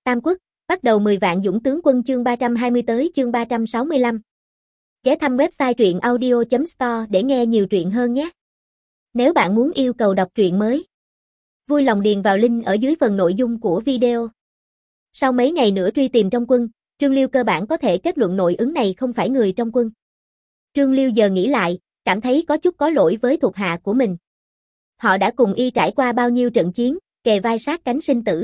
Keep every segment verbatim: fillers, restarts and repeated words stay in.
Tam Quốc, bắt đầu mười vạn dũng tướng quân chương ba trăm hai mươi tới chương ba trăm sáu mươi lăm. Ghé thăm website truyện audio chấm store để nghe nhiều truyện hơn nhé. Nếu bạn muốn yêu cầu đọc truyện mới, vui lòng điền vào link ở dưới phần nội dung của video. Sau mấy ngày nữa truy tìm trong quân, Trương Liêu cơ bản có thể kết luận nội ứng này không phải người trong quân. Trương Liêu giờ nghĩ lại, cảm thấy có chút có lỗi với thuộc hạ của mình. Họ đã cùng y trải qua bao nhiêu trận chiến, kề vai sát cánh sinh tử.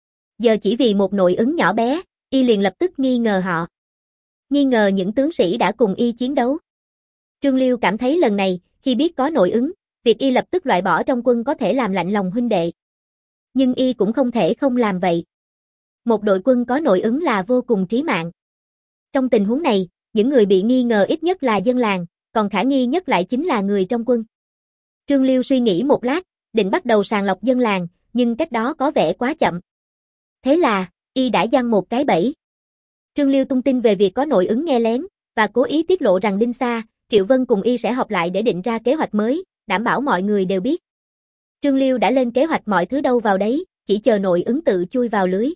Giờ chỉ vì một nội ứng nhỏ bé, y liền lập tức nghi ngờ họ. Nghi ngờ những tướng sĩ đã cùng y chiến đấu. Trương Liêu cảm thấy lần này, khi biết có nội ứng, việc y lập tức loại bỏ trong quân có thể làm lạnh lòng huynh đệ. Nhưng y cũng không thể không làm vậy. Một đội quân có nội ứng là vô cùng trí mạng. Trong tình huống này, những người bị nghi ngờ ít nhất là dân làng, còn khả nghi nhất lại chính là người trong quân. Trương Liêu suy nghĩ một lát, định bắt đầu sàng lọc dân làng, nhưng cách đó có vẻ quá chậm. Thế là, y đã giăng một cái bẫy. Trương Liêu tung tin về việc có nội ứng nghe lén, và cố ý tiết lộ rằng Đinh Sa, Triệu Vân cùng y sẽ họp lại để định ra kế hoạch mới, đảm bảo mọi người đều biết. Trương Liêu đã lên kế hoạch mọi thứ đâu vào đấy, chỉ chờ nội ứng tự chui vào lưới.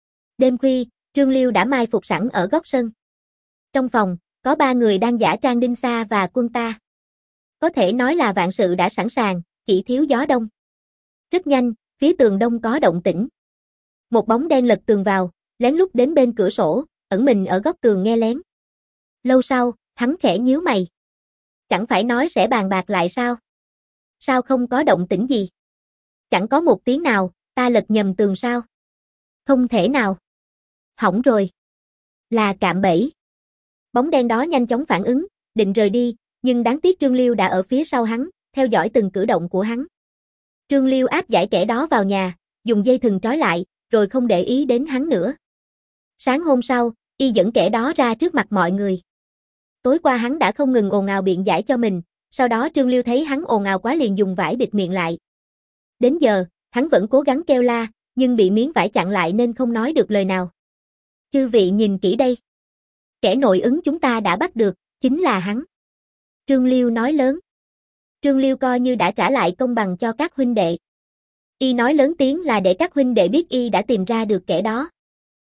Đêm khuya, Trương Liêu đã mai phục sẵn ở góc sân. Trong phòng, có ba người đang giả trang Đinh Sa và quân ta. Có thể nói là vạn sự đã sẵn sàng, chỉ thiếu gió đông. Rất nhanh, phía tường đông có động tĩnh. Một bóng đen lật tường vào, lén lút đến bên cửa sổ, ẩn mình ở góc tường nghe lén. Lâu sau, hắn khẽ nhíu mày. Chẳng phải nói sẽ bàn bạc lại sao? Sao không có động tĩnh gì? Chẳng có một tiếng nào, ta lật nhầm tường sao? Không thể nào. Hỏng rồi. Là cạm bẫy. Bóng đen đó nhanh chóng phản ứng, định rời đi, nhưng đáng tiếc Trương Liêu đã ở phía sau hắn, theo dõi từng cử động của hắn. Trương Liêu áp giải kẻ đó vào nhà, dùng dây thừng trói lại, rồi không để ý đến hắn nữa. Sáng hôm sau, y dẫn kẻ đó ra trước mặt mọi người. Tối qua hắn đã không ngừng ồn ào biện giải cho mình, sau đó Trương Liêu thấy hắn ồn ào quá liền dùng vải bịt miệng lại. Đến giờ, hắn vẫn cố gắng kêu la, nhưng bị miếng vải chặn lại nên không nói được lời nào. Chư vị nhìn kỹ đây. Kẻ nội ứng chúng ta đã bắt được, chính là hắn. Trương Liêu nói lớn. Trương Liêu coi như đã trả lại công bằng cho các huynh đệ. Y nói lớn tiếng là để các huynh đệ biết y đã tìm ra được kẻ đó.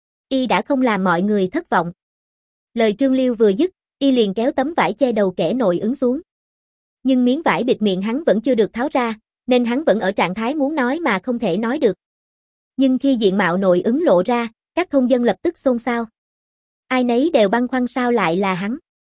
Y đã không làm mọi người thất vọng. Lời Trương Liêu vừa dứt, y liền kéo tấm vải che đầu kẻ nội ứng xuống. Nhưng miếng vải bịt miệng hắn vẫn chưa được tháo ra, nên hắn vẫn ở trạng thái muốn nói mà không thể nói được. Nhưng khi diện mạo nội ứng lộ ra, các thôn dân lập tức xôn xao. Ai nấy đều băn khoăn sao lại là hắn.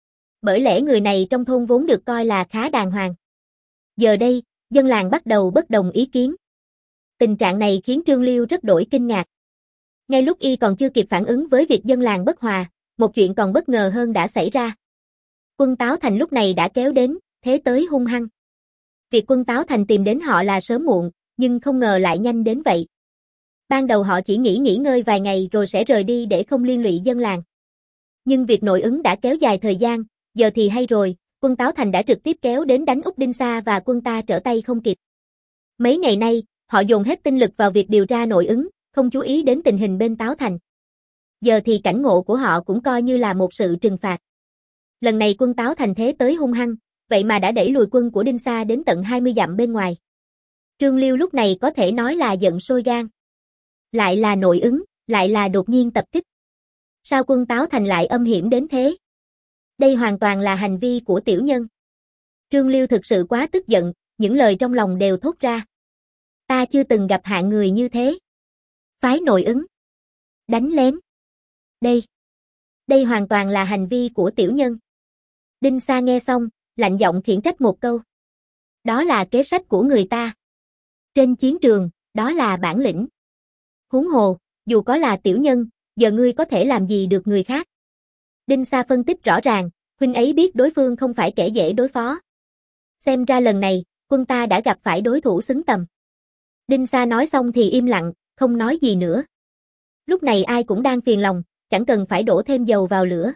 Bởi lẽ người này trong thôn vốn được coi là khá đàng hoàng. Giờ đây, dân làng bắt đầu bất đồng ý kiến. Tình trạng này khiến Trương Liêu rất đổi kinh ngạc. Ngay lúc y còn chưa kịp phản ứng với việc dân làng bất hòa, một chuyện còn bất ngờ hơn đã xảy ra. Quân Táo Thành lúc này đã kéo đến, thế tới hung hăng. Việc quân Táo Thành tìm đến họ là sớm muộn, nhưng không ngờ lại nhanh đến vậy. Ban đầu họ chỉ nghỉ nghỉ ngơi vài ngày rồi sẽ rời đi để không liên lụy dân làng. Nhưng việc nội ứng đã kéo dài thời gian, giờ thì hay rồi, quân Táo Thành đã trực tiếp kéo đến đánh úp Đinh Sa và quân ta trở tay không kịp. Mấy ngày nay, họ dồn hết tinh lực vào việc điều tra nội ứng, không chú ý đến tình hình bên Táo Thành. Giờ thì cảnh ngộ của họ cũng coi như là một sự trừng phạt. Lần này quân Táo Thành thế tới hung hăng, vậy mà đã đẩy lùi quân của Đinh Sa đến tận hai mươi dặm bên ngoài. Trương Liêu lúc này có thể nói là giận sôi gan. Lại là nội ứng, lại là đột nhiên tập kích. Sao quân Táo Thành lại âm hiểm đến thế? Đây hoàn toàn là hành vi của tiểu nhân. Trương Liêu thực sự quá tức giận, những lời trong lòng đều thốt ra. Ta chưa từng gặp hạng người như thế. Phái nội ứng. Đánh lén. Đây. Đây hoàn toàn là hành vi của tiểu nhân. Đinh Sa nghe xong, lạnh giọng khiển trách một câu. Đó là kế sách của người ta. Trên chiến trường, đó là bản lĩnh. Huống hồ, dù có là tiểu nhân, giờ ngươi có thể làm gì được người khác. Đinh Sa phân tích rõ ràng, huynh ấy biết đối phương không phải kẻ dễ đối phó. Xem ra lần này, quân ta đã gặp phải đối thủ xứng tầm. Đinh Sa nói xong thì im lặng, không nói gì nữa. Lúc này ai cũng đang phiền lòng, chẳng cần phải đổ thêm dầu vào lửa.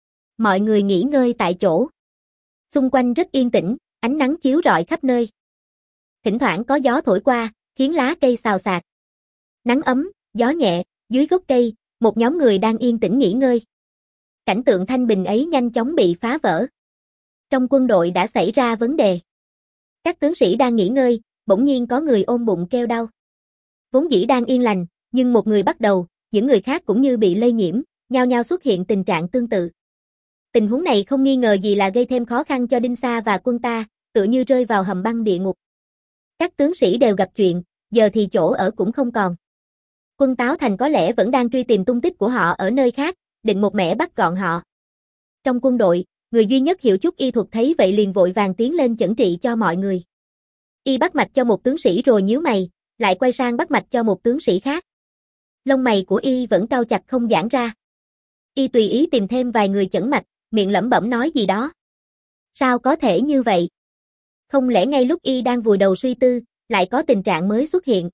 Mọi người nghỉ ngơi tại chỗ. Xung quanh rất yên tĩnh, ánh nắng chiếu rọi khắp nơi. Thỉnh thoảng có gió thổi qua, khiến lá cây xào xạc. Nắng ấm, gió nhẹ, dưới gốc cây, một nhóm người đang yên tĩnh nghỉ ngơi. Cảnh tượng thanh bình ấy nhanh chóng bị phá vỡ. Trong quân đội đã xảy ra vấn đề. Các tướng sĩ đang nghỉ ngơi, bỗng nhiên có người ôm bụng kêu đau. Vốn dĩ đang yên lành, nhưng một người bắt đầu, những người khác cũng như bị lây nhiễm, nhao nhao xuất hiện tình trạng tương tự. Tình huống này không nghi ngờ gì là gây thêm khó khăn cho Đinh Sa và quân ta, tựa như rơi vào hầm băng địa ngục. Các tướng sĩ đều gặp chuyện, giờ thì chỗ ở cũng không còn. Quân Táo Thành có lẽ vẫn đang truy tìm tung tích của họ ở nơi khác, định một mẻ bắt gọn họ. Trong quân đội, người duy nhất hiểu chút y thuật thấy vậy liền vội vàng tiến lên chẩn trị cho mọi người. Y bắt mạch cho một tướng sĩ rồi nhíu mày, lại quay sang bắt mạch cho một tướng sĩ khác. Lông mày của Y vẫn cau chặt không giãn ra. Y tùy ý tìm thêm vài người chẩn mạch, miệng lẩm bẩm nói gì đó. Sao có thể như vậy? Không lẽ ngay lúc Y đang vùi đầu suy tư, lại có tình trạng mới xuất hiện?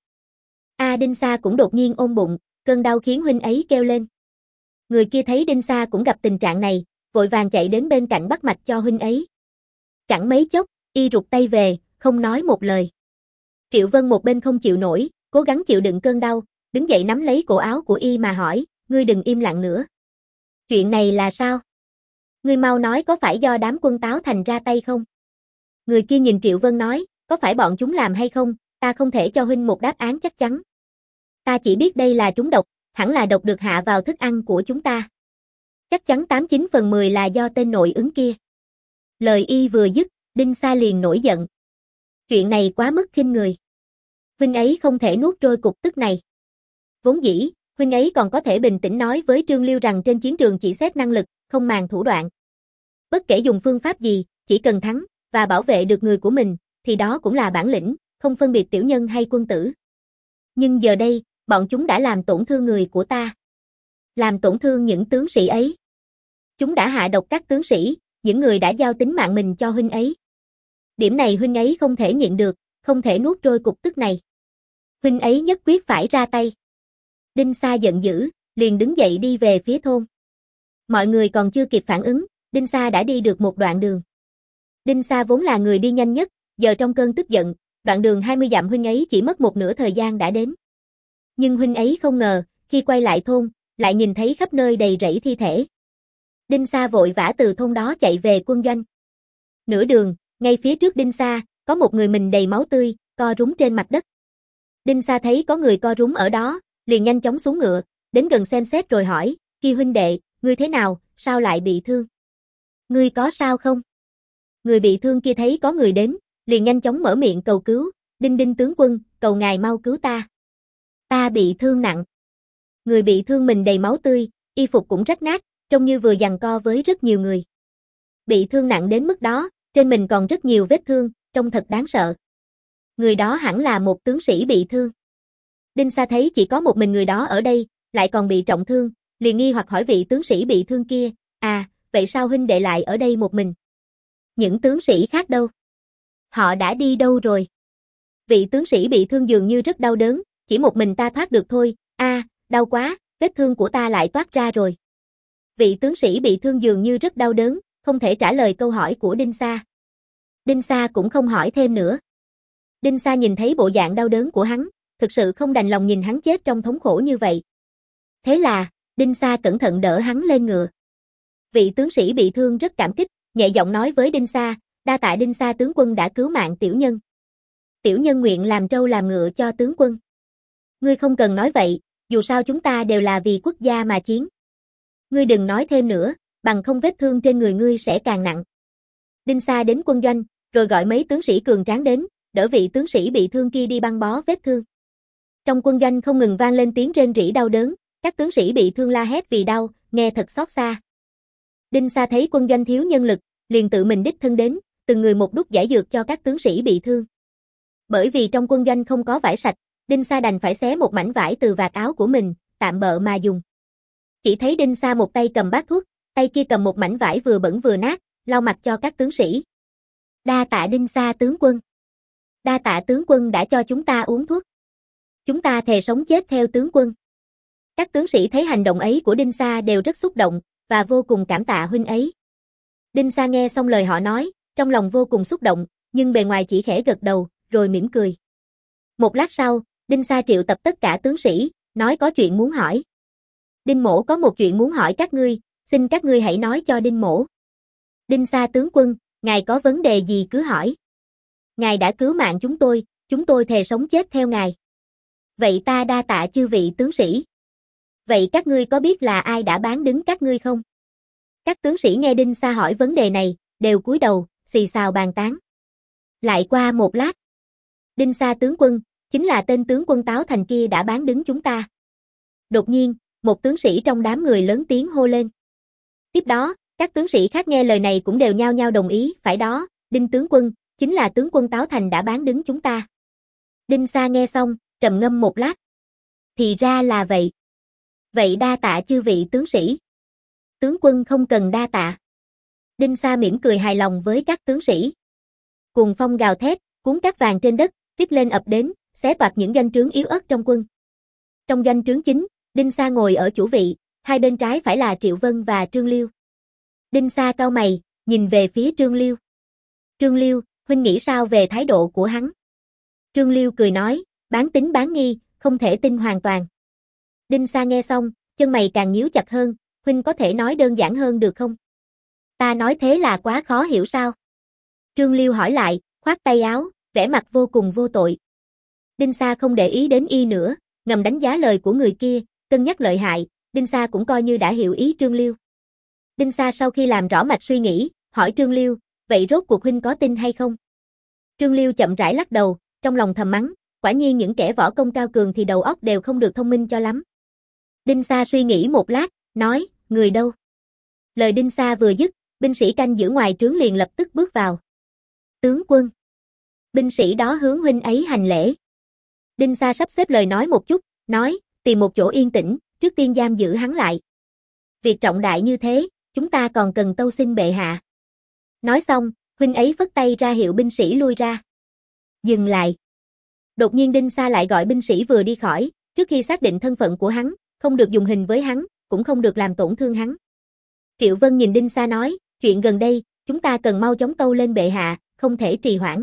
A à, Đinh Sa cũng đột nhiên ôm bụng, cơn đau khiến huynh ấy kêu lên. Người kia thấy Đinh Sa cũng gặp tình trạng này, vội vàng chạy đến bên cạnh bắt mạch cho huynh ấy. Chẳng mấy chốc, Y rụt tay về, không nói một lời. Triệu Vân một bên không chịu nổi, cố gắng chịu đựng cơn đau, đứng dậy nắm lấy cổ áo của Y mà hỏi, ngươi đừng im lặng nữa. Chuyện này là sao? Ngươi mau nói có phải do đám quân Táo Thành ra tay không? Người kia nhìn Triệu Vân nói, có phải bọn chúng làm hay không, ta không thể cho huynh một đáp án chắc chắn. Ta chỉ biết đây là trúng độc, hẳn là độc được hạ vào thức ăn của chúng ta. Chắc chắn tám chín phần mười là do tên nội ứng kia. Lời Y vừa dứt, Đinh Sa liền nổi giận. Chuyện này quá mức khinh người. Huynh ấy không thể nuốt trôi cục tức này. Vốn dĩ, huynh ấy còn có thể bình tĩnh nói với Trương Liêu rằng trên chiến trường chỉ xét năng lực, không màng thủ đoạn. Bất kể dùng phương pháp gì, chỉ cần thắng, và bảo vệ được người của mình, thì đó cũng là bản lĩnh, không phân biệt tiểu nhân hay quân tử. Nhưng giờ đây, bọn chúng đã làm tổn thương người của ta. Làm tổn thương những tướng sĩ ấy. Chúng đã hạ độc các tướng sĩ, những người đã giao tính mạng mình cho huynh ấy. Điểm này huynh ấy không thể nhịn được, không thể nuốt trôi cục tức này. Huynh ấy nhất quyết phải ra tay. Đinh Sa giận dữ, liền đứng dậy đi về phía thôn. Mọi người còn chưa kịp phản ứng, Đinh Sa đã đi được một đoạn đường. Đinh Sa vốn là người đi nhanh nhất, giờ trong cơn tức giận, đoạn đường hai mươi dặm huynh ấy chỉ mất một nửa thời gian đã đến. Nhưng huynh ấy không ngờ, khi quay lại thôn, lại nhìn thấy khắp nơi đầy rẫy thi thể. Đinh Sa vội vã từ thôn đó chạy về quân doanh. Nửa đường, ngay phía trước Đinh Sa, có một người mình đầy máu tươi, co rúm trên mặt đất. Đinh Sa thấy có người co rúm ở đó, liền nhanh chóng xuống ngựa, đến gần xem xét rồi hỏi, Ki huynh đệ, ngươi thế nào, sao lại bị thương? Ngươi có sao không? Người bị thương kia thấy có người đến, liền nhanh chóng mở miệng cầu cứu, Đinh Đinh tướng quân, cầu ngài mau cứu ta. Ta bị thương nặng. Người bị thương mình đầy máu tươi, y phục cũng rách nát, trông như vừa giằng co với rất nhiều người. Bị thương nặng đến mức đó, trên mình còn rất nhiều vết thương, trông thật đáng sợ. Người đó hẳn là một tướng sĩ bị thương. Đinh Sa thấy chỉ có một mình người đó ở đây, lại còn bị trọng thương, liền nghi hoặc hỏi vị tướng sĩ bị thương kia, à, vậy sao huynh đệ lại ở đây một mình? Những tướng sĩ khác đâu? Họ đã đi đâu rồi? Vị tướng sĩ bị thương dường như rất đau đớn, chỉ một mình ta thoát được thôi, a, à, đau quá, vết thương của ta lại toát ra rồi. Vị tướng sĩ bị thương dường như rất đau đớn, không thể trả lời câu hỏi của Đinh Sa. Đinh Sa cũng không hỏi thêm nữa. Đinh Sa nhìn thấy bộ dạng đau đớn của hắn, thực sự không đành lòng nhìn hắn chết trong thống khổ như vậy. Thế là, Đinh Sa cẩn thận đỡ hắn lên ngựa. Vị tướng sĩ bị thương rất cảm kích, nhẹ giọng nói với Đinh Sa, đa tạ Đinh Sa tướng quân đã cứu mạng tiểu nhân. Tiểu nhân nguyện làm trâu làm ngựa cho tướng quân. Ngươi không cần nói vậy, dù sao chúng ta đều là vì quốc gia mà chiến. Ngươi đừng nói thêm nữa, bằng không vết thương trên người ngươi sẽ càng nặng. Đinh Sa đến quân doanh, rồi gọi mấy tướng sĩ cường tráng đến, đỡ vị tướng sĩ bị thương kia đi băng bó vết thương. Trong quân doanh không ngừng vang lên tiếng rên rỉ đau đớn, các tướng sĩ bị thương la hét vì đau, nghe thật xót xa. Đinh Sa thấy quân doanh thiếu nhân lực, liền tự mình đích thân đến, từng người một đút giải dược cho các tướng sĩ bị thương. Bởi vì trong quân doanh không có vải sạch, Đinh Sa đành phải xé một mảnh vải từ vạt áo của mình, tạm bợ mà dùng. Chỉ thấy Đinh Sa một tay cầm bát thuốc, tay kia cầm một mảnh vải vừa bẩn vừa nát, lau mặt cho các tướng sĩ. Đa tạ Đinh Sa tướng quân. Đa tạ tướng quân đã cho chúng ta uống thuốc. Chúng ta thề sống chết theo tướng quân. Các tướng sĩ thấy hành động ấy của Đinh Sa đều rất xúc động, và vô cùng cảm tạ huynh ấy. Đinh Sa nghe xong lời họ nói, trong lòng vô cùng xúc động, nhưng bề ngoài chỉ khẽ gật đầu, rồi mỉm cười. Một lát sau, Đinh Sa triệu tập tất cả tướng sĩ, nói có chuyện muốn hỏi. Đinh Mỗ có một chuyện muốn hỏi các ngươi, xin các ngươi hãy nói cho Đinh Mỗ. Đinh Sa tướng quân, ngài có vấn đề gì cứ hỏi. Ngài đã cứu mạng chúng tôi, chúng tôi thề sống chết theo ngài. Vậy ta đa tạ chư vị tướng sĩ. Vậy các ngươi có biết là ai đã bán đứng các ngươi không? Các tướng sĩ nghe Đinh Sa hỏi vấn đề này, đều cúi đầu, xì xào bàn tán. Lại qua một lát. Đinh Sa tướng quân, chính là tên tướng quân Táo Thành kia đã bán đứng chúng ta. Đột nhiên, một tướng sĩ trong đám người lớn tiếng hô lên. Tiếp đó, các tướng sĩ khác nghe lời này cũng đều nhao nhao đồng ý, phải đó, Đinh tướng quân, chính là tướng quân Táo Thành đã bán đứng chúng ta. Đinh Sa nghe xong, trầm ngâm một lát. Thì ra là vậy. Vậy đa tạ chư vị tướng sĩ. Tướng quân không cần đa tạ. Đinh Sa mỉm cười hài lòng với các tướng sĩ. Cuồng phong gào thét, cuốn cát vàng trên đất, rít lên ập đến, xé toạc những doanh trướng yếu ớt trong quân. Trong doanh trướng chính, Đinh Sa ngồi ở chủ vị, hai bên trái phải là Triệu Vân và Trương Liêu. Đinh Sa cau mày, nhìn về phía Trương Liêu. Trương Liêu, huynh nghĩ sao về thái độ của hắn? Trương Liêu cười nói, bán tín bán nghi, không thể tin hoàn toàn. Đinh Sa nghe xong, chân mày càng nhíu chặt hơn, huynh có thể nói đơn giản hơn được không? Ta nói thế là quá khó hiểu sao? Trương Liêu hỏi lại, khoát tay áo, vẻ mặt vô cùng vô tội. Đinh Sa không để ý đến y nữa, ngầm đánh giá lời của người kia, cân nhắc lợi hại, Đinh Sa cũng coi như đã hiểu ý Trương Liêu. Đinh Sa sau khi làm rõ mạch suy nghĩ, hỏi Trương Liêu, vậy rốt cuộc huynh có tin hay không? Trương Liêu chậm rãi lắc đầu, trong lòng thầm mắng, quả nhiên những kẻ võ công cao cường thì đầu óc đều không được thông minh cho lắm. Đinh Sa suy nghĩ một lát, nói, người đâu? Lời Đinh Sa vừa dứt, binh sĩ canh giữ ngoài trướng liền lập tức bước vào. Tướng quân. Binh sĩ đó hướng huynh ấy hành lễ. Đinh Sa sắp xếp lời nói một chút, nói, tìm một chỗ yên tĩnh, trước tiên giam giữ hắn lại. Việc trọng đại như thế, chúng ta còn cần tâu xin bệ hạ. Nói xong, huynh ấy phất tay ra hiệu binh sĩ lui ra. Dừng lại. Đột nhiên Đinh Sa lại gọi binh sĩ vừa đi khỏi, trước khi xác định thân phận của hắn, không được dùng hình với hắn, cũng không được làm tổn thương hắn. Triệu Vân nhìn Đinh Sa nói, chuyện gần đây, chúng ta cần mau chóng tâu lên bệ hạ, không thể trì hoãn.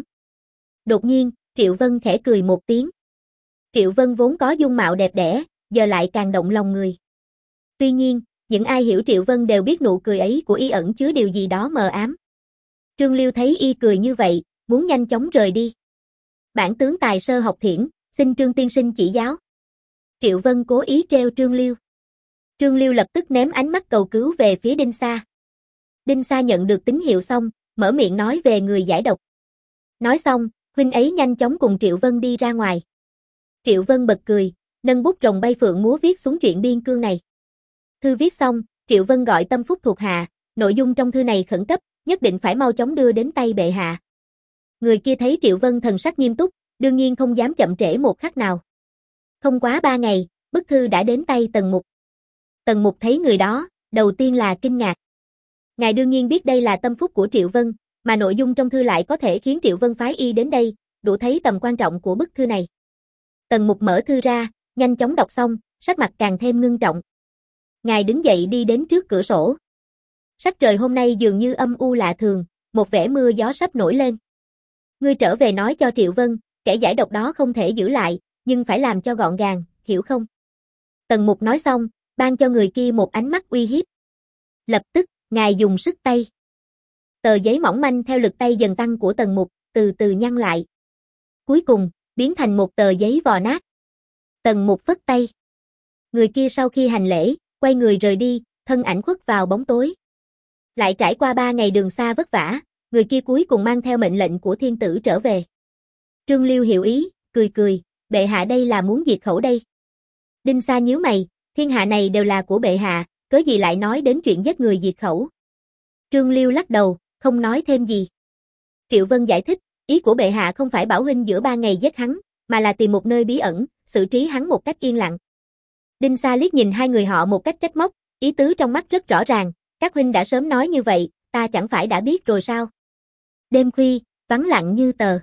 Đột nhiên, Triệu Vân khẽ cười một tiếng. Triệu Vân vốn có dung mạo đẹp đẽ, giờ lại càng động lòng người. Tuy nhiên, những ai hiểu Triệu Vân đều biết nụ cười ấy của y ẩn chứa điều gì đó mờ ám. Trương Liêu thấy y cười như vậy, muốn nhanh chóng rời đi. Bản tướng tài sơ học thiển, xin Trương tiên sinh chỉ giáo. Triệu Vân cố ý trêu Trương Liêu. Trương Liêu lập tức ném ánh mắt cầu cứu về phía Đinh Sa. Đinh Sa nhận được tín hiệu xong, mở miệng nói về người giải độc. Nói xong, huynh ấy nhanh chóng cùng Triệu Vân đi ra ngoài. Triệu Vân bật cười, nâng bút rồng bay phượng múa viết xuống chuyện biên cương này. Thư viết xong, Triệu Vân gọi tâm phúc thuộc hạ, nội dung trong thư này khẩn cấp, nhất định phải mau chóng đưa đến tay bệ hạ. Người kia thấy Triệu Vân thần sắc nghiêm túc, đương nhiên không dám chậm trễ một khắc nào. Không quá ba ngày, bức thư đã đến tay Tần Mục. Tần Mục thấy người đó, đầu tiên là kinh ngạc. Ngài đương nhiên biết đây là tâm phúc của Triệu Vân, mà nội dung trong thư lại có thể khiến Triệu Vân phái y đến đây, đủ thấy tầm quan trọng của bức thư này. Tần Mục mở thư ra, nhanh chóng đọc xong, sắc mặt càng thêm ngưng trọng. Ngài đứng dậy đi đến trước cửa sổ. Sắc trời hôm nay dường như âm u lạ thường, một vẻ mưa gió sắp nổi lên. Ngươi trở về nói cho Triệu Vân, kẻ giải độc đó không thể giữ lại, nhưng phải làm cho gọn gàng, hiểu không? Tần Mục nói xong, ban cho người kia một ánh mắt uy hiếp. Lập tức, ngài dùng sức tay. Tờ giấy mỏng manh theo lực tay dần tăng của Tần Mục, từ từ nhăn lại. Cuối cùng, biến thành một tờ giấy vò nát. Tần Mục phất tay. Người kia sau khi hành lễ, quay người rời đi, thân ảnh khuất vào bóng tối. Lại trải qua ba ngày đường xa vất vả, người kia cuối cùng mang theo mệnh lệnh của thiên tử trở về. Trương Liêu hiểu ý, cười cười, bệ hạ đây là muốn diệt khẩu đây. Đinh Sa nhíu mày, thiên hạ này đều là của bệ hạ, cớ gì lại nói đến chuyện giết người diệt khẩu. Trương Liêu lắc đầu, không nói thêm gì. Triệu Vân giải thích, ý của bệ hạ không phải bảo huynh giữa ba ngày giết hắn, mà là tìm một nơi bí ẩn, xử trí hắn một cách yên lặng. Đinh Sa liếc nhìn hai người họ một cách trách móc, ý tứ trong mắt rất rõ ràng, các huynh đã sớm nói như vậy, ta chẳng phải đã biết rồi sao. Đêm khuya, vắng lặng như tờ.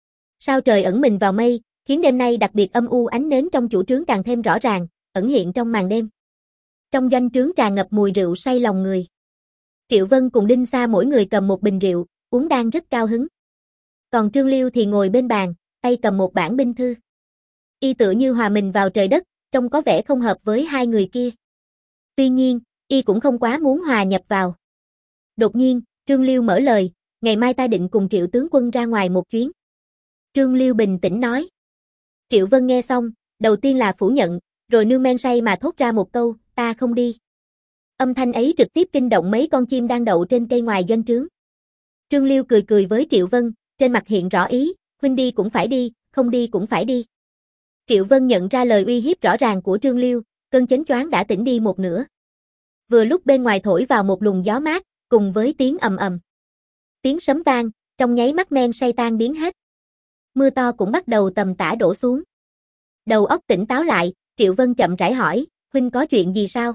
Sao trời ẩn mình vào mây, khiến đêm nay đặc biệt âm u, ánh nến trong chủ trướng càng thêm rõ ràng, ẩn hiện trong màn đêm. Trong doanh trướng tràn ngập mùi rượu say lòng người. Triệu Vân cùng Đinh Sa mỗi người cầm một bình rượu, uống đang rất cao hứng. Còn Trương Liêu thì ngồi bên bàn, tay cầm một bản binh thư. Y tựa như hòa mình vào trời đất, trông có vẻ không hợp với hai người kia. Tuy nhiên, y cũng không quá muốn hòa nhập vào. Đột nhiên, Trương Liêu mở lời, ngày mai ta định cùng Triệu tướng quân ra ngoài một chuyến. Trương Liêu bình tĩnh nói. Triệu Vân nghe xong, đầu tiên là phủ nhận, rồi nương men say mà thốt ra một câu, ta không đi. Âm thanh ấy trực tiếp kinh động mấy con chim đang đậu trên cây ngoài doanh trướng. Trương Liêu cười cười với Triệu Vân, trên mặt hiện rõ ý, huynh đi cũng phải đi, không đi cũng phải đi. Triệu Vân nhận ra lời uy hiếp rõ ràng của Trương Liêu, cơn chến choáng đã tỉnh đi một nửa. Vừa lúc bên ngoài thổi vào một luồng gió mát, cùng với tiếng ầm ầm. Tiếng sấm vang, trong nháy mắt men say tan biến hết. Mưa to cũng bắt đầu tầm tã đổ xuống. Đầu óc tỉnh táo lại, Triệu Vân chậm rãi hỏi, huynh có chuyện gì sao?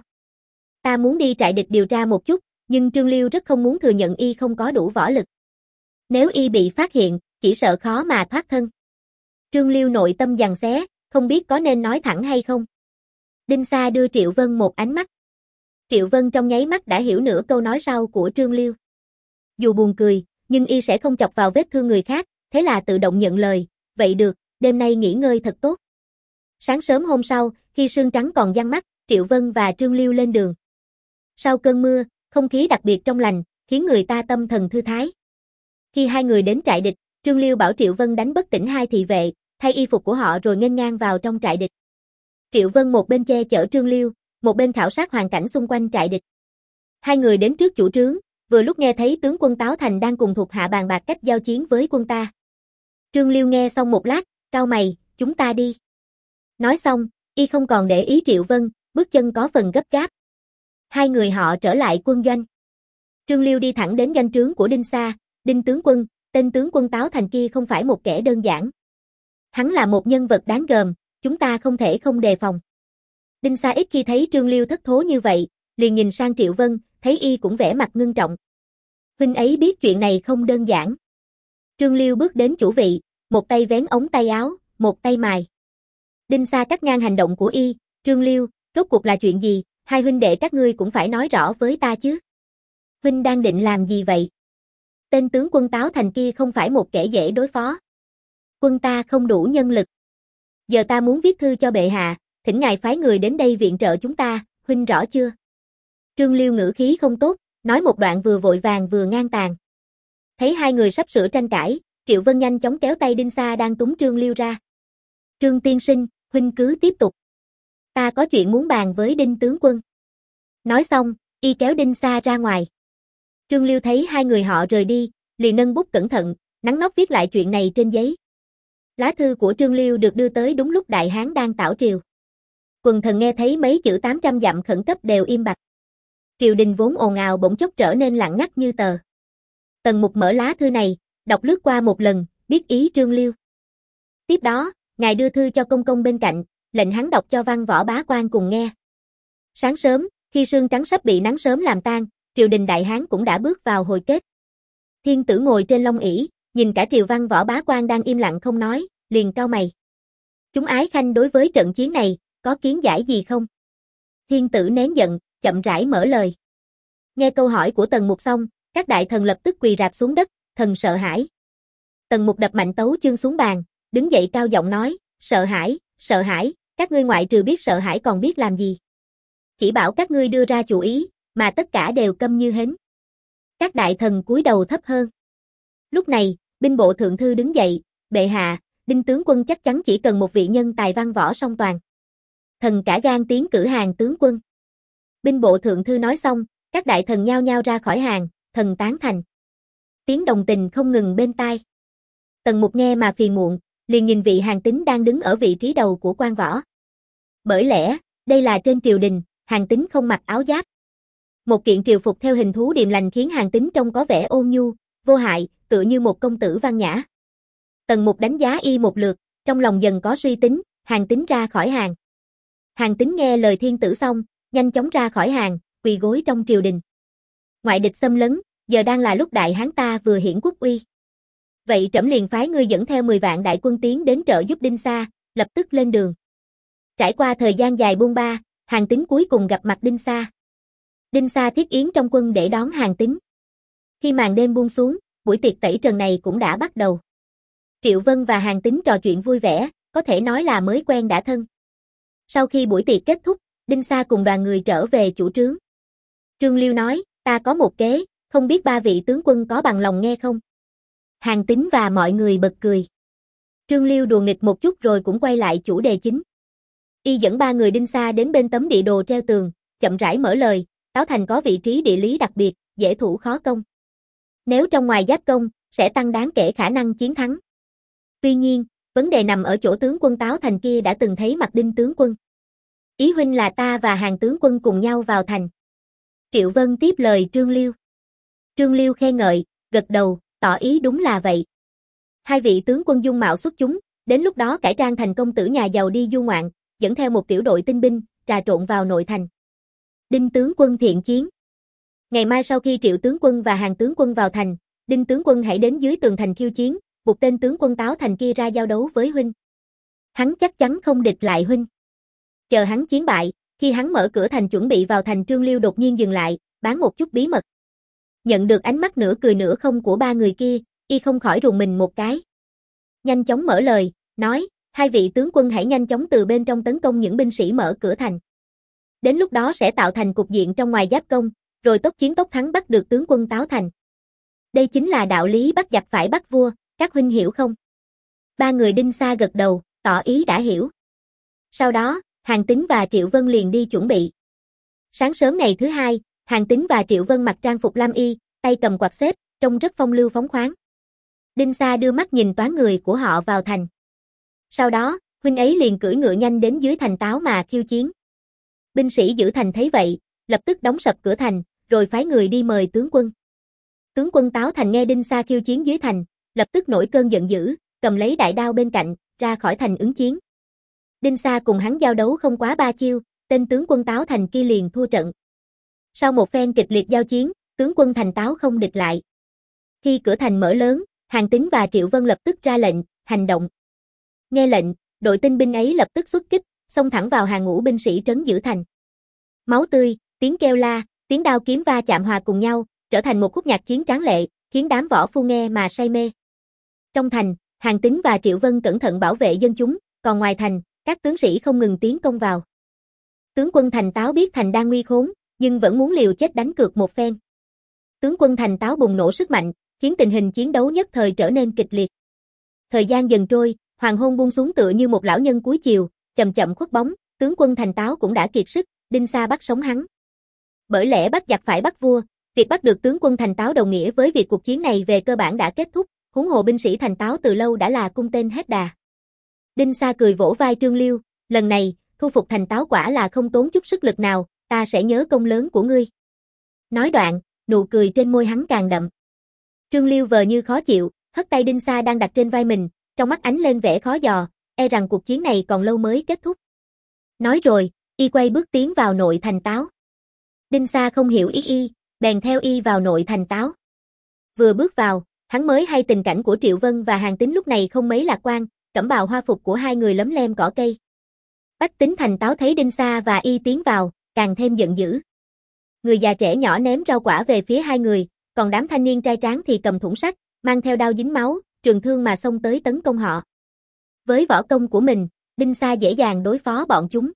Ta muốn đi trại địch điều tra một chút, nhưng Trương Liêu rất không muốn thừa nhận y không có đủ võ lực. Nếu y bị phát hiện, chỉ sợ khó mà thoát thân. Trương Liêu nội tâm giằng xé, không biết có nên nói thẳng hay không. Đinh Sa đưa Triệu Vân một ánh mắt. Triệu Vân trong nháy mắt đã hiểu nửa câu nói sau của Trương Liêu. Dù buồn cười, nhưng y sẽ không chọc vào vết thương người khác, thế là tự động nhận lời, vậy được, đêm nay nghỉ ngơi thật tốt. Sáng sớm hôm sau, khi sương trắng còn giăng mắt, Triệu Vân và Trương Liêu lên đường. Sau cơn mưa, không khí đặc biệt trong lành, khiến người ta tâm thần thư thái. Khi hai người đến trại địch, Trương Liêu bảo Triệu Vân đánh bất tỉnh hai thị vệ, thay y phục của họ rồi nghênh ngang vào trong trại địch. Triệu Vân một bên che chở Trương Liêu, một bên khảo sát hoàn cảnh xung quanh trại địch. Hai người đến trước chủ trướng, vừa lúc nghe thấy tướng quân Táo Thành đang cùng thuộc hạ bàn bạc cách giao chiến với quân ta. Trương Liêu nghe xong một lát, cau mày, chúng ta đi. Nói xong, y không còn để ý Triệu Vân, bước chân có phần gấp gáp. Hai người họ trở lại quân doanh. Trương Liêu đi thẳng đến doanh trướng của Đinh Sa, Đinh tướng quân, tên tướng quân Táo Thành kia không phải một kẻ đơn giản. Hắn là một nhân vật đáng gờm, chúng ta không thể không đề phòng. Đinh Sa ít khi thấy Trương Liêu thất thố như vậy, liền nhìn sang Triệu Vân, thấy y cũng vẻ mặt ngưng trọng. Huynh ấy biết chuyện này không đơn giản. Trương Liêu bước đến chủ vị, một tay vén ống tay áo, một tay mài. Đinh Sa cắt ngang hành động của y, Trương Liêu, rốt cuộc là chuyện gì, hai huynh đệ các ngươi cũng phải nói rõ với ta chứ. Huynh đang định làm gì vậy? Tên tướng quân Táo Thành kia không phải một kẻ dễ đối phó. Quân ta không đủ nhân lực. Giờ ta muốn viết thư cho bệ hạ, thỉnh ngài phái người đến đây viện trợ chúng ta, huynh rõ chưa? Trương Liêu ngữ khí không tốt, nói một đoạn vừa vội vàng vừa ngang tàn. Thấy hai người sắp sửa tranh cãi, Triệu Vân nhanh chóng kéo tay Đinh Sa đang túng Trương Liêu ra. Trương tiên sinh, huynh cứ tiếp tục. Ta có chuyện muốn bàn với Đinh tướng quân. Nói xong, y kéo Đinh Sa ra ngoài. Trương Liêu thấy hai người họ rời đi, liền nâng bút cẩn thận, nắn nót viết lại chuyện này trên giấy. Lá thư của Trương Liêu được đưa tới đúng lúc Đại Hán đang tảo triều. Quần thần nghe thấy mấy chữ tám trăm dặm khẩn cấp đều im bặt. Triều đình vốn ồn ào bỗng chốc trở nên lặng ngắt như tờ. Tần Mục mở lá thư này, đọc lướt qua một lần, biết ý Trương Liêu. Tiếp đó, ngài đưa thư cho công công bên cạnh, lệnh hắn đọc cho văn võ bá quan cùng nghe. Sáng sớm, khi sương trắng sắp bị nắng sớm làm tan, triều đình Đại Hán cũng đã bước vào hồi kết. Thiên tử ngồi trên long ỷ, nhìn cả triều văn võ bá quan đang im lặng không nói, liền cau mày. Chúng ái khanh đối với trận chiến này, có kiến giải gì không? Thiên tử nén giận, chậm rãi mở lời. Nghe câu hỏi của Tần Mục xong, các đại thần lập tức quỳ rạp xuống đất, thần sợ hãi. Tần Mục đập mạnh tấu chương xuống bàn, đứng dậy cao giọng nói, sợ hãi, sợ hãi, các ngươi ngoại trừ biết sợ hãi còn biết làm gì? Chỉ bảo các ngươi đưa ra chủ ý, mà tất cả đều câm như hến. Các đại thần cúi đầu thấp hơn. Lúc này, binh bộ thượng thư đứng dậy, bệ hạ, Đinh tướng quân chắc chắn chỉ cần một vị nhân tài văn võ song toàn. Thần cả gan tiến cử hàng tướng quân. Binh bộ thượng thư nói xong, các đại thần nhao nhao ra khỏi hàng, thần tán thành. Tiếng đồng tình không ngừng bên tai. Tần Mục nghe mà phiền muộn, liền nhìn vị Hàn Tín đang đứng ở vị trí đầu của quan võ. Bởi lẽ, đây là trên triều đình, Hàn Tín không mặc áo giáp. Một kiện triều phục theo hình thú điềm lành khiến Hàn Tín trông có vẻ ôn nhu, vô hại, tựa như một công tử văn nhã. Tần Mục đánh giá y một lượt, trong lòng dần có suy tính, Hàn Tín ra khỏi hàng. Hàn Tín nghe lời thiên tử xong, nhanh chóng ra khỏi hàng, quỳ gối trong triều đình. Ngoại địch xâm lấn, giờ đang là lúc Đại Hán ta vừa hiển quốc uy. Vậy trẫm liền phái ngươi dẫn theo mười vạn đại quân tiến đến trợ giúp Đinh Sa, lập tức lên đường. Trải qua thời gian dài buông ba, Hàn Tín cuối cùng gặp mặt Đinh Sa. Đinh Sa thiết yến trong quân để đón Hàn Tín. Khi màn đêm buông xuống, buổi tiệc tẩy trần này cũng đã bắt đầu. Triệu Vân và Hàn Tín trò chuyện vui vẻ, có thể nói là mới quen đã thân. Sau khi buổi tiệc kết thúc, Đinh Sa cùng đoàn người trở về chủ trướng. Trương Liêu nói, ta có một kế, không biết ba vị tướng quân có bằng lòng nghe không? Hàn Tín và mọi người bật cười. Trương Liêu đùa nghịch một chút rồi cũng quay lại chủ đề chính. Y dẫn ba người Đinh Sa đến bên tấm địa đồ treo tường, chậm rãi mở lời, Táo Thành có vị trí địa lý đặc biệt, dễ thủ khó công. Nếu trong ngoài giáp công, sẽ tăng đáng kể khả năng chiến thắng. Tuy nhiên, vấn đề nằm ở chỗ tướng quân Táo Thành kia đã từng thấy mặt Đinh tướng quân. Ý huynh là ta và Hàn tướng quân cùng nhau vào thành. Triệu Vân tiếp lời Trương Liêu. Trương Liêu khen ngợi, gật đầu, tỏ ý đúng là vậy. Hai vị tướng quân dung mạo xuất chúng, đến lúc đó cải trang thành công tử nhà giàu đi du ngoạn, dẫn theo một tiểu đội tinh binh, trà trộn vào nội thành. Đinh tướng quân thiện chiến. Ngày mai sau khi Triệu tướng quân và Hàn tướng quân vào thành, Đinh tướng quân hãy đến dưới tường thành khiêu chiến, buộc tên tướng quân Táo Thành kia ra giao đấu với huynh. Hắn chắc chắn không địch lại huynh. Chờ hắn chiến bại, khi hắn mở cửa thành chuẩn bị vào thành, Trương Liêu đột nhiên dừng lại, bán một chút bí mật. Nhận được ánh mắt nửa cười nửa không của ba người kia, y không khỏi rùng mình một cái. Nhanh chóng mở lời, nói, hai vị tướng quân hãy nhanh chóng từ bên trong tấn công những binh sĩ mở cửa thành. Đến lúc đó sẽ tạo thành cục diện trong ngoài giáp công, rồi tốc chiến tốc thắng bắt được tướng quân Táo Thành. Đây chính là đạo lý bắt giặc phải bắt vua, các huynh hiểu không? Ba người Đinh Sa gật đầu, tỏ ý đã hiểu. Sau đó, Hàn Tín và Triệu Vân liền đi chuẩn bị. Sáng sớm ngày thứ hai, Hàn Tín và Triệu Vân mặc trang phục lam y, tay cầm quạt xếp, trông rất phong lưu phóng khoáng. Đinh Sa đưa mắt nhìn toán người của họ vào thành. Sau đó, huynh ấy liền cưỡi ngựa nhanh đến dưới thành Táo mà khiêu chiến. Binh sĩ giữ thành thấy vậy, lập tức đóng sập cửa thành, rồi phái người đi mời tướng quân. Tướng quân Táo Thành nghe Đinh Sa khiêu chiến dưới thành, lập tức nổi cơn giận dữ, cầm lấy đại đao bên cạnh, ra khỏi thành ứng chiến. Đinh Sa cùng hắn giao đấu không quá ba chiêu, tên tướng quân Táo Thành kia liền thua trận. Sau một phen kịch liệt giao chiến, tướng quân thành Táo không địch lại. Khi cửa thành mở lớn, Hàn Tín và Triệu Vân lập tức ra lệnh, hành động. Nghe lệnh, đội tinh binh ấy lập tức xuất kích, xông thẳng vào hàng ngũ binh sĩ trấn giữ thành. Máu tươi, tiếng kêu la, tiếng đao kiếm va chạm hòa cùng nhau, trở thành một khúc nhạc chiến tráng lệ, khiến đám võ phu nghe mà say mê. Trong thành, Hàn Tín và Triệu Vân cẩn thận bảo vệ dân chúng, còn ngoài thành, các tướng sĩ không ngừng tiến công vào. Tướng quân thành Táo biết thành đang nguy khốn, nhưng vẫn muốn liều chết đánh cược một phen. Tướng quân thành Táo bùng nổ sức mạnh, khiến tình hình chiến đấu nhất thời trở nên kịch liệt. Thời gian dần trôi, hoàng hôn buông xuống tựa như một lão nhân cuối chiều, chậm chậm khuất bóng, tướng quân thành Táo cũng đã kiệt sức, Đinh Sa bắt sống hắn. Bởi lẽ bắt giặc phải bắt vua, việc bắt được tướng quân thành Táo đồng nghĩa với việc cuộc chiến này về cơ bản đã kết thúc, huống hồ binh sĩ thành Táo từ lâu đã là cung tên hết đà. Đinh Sa cười vỗ vai Trương Liêu, lần này, thu phục thành Táo quả là không tốn chút sức lực nào, ta sẽ nhớ công lớn của ngươi. Nói đoạn, nụ cười trên môi hắn càng đậm. Trương Liêu vờ như khó chịu, hất tay Đinh Sa đang đặt trên vai mình, trong mắt ánh lên vẻ khó dò, e rằng cuộc chiến này còn lâu mới kết thúc. Nói rồi, y quay bước tiến vào nội thành Táo. Đinh Sa không hiểu ý y, bèn theo y vào nội thành Táo. Vừa bước vào, hắn mới hay tình cảnh của Triệu Vân và Hàn Tín lúc này không mấy lạc quan, cẩm bào hoa phục của hai người lấm lem cỏ cây. Bách tính thành Táo thấy Đinh Sa và y tiến vào, càng thêm giận dữ. Người già trẻ nhỏ ném rau quả về phía hai người, còn đám thanh niên trai tráng thì cầm thủng sắt, mang theo đao dính máu, trường thương mà xông tới tấn công họ. Với võ công của mình, Đinh Sa dễ dàng đối phó bọn chúng.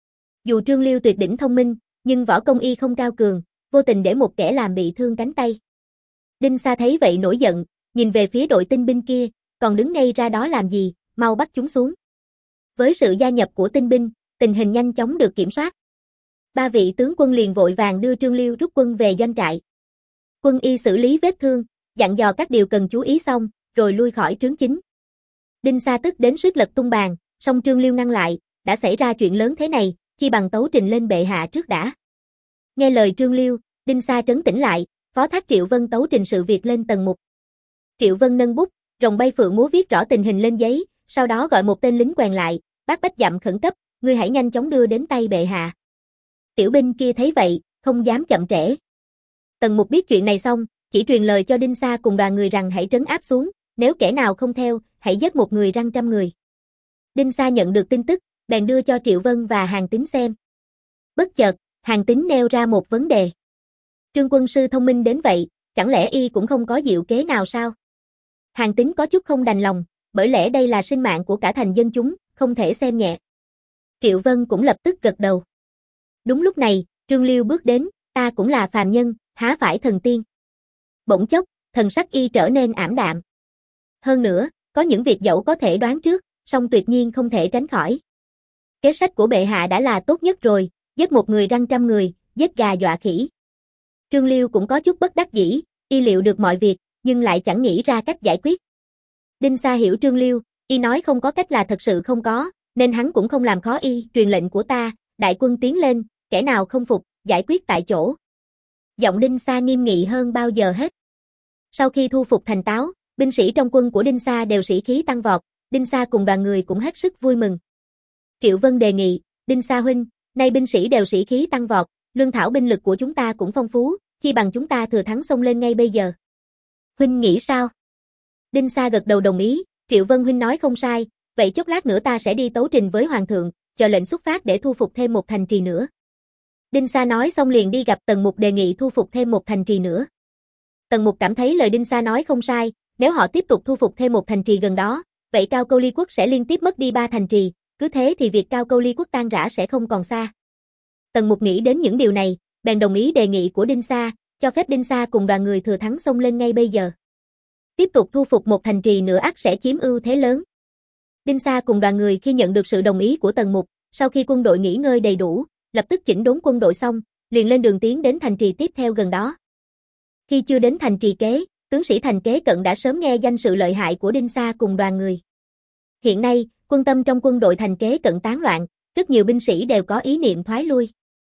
Dù Trương Liêu tuyệt đỉnh thông minh, nhưng võ công y không cao cường, vô tình để một kẻ làm bị thương cánh tay. Đinh Sa thấy vậy nổi giận, nhìn về phía đội tinh binh kia, còn đứng ngay ra đó làm gì, mau bắt chúng xuống. Với sự gia nhập của tinh binh, tình hình nhanh chóng được kiểm soát. Ba vị tướng quân liền vội vàng đưa Trương Liêu rút quân về doanh trại. Quân y xử lý vết thương, dặn dò các điều cần chú ý xong, rồi lui khỏi trướng chính. Đinh Sa tức đến suýt lật tung bàn, song Trương Liêu ngăn lại, đã xảy ra chuyện lớn thế này, chi bằng tấu trình lên bệ hạ trước đã. Nghe lời Trương Liêu, Đinh Sa trấn tĩnh lại, phó thác Triệu Vân tấu trình sự việc lên tầng mục. Triệu Vân nâng bút, rồng bay phượng múa viết rõ tình hình lên giấy, sau đó gọi một tên lính quèn lại, bác bách dặm khẩn cấp, ngươi hãy nhanh chóng đưa đến tay bệ hạ. Tiểu binh kia thấy vậy, không dám chậm trễ. Tần mục biết chuyện này xong, chỉ truyền lời cho Đinh Sa cùng đoàn người rằng hãy trấn áp xuống, nếu kẻ nào không theo, hãy giết một người răng trăm người. Đinh Sa nhận được tin tức, bèn đưa cho Triệu Vân và Hàn Tín xem. Bất chợt, Hàn Tín nêu ra một vấn đề. Trương quân sư thông minh đến vậy, chẳng lẽ y cũng không có diệu kế nào sao? Hàn Tín có chút không đành lòng, bởi lẽ đây là sinh mạng của cả thành dân chúng, không thể xem nhẹ. Triệu Vân cũng lập tức gật đầu. Đúng lúc này, Trương Liêu bước đến, ta cũng là phàm nhân, há phải thần tiên. Bỗng chốc, thần sắc y trở nên ảm đạm. Hơn nữa, có những việc dẫu có thể đoán trước, song tuyệt nhiên không thể tránh khỏi. Kế sách của bệ hạ đã là tốt nhất rồi, giết một người răn trăm người, giết gà dọa khỉ. Trương Liêu cũng có chút bất đắc dĩ, y liệu được mọi việc, nhưng lại chẳng nghĩ ra cách giải quyết. Đinh Sa hiểu Trương Liêu, y nói không có cách là thật sự không có, nên hắn cũng không làm khó y, truyền lệnh của ta, đại quân tiến lên, kẻ nào không phục, giải quyết tại chỗ. Giọng Đinh Sa nghiêm nghị hơn bao giờ hết. Sau khi thu phục thành Táo, binh sĩ trong quân của Đinh Sa đều sĩ khí tăng vọt, Đinh Sa cùng đoàn người cũng hết sức vui mừng. Triệu Vân đề nghị, Đinh Sa huynh, nay binh sĩ đều sĩ khí tăng vọt, lương thảo binh lực của chúng ta cũng phong phú, chi bằng chúng ta thừa thắng xông lên ngay bây giờ. Huynh nghĩ sao? Đinh Sa gật đầu đồng ý, Triệu Vân huynh nói không sai, vậy chốc lát nữa ta sẽ đi tấu trình với hoàng thượng, chờ lệnh xuất phát để thu phục thêm một thành trì nữa. Đinh Sa nói xong liền đi gặp Tần Mục đề nghị thu phục thêm một thành trì nữa. Tần Mục cảm thấy lời Đinh Sa nói không sai, nếu họ tiếp tục thu phục thêm một thành trì gần đó, vậy Cao Câu Ly quốc sẽ liên tiếp mất đi ba thành trì, cứ thế thì việc Cao Câu Ly quốc tan rã sẽ không còn xa. Tần Mục nghĩ đến những điều này, bèn đồng ý đề nghị của Đinh Sa, cho phép Đinh Sa cùng đoàn người thừa thắng xông lên ngay bây giờ. Tiếp tục thu phục một thành trì nữa ắt sẽ chiếm ưu thế lớn. Đinh Sa cùng đoàn người khi nhận được sự đồng ý của Tần Mục, sau khi quân đội nghỉ ngơi đầy đủ, lập tức chỉnh đốn quân đội xong, liền lên đường tiến đến thành trì tiếp theo gần đó. Khi chưa đến thành trì Kế, tướng sĩ thành Kế Cận đã sớm nghe danh sự lợi hại của Đinh Sa cùng đoàn người. Hiện nay, quân tâm trong quân đội thành Kế Cận tán loạn, rất nhiều binh sĩ đều có ý niệm thoái lui.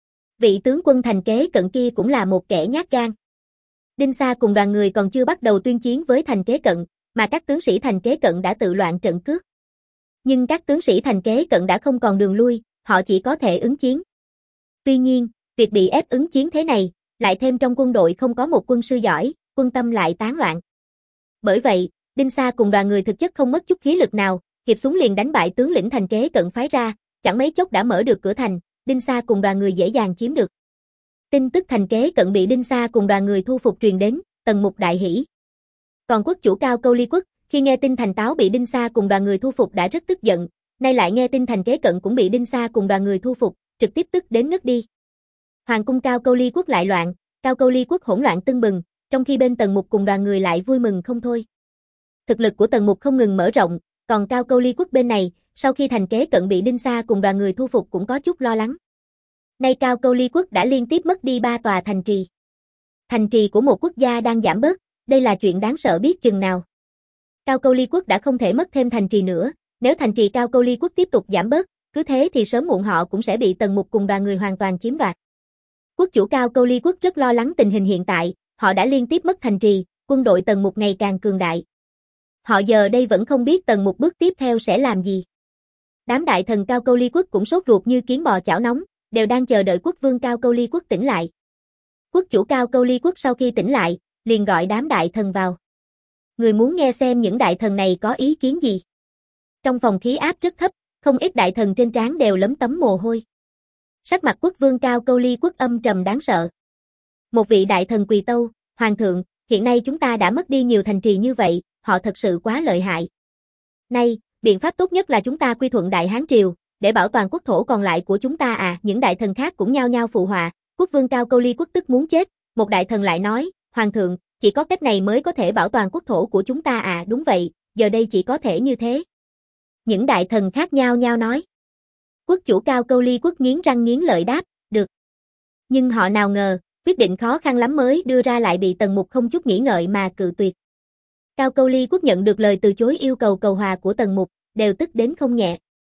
Vị tướng quân thành Kế Cận kia cũng là một kẻ nhát gan. Đinh Sa cùng đoàn người còn chưa bắt đầu tuyên chiến với thành Kế Cận, mà các tướng sĩ thành Kế Cận đã tự loạn trận cước. Nhưng các tướng sĩ thành Kế Cận đã không còn đường lui, họ chỉ có thể ứng chiến. Tuy nhiên, việc bị ép ứng chiến thế này, lại thêm trong quân đội không có một quân sư giỏi, quân tâm lại tán loạn. Bởi vậy, Đinh Sa cùng đoàn người thực chất không mất chút khí lực nào, hiệp súng liền đánh bại tướng lĩnh thành Kế Cận phái ra, chẳng mấy chốc đã mở được cửa thành, Đinh Sa cùng đoàn người dễ dàng chiếm được. Tin tức thành Kế Cận bị Đinh Sa cùng đoàn người thu phục truyền đến, Tần Mục đại hỉ. Còn quốc chủ Cao Câu Ly quốc, khi nghe tin thành Táo bị Đinh Sa cùng đoàn người thu phục đã rất tức giận, nay lại nghe tin thành Kế Cận cũng bị Đinh Sa cùng đoàn người thu phục, trực tiếp tức đến ngất đi. Hoàng cung Cao Câu Ly quốc lại loạn, Cao Câu Ly quốc hỗn loạn tưng bừng, trong khi bên Tần Mục cùng đoàn người lại vui mừng không thôi. Thực lực của Tần Mục không ngừng mở rộng, còn Cao Câu Ly quốc bên này, sau khi thành Kế Cận bị Đinh Sa cùng đoàn người thu phục cũng có chút lo lắng. Nay Cao Câu Ly quốc đã liên tiếp mất đi ba tòa thành trì. Thành trì của một quốc gia đang giảm bớt, đây là chuyện đáng sợ biết chừng nào. Cao Câu Ly quốc đã không thể mất thêm thành trì nữa, nếu thành trì Cao Câu Ly quốc tiếp tục giảm bớt, cứ thế thì sớm muộn họ cũng sẽ bị Tần Mục cùng đoàn người hoàn toàn chiếm đoạt. Quốc chủ Cao Câu Ly quốc rất lo lắng tình hình hiện tại, họ đã liên tiếp mất thành trì, quân đội Tần Mục ngày càng cường đại. Họ giờ đây vẫn không biết Tần Mục bước tiếp theo sẽ làm gì. Đám đại thần Cao Câu Ly quốc cũng sốt ruột như kiến bò chảo nóng, đều đang chờ đợi quốc vương Cao Câu Ly quốc tỉnh lại. Quốc chủ Cao Câu Ly quốc sau khi tỉnh lại, liền gọi đám đại thần vào. Người muốn nghe xem những đại thần này có ý kiến gì. Trong phòng khí áp rất thấp, không ít đại thần trên trán đều lấm tấm mồ hôi. Sắc mặt quốc vương Cao Câu Ly quốc âm trầm đáng sợ. Một vị đại thần quỳ tâu, Hoàng thượng, hiện nay chúng ta đã mất đi nhiều thành trì như vậy, họ thật sự quá lợi hại. Nay, biện pháp tốt nhất là chúng ta quy thuận Đại Hán Triều, để bảo toàn quốc thổ còn lại của chúng ta à. Những đại thần khác cũng nhao nhao phụ họa, quốc vương Cao Câu Ly quốc tức muốn chết. Một đại thần lại nói, Hoàng thượng, chỉ có cách này mới có thể bảo toàn quốc thổ của chúng ta à. Đúng vậy, giờ đây chỉ có thể như thế. Những đại thần khác nhao nhao nói. Quốc chủ Cao Câu Ly quốc nghiến răng nghiến lợi đáp, được. Nhưng họ nào ngờ, quyết định khó khăn lắm mới đưa ra lại bị Tần Mục không chút nghĩ ngợi mà cự tuyệt. Cao Câu Ly quốc nhận được lời từ chối yêu cầu cầu hòa của Tần Mục, đều tức đến không nhẹ.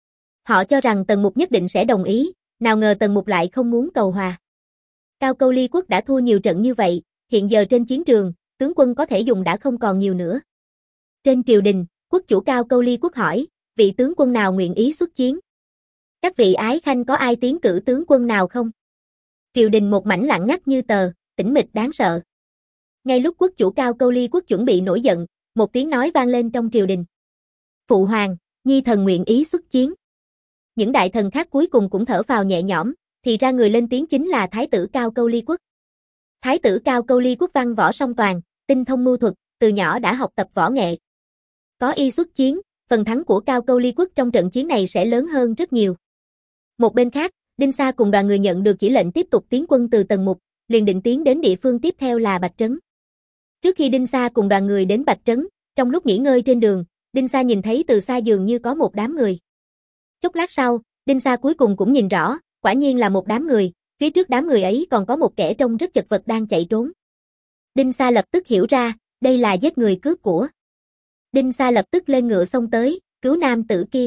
Họ cho rằng Tần Mục nhất định sẽ đồng ý, nào ngờ Tần Mục lại không muốn cầu hòa. Cao Câu Ly quốc đã thua nhiều trận như vậy, hiện giờ trên chiến trường, tướng quân có thể dùng đã không còn nhiều nữa. Trên triều đình, quốc chủ Cao Câu Ly quốc hỏi, vị tướng quân nào nguyện ý xuất chiến? Các vị ái khanh có ai tiến cử tướng quân nào không? Triều đình một mảnh lặng ngắt như tờ, tĩnh mịch đáng sợ. Ngay lúc quốc chủ Cao Câu Ly quốc chuẩn bị nổi giận, một tiếng nói vang lên trong triều đình. Phụ hoàng, nhi thần nguyện ý xuất chiến. Những đại thần khác cuối cùng cũng thở phào nhẹ nhõm, thì ra người lên tiếng chính là Thái tử Cao Câu Ly quốc. Thái tử Cao Câu Ly quốc văn võ song toàn, tinh thông mưu thuật, từ nhỏ đã học tập võ nghệ. Có y xuất chiến, phần thắng của Cao Câu Ly quốc trong trận chiến này sẽ lớn hơn rất nhiều. Một bên khác, Đinh Sa cùng đoàn người nhận được chỉ lệnh tiếp tục tiến quân từ Tần Mục, liền định tiến đến địa phương tiếp theo là Bạch Trấn. Trước khi Đinh Sa cùng đoàn người đến Bạch Trấn, trong lúc nghỉ ngơi trên đường, Đinh Sa nhìn thấy từ xa dường như có một đám người. Chốc lát sau, Đinh Sa cuối cùng cũng nhìn rõ, quả nhiên là một đám người, phía trước đám người ấy còn có một kẻ trông rất chật vật đang chạy trốn. Đinh Sa lập tức hiểu ra, đây là giết người cướp của. Đinh Sa lập tức lên ngựa xông tới, cứu nam tử kia.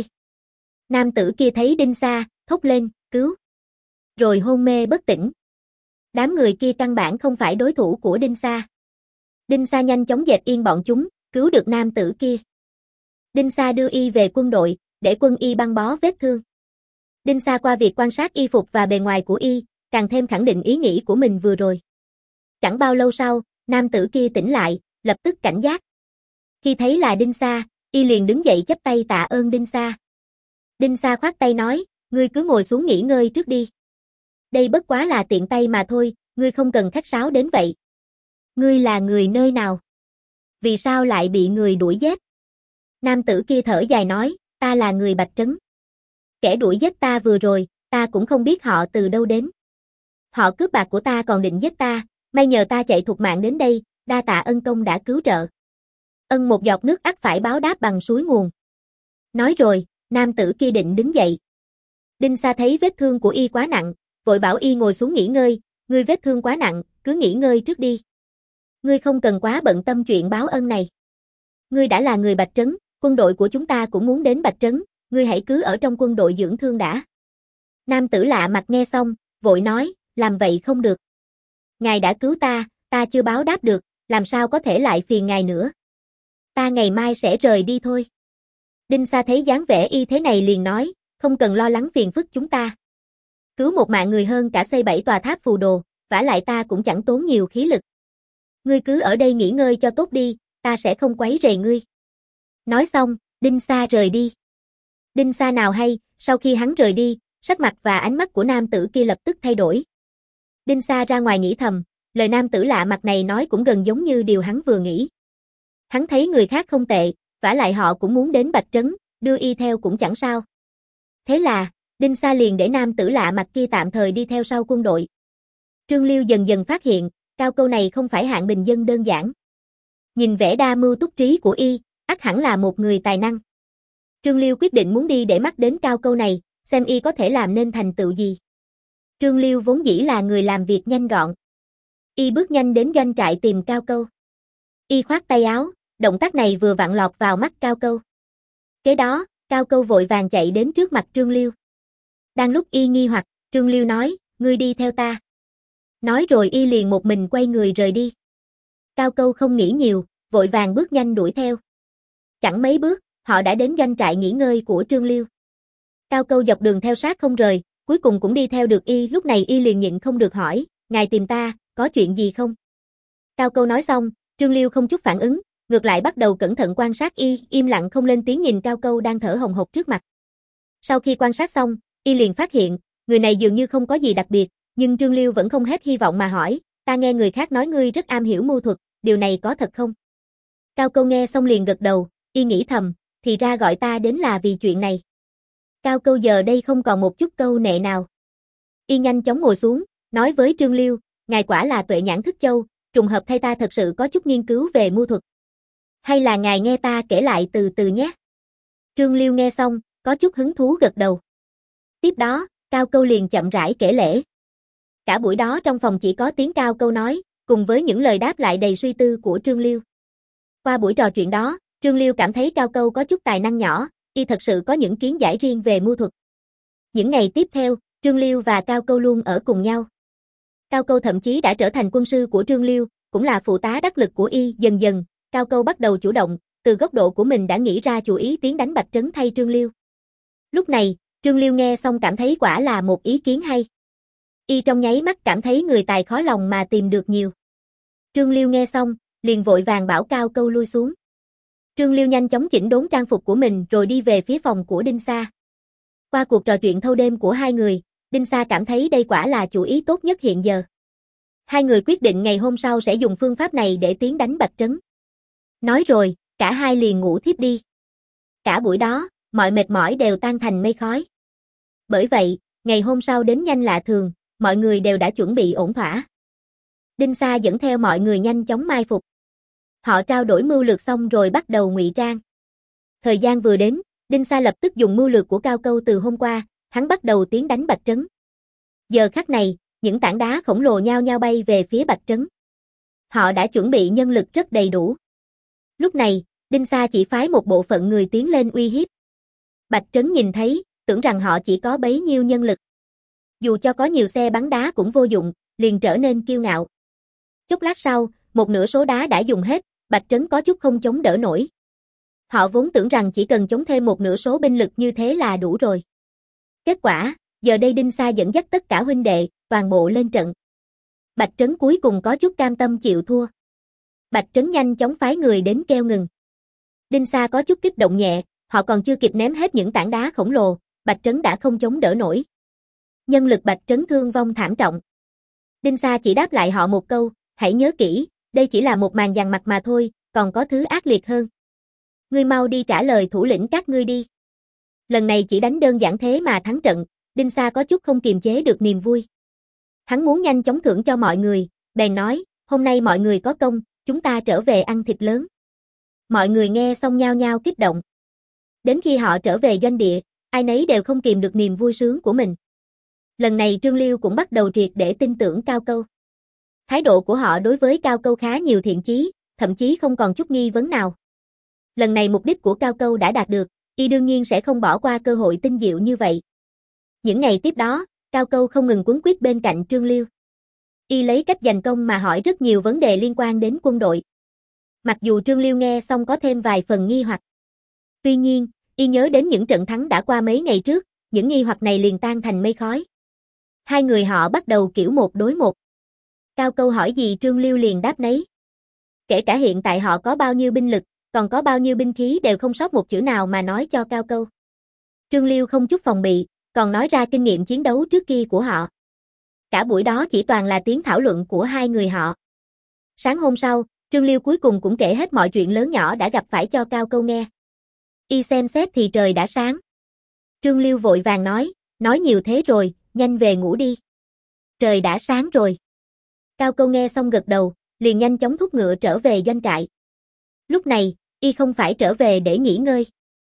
Nam tử kia thấy Đinh Sa, thốt lên, cứu. Rồi hôn mê bất tỉnh. Đám người kia căn bản không phải đối thủ của Đinh Sa. Đinh Sa nhanh chóng dẹp yên bọn chúng, cứu được nam tử kia. Đinh Sa đưa y về quân đội, để quân y băng bó vết thương. Đinh Sa qua việc quan sát y phục và bề ngoài của y, càng thêm khẳng định ý nghĩ của mình vừa rồi. Chẳng bao lâu sau, nam tử kia tỉnh lại, lập tức cảnh giác. Khi thấy là Đinh Sa, y liền đứng dậy chắp tay tạ ơn Đinh Sa. Đinh Sa khoát tay nói, ngươi cứ ngồi xuống nghỉ ngơi trước đi. Đây bất quá là tiện tay mà thôi, ngươi không cần khách sáo đến vậy. Ngươi là người nơi nào? Vì sao lại bị người đuổi giết? Nam tử kia thở dài nói, ta là người Bạch Trấn. Kẻ đuổi giết ta vừa rồi, ta cũng không biết họ từ đâu đến. Họ cướp bạc của ta còn định giết ta, may nhờ ta chạy thục mạng đến đây, đa tạ ân công đã cứu trợ. Ân một giọt nước ắt phải báo đáp bằng suối nguồn. Nói rồi, nam tử kia định đứng dậy. Đinh Sa thấy vết thương của y quá nặng, vội bảo y ngồi xuống nghỉ ngơi, ngươi vết thương quá nặng, cứ nghỉ ngơi trước đi. Ngươi không cần quá bận tâm chuyện báo ân này. Ngươi đã là người Bạch Trấn, quân đội của chúng ta cũng muốn đến Bạch Trấn, ngươi hãy cứ ở trong quân đội dưỡng thương đã. Nam tử lạ mặt nghe xong, vội nói, làm vậy không được. Ngài đã cứu ta, ta chưa báo đáp được, làm sao có thể lại phiền ngài nữa. Ta ngày mai sẽ rời đi thôi. Đinh Sa thấy dáng vẻ y thế này liền nói, không cần lo lắng phiền phức chúng ta. Cứu một mạng người hơn cả xây bảy tòa tháp phù đồ, vả lại ta cũng chẳng tốn nhiều khí lực. Ngươi cứ ở đây nghỉ ngơi cho tốt đi, ta sẽ không quấy rầy ngươi. Nói xong, Đinh Sa rời đi. Đinh Sa nào hay, sau khi hắn rời đi, sắc mặt và ánh mắt của nam tử kia lập tức thay đổi. Đinh Sa ra ngoài nghĩ thầm, lời nam tử lạ mặt này nói cũng gần giống như điều hắn vừa nghĩ. Hắn thấy người khác không tệ, vả lại họ cũng muốn đến Bạch Trấn, đưa y theo cũng chẳng sao. Thế là, Đinh Sa liền để nam tử lạ mặt kia tạm thời đi theo sau quân đội. Trương Liêu dần dần phát hiện, Cao Câu này không phải hạng bình dân đơn giản. Nhìn vẻ đa mưu túc trí của y, ắt hẳn là một người tài năng. Trương Liêu quyết định muốn đi để mắt đến Cao Câu này, xem y có thể làm nên thành tựu gì. Trương Liêu vốn dĩ là người làm việc nhanh gọn. Y bước nhanh đến doanh trại tìm Cao Câu. Y khoát tay áo, động tác này vừa vặn lọt vào mắt Cao Câu. Kế đó, Cao Câu vội vàng chạy đến trước mặt Trương Liêu. Đang lúc y nghi hoặc, Trương Liêu nói, ngươi đi theo ta. Nói rồi y liền một mình quay người rời đi. Cao Câu không nghĩ nhiều, vội vàng bước nhanh đuổi theo. Chẳng mấy bước, họ đã đến doanh trại nghỉ ngơi của Trương Liêu. Cao Câu dọc đường theo sát không rời, cuối cùng cũng đi theo được y, lúc này y liền nhịn không được hỏi, ngài tìm ta, có chuyện gì không? Cao Câu nói xong, Trương Liêu không chút phản ứng, ngược lại bắt đầu cẩn thận quan sát y, im lặng không lên tiếng nhìn Cao Câu đang thở hồng hộc trước mặt. Sau khi quan sát xong, y liền phát hiện, người này dường như không có gì đặc biệt, nhưng Trương Liêu vẫn không hết hy vọng mà hỏi, ta nghe người khác nói ngươi rất am hiểu mưu thuật, điều này có thật không? Cao Câu nghe xong liền gật đầu, y nghĩ thầm, thì ra gọi ta đến là vì chuyện này. Cao Câu giờ đây không còn một chút câu nệ nào. Y nhanh chóng ngồi xuống, nói với Trương Liêu, ngài quả là tuệ nhãn thức châu, trùng hợp thay ta thật sự có chút nghiên cứu về mưu thuật. Hay là ngài nghe ta kể lại từ từ nhé. Trương Liêu nghe xong, có chút hứng thú gật đầu. Tiếp đó, Cao Câu liền chậm rãi kể lể. Cả buổi đó trong phòng chỉ có tiếng Cao Câu nói, cùng với những lời đáp lại đầy suy tư của Trương Liêu. Qua buổi trò chuyện đó, Trương Liêu cảm thấy Cao Câu có chút tài năng nhỏ, y thật sự có những kiến giải riêng về mưu thuật. Những ngày tiếp theo, Trương Liêu và Cao Câu luôn ở cùng nhau. Cao Câu thậm chí đã trở thành quân sư của Trương Liêu, cũng là phụ tá đắc lực của y. Dần dần, Cao Câu bắt đầu chủ động, từ góc độ của mình đã nghĩ ra chủ ý tiến đánh Bạch Trấn thay Trương Liêu. Lúc này, Trương Liêu nghe xong cảm thấy quả là một ý kiến hay. Y trong nháy mắt cảm thấy người tài khó lòng mà tìm được nhiều. Trương Liêu nghe xong, liền vội vàng bảo Cao Câu lui xuống. Trương Liêu nhanh chóng chỉnh đốn trang phục của mình rồi đi về phía phòng của Đinh Sa. Qua cuộc trò chuyện thâu đêm của hai người, Đinh Sa cảm thấy đây quả là chủ ý tốt nhất hiện giờ. Hai người quyết định ngày hôm sau sẽ dùng phương pháp này để tiến đánh Bạch Trấn. Nói rồi, cả hai liền ngủ thiếp đi. Cả buổi đó, mọi mệt mỏi đều tan thành mây khói. Bởi vậy, ngày hôm sau đến nhanh lạ thường, mọi người đều đã chuẩn bị ổn thỏa. Đinh Sa dẫn theo mọi người nhanh chóng mai phục. Họ trao đổi mưu lược xong rồi bắt đầu ngụy trang. Thời gian vừa đến, Đinh Sa lập tức dùng mưu lược của Cao Câu từ hôm qua, hắn bắt đầu tiến đánh Bạch Trấn. Giờ khắc này, những tảng đá khổng lồ nhao nhao bay về phía Bạch Trấn. Họ đã chuẩn bị nhân lực rất đầy đủ. Lúc này, Đinh Sa chỉ phái một bộ phận người tiến lên uy hiếp. Bạch Trấn nhìn thấy, tưởng rằng họ chỉ có bấy nhiêu nhân lực. Dù cho có nhiều xe bắn đá cũng vô dụng, liền trở nên kiêu ngạo. Chốc lát sau, một nửa số đá đã dùng hết, Bạch Trấn có chút không chống đỡ nổi. Họ vốn tưởng rằng chỉ cần chống thêm một nửa số binh lực như thế là đủ rồi. Kết quả, giờ đây Đinh Sa dẫn dắt tất cả huynh đệ, toàn bộ lên trận. Bạch Trấn cuối cùng có chút cam tâm chịu thua. Bạch Trấn nhanh chóng phái người đến kêu ngừng. Đinh Sa có chút kích động nhẹ, họ còn chưa kịp ném hết những tảng đá khổng lồ, Bạch Trấn đã không chống đỡ nổi. Nhân lực Bạch Trấn thương vong thảm trọng. Đinh Sa chỉ đáp lại họ một câu, hãy nhớ kỹ, đây chỉ là một màn dằn mặt mà thôi, còn có thứ ác liệt hơn. Ngươi mau đi trả lời thủ lĩnh các ngươi đi. Lần này chỉ đánh đơn giản thế mà thắng trận, Đinh Sa có chút không kiềm chế được niềm vui. Hắn muốn nhanh chóng thưởng cho mọi người, bèn nói, hôm nay mọi người có công, chúng ta trở về ăn thịt lớn. Mọi người nghe xong nhao nhao kích động. Đến khi họ trở về doanh địa, ai nấy đều không kìm được niềm vui sướng của mình. Lần này Trương Liêu cũng bắt đầu triệt để tin tưởng Cao Câu. Thái độ của họ đối với Cao Câu khá nhiều thiện chí, thậm chí không còn chút nghi vấn nào. Lần này mục đích của Cao Câu đã đạt được, y đương nhiên sẽ không bỏ qua cơ hội tinh diệu như vậy. Những ngày tiếp đó, Cao Câu không ngừng quấn quýt bên cạnh Trương Liêu. Y lấy cách giành công mà hỏi rất nhiều vấn đề liên quan đến quân đội. Mặc dù Trương Liêu nghe xong có thêm vài phần nghi hoặc. Tuy nhiên, y nhớ đến những trận thắng đã qua mấy ngày trước, những nghi hoặc này liền tan thành mây khói. Hai người họ bắt đầu kiểu một đối một. Cao Câu hỏi gì Trương Liêu liền đáp nấy. Kể cả hiện tại họ có bao nhiêu binh lực, còn có bao nhiêu binh khí đều không sót một chữ nào mà nói cho Cao Câu. Trương Liêu không chút phòng bị, còn nói ra kinh nghiệm chiến đấu trước kia của họ. Cả buổi đó chỉ toàn là tiếng thảo luận của hai người họ. Sáng hôm sau, Trương Liêu cuối cùng cũng kể hết mọi chuyện lớn nhỏ đã gặp phải cho Cao Câu nghe. Y xem xét thì trời đã sáng. Trương Liêu vội vàng nói, nói nhiều thế rồi, nhanh về ngủ đi. Trời đã sáng rồi. Cao Câu nghe xong gật đầu, liền nhanh chóng thúc ngựa trở về doanh trại. Lúc này, y không phải trở về để nghỉ ngơi.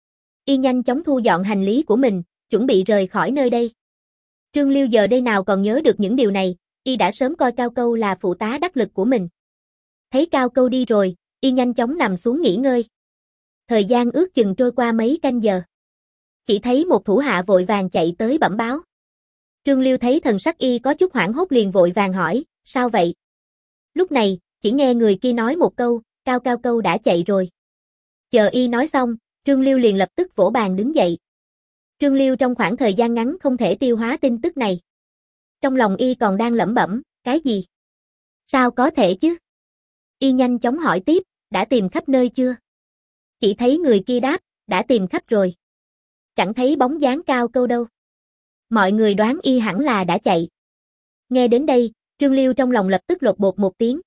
Y nhanh chóng thu dọn hành lý của mình, chuẩn bị rời khỏi nơi đây. Trương Liêu giờ đây nào còn nhớ được những điều này, y đã sớm coi Cao Câu là phụ tá đắc lực của mình. Thấy Cao Câu đi rồi, y nhanh chóng nằm xuống nghỉ ngơi. Thời gian ước chừng trôi qua mấy canh giờ. Chỉ thấy một thủ hạ vội vàng chạy tới bẩm báo. Trương Liêu thấy thần sắc y có chút hoảng hốt liền vội vàng hỏi, sao vậy? Lúc này, chỉ nghe người kia nói một câu, Cao Cao Câu đã chạy rồi. Chờ y nói xong, Trương Liêu liền lập tức vỗ bàn đứng dậy. Trương Liêu trong khoảng thời gian ngắn không thể tiêu hóa tin tức này. Trong lòng y còn đang lẩm bẩm, cái gì? Sao có thể chứ? Y nhanh chóng hỏi tiếp, đã tìm khắp nơi chưa? Chỉ thấy người kia đáp, đã tìm khắp rồi. Chẳng thấy bóng dáng Cao Câu đâu. Mọi người đoán y hẳn là đã chạy. Nghe đến đây, Trương Liêu trong lòng lập tức lột bột một tiếng.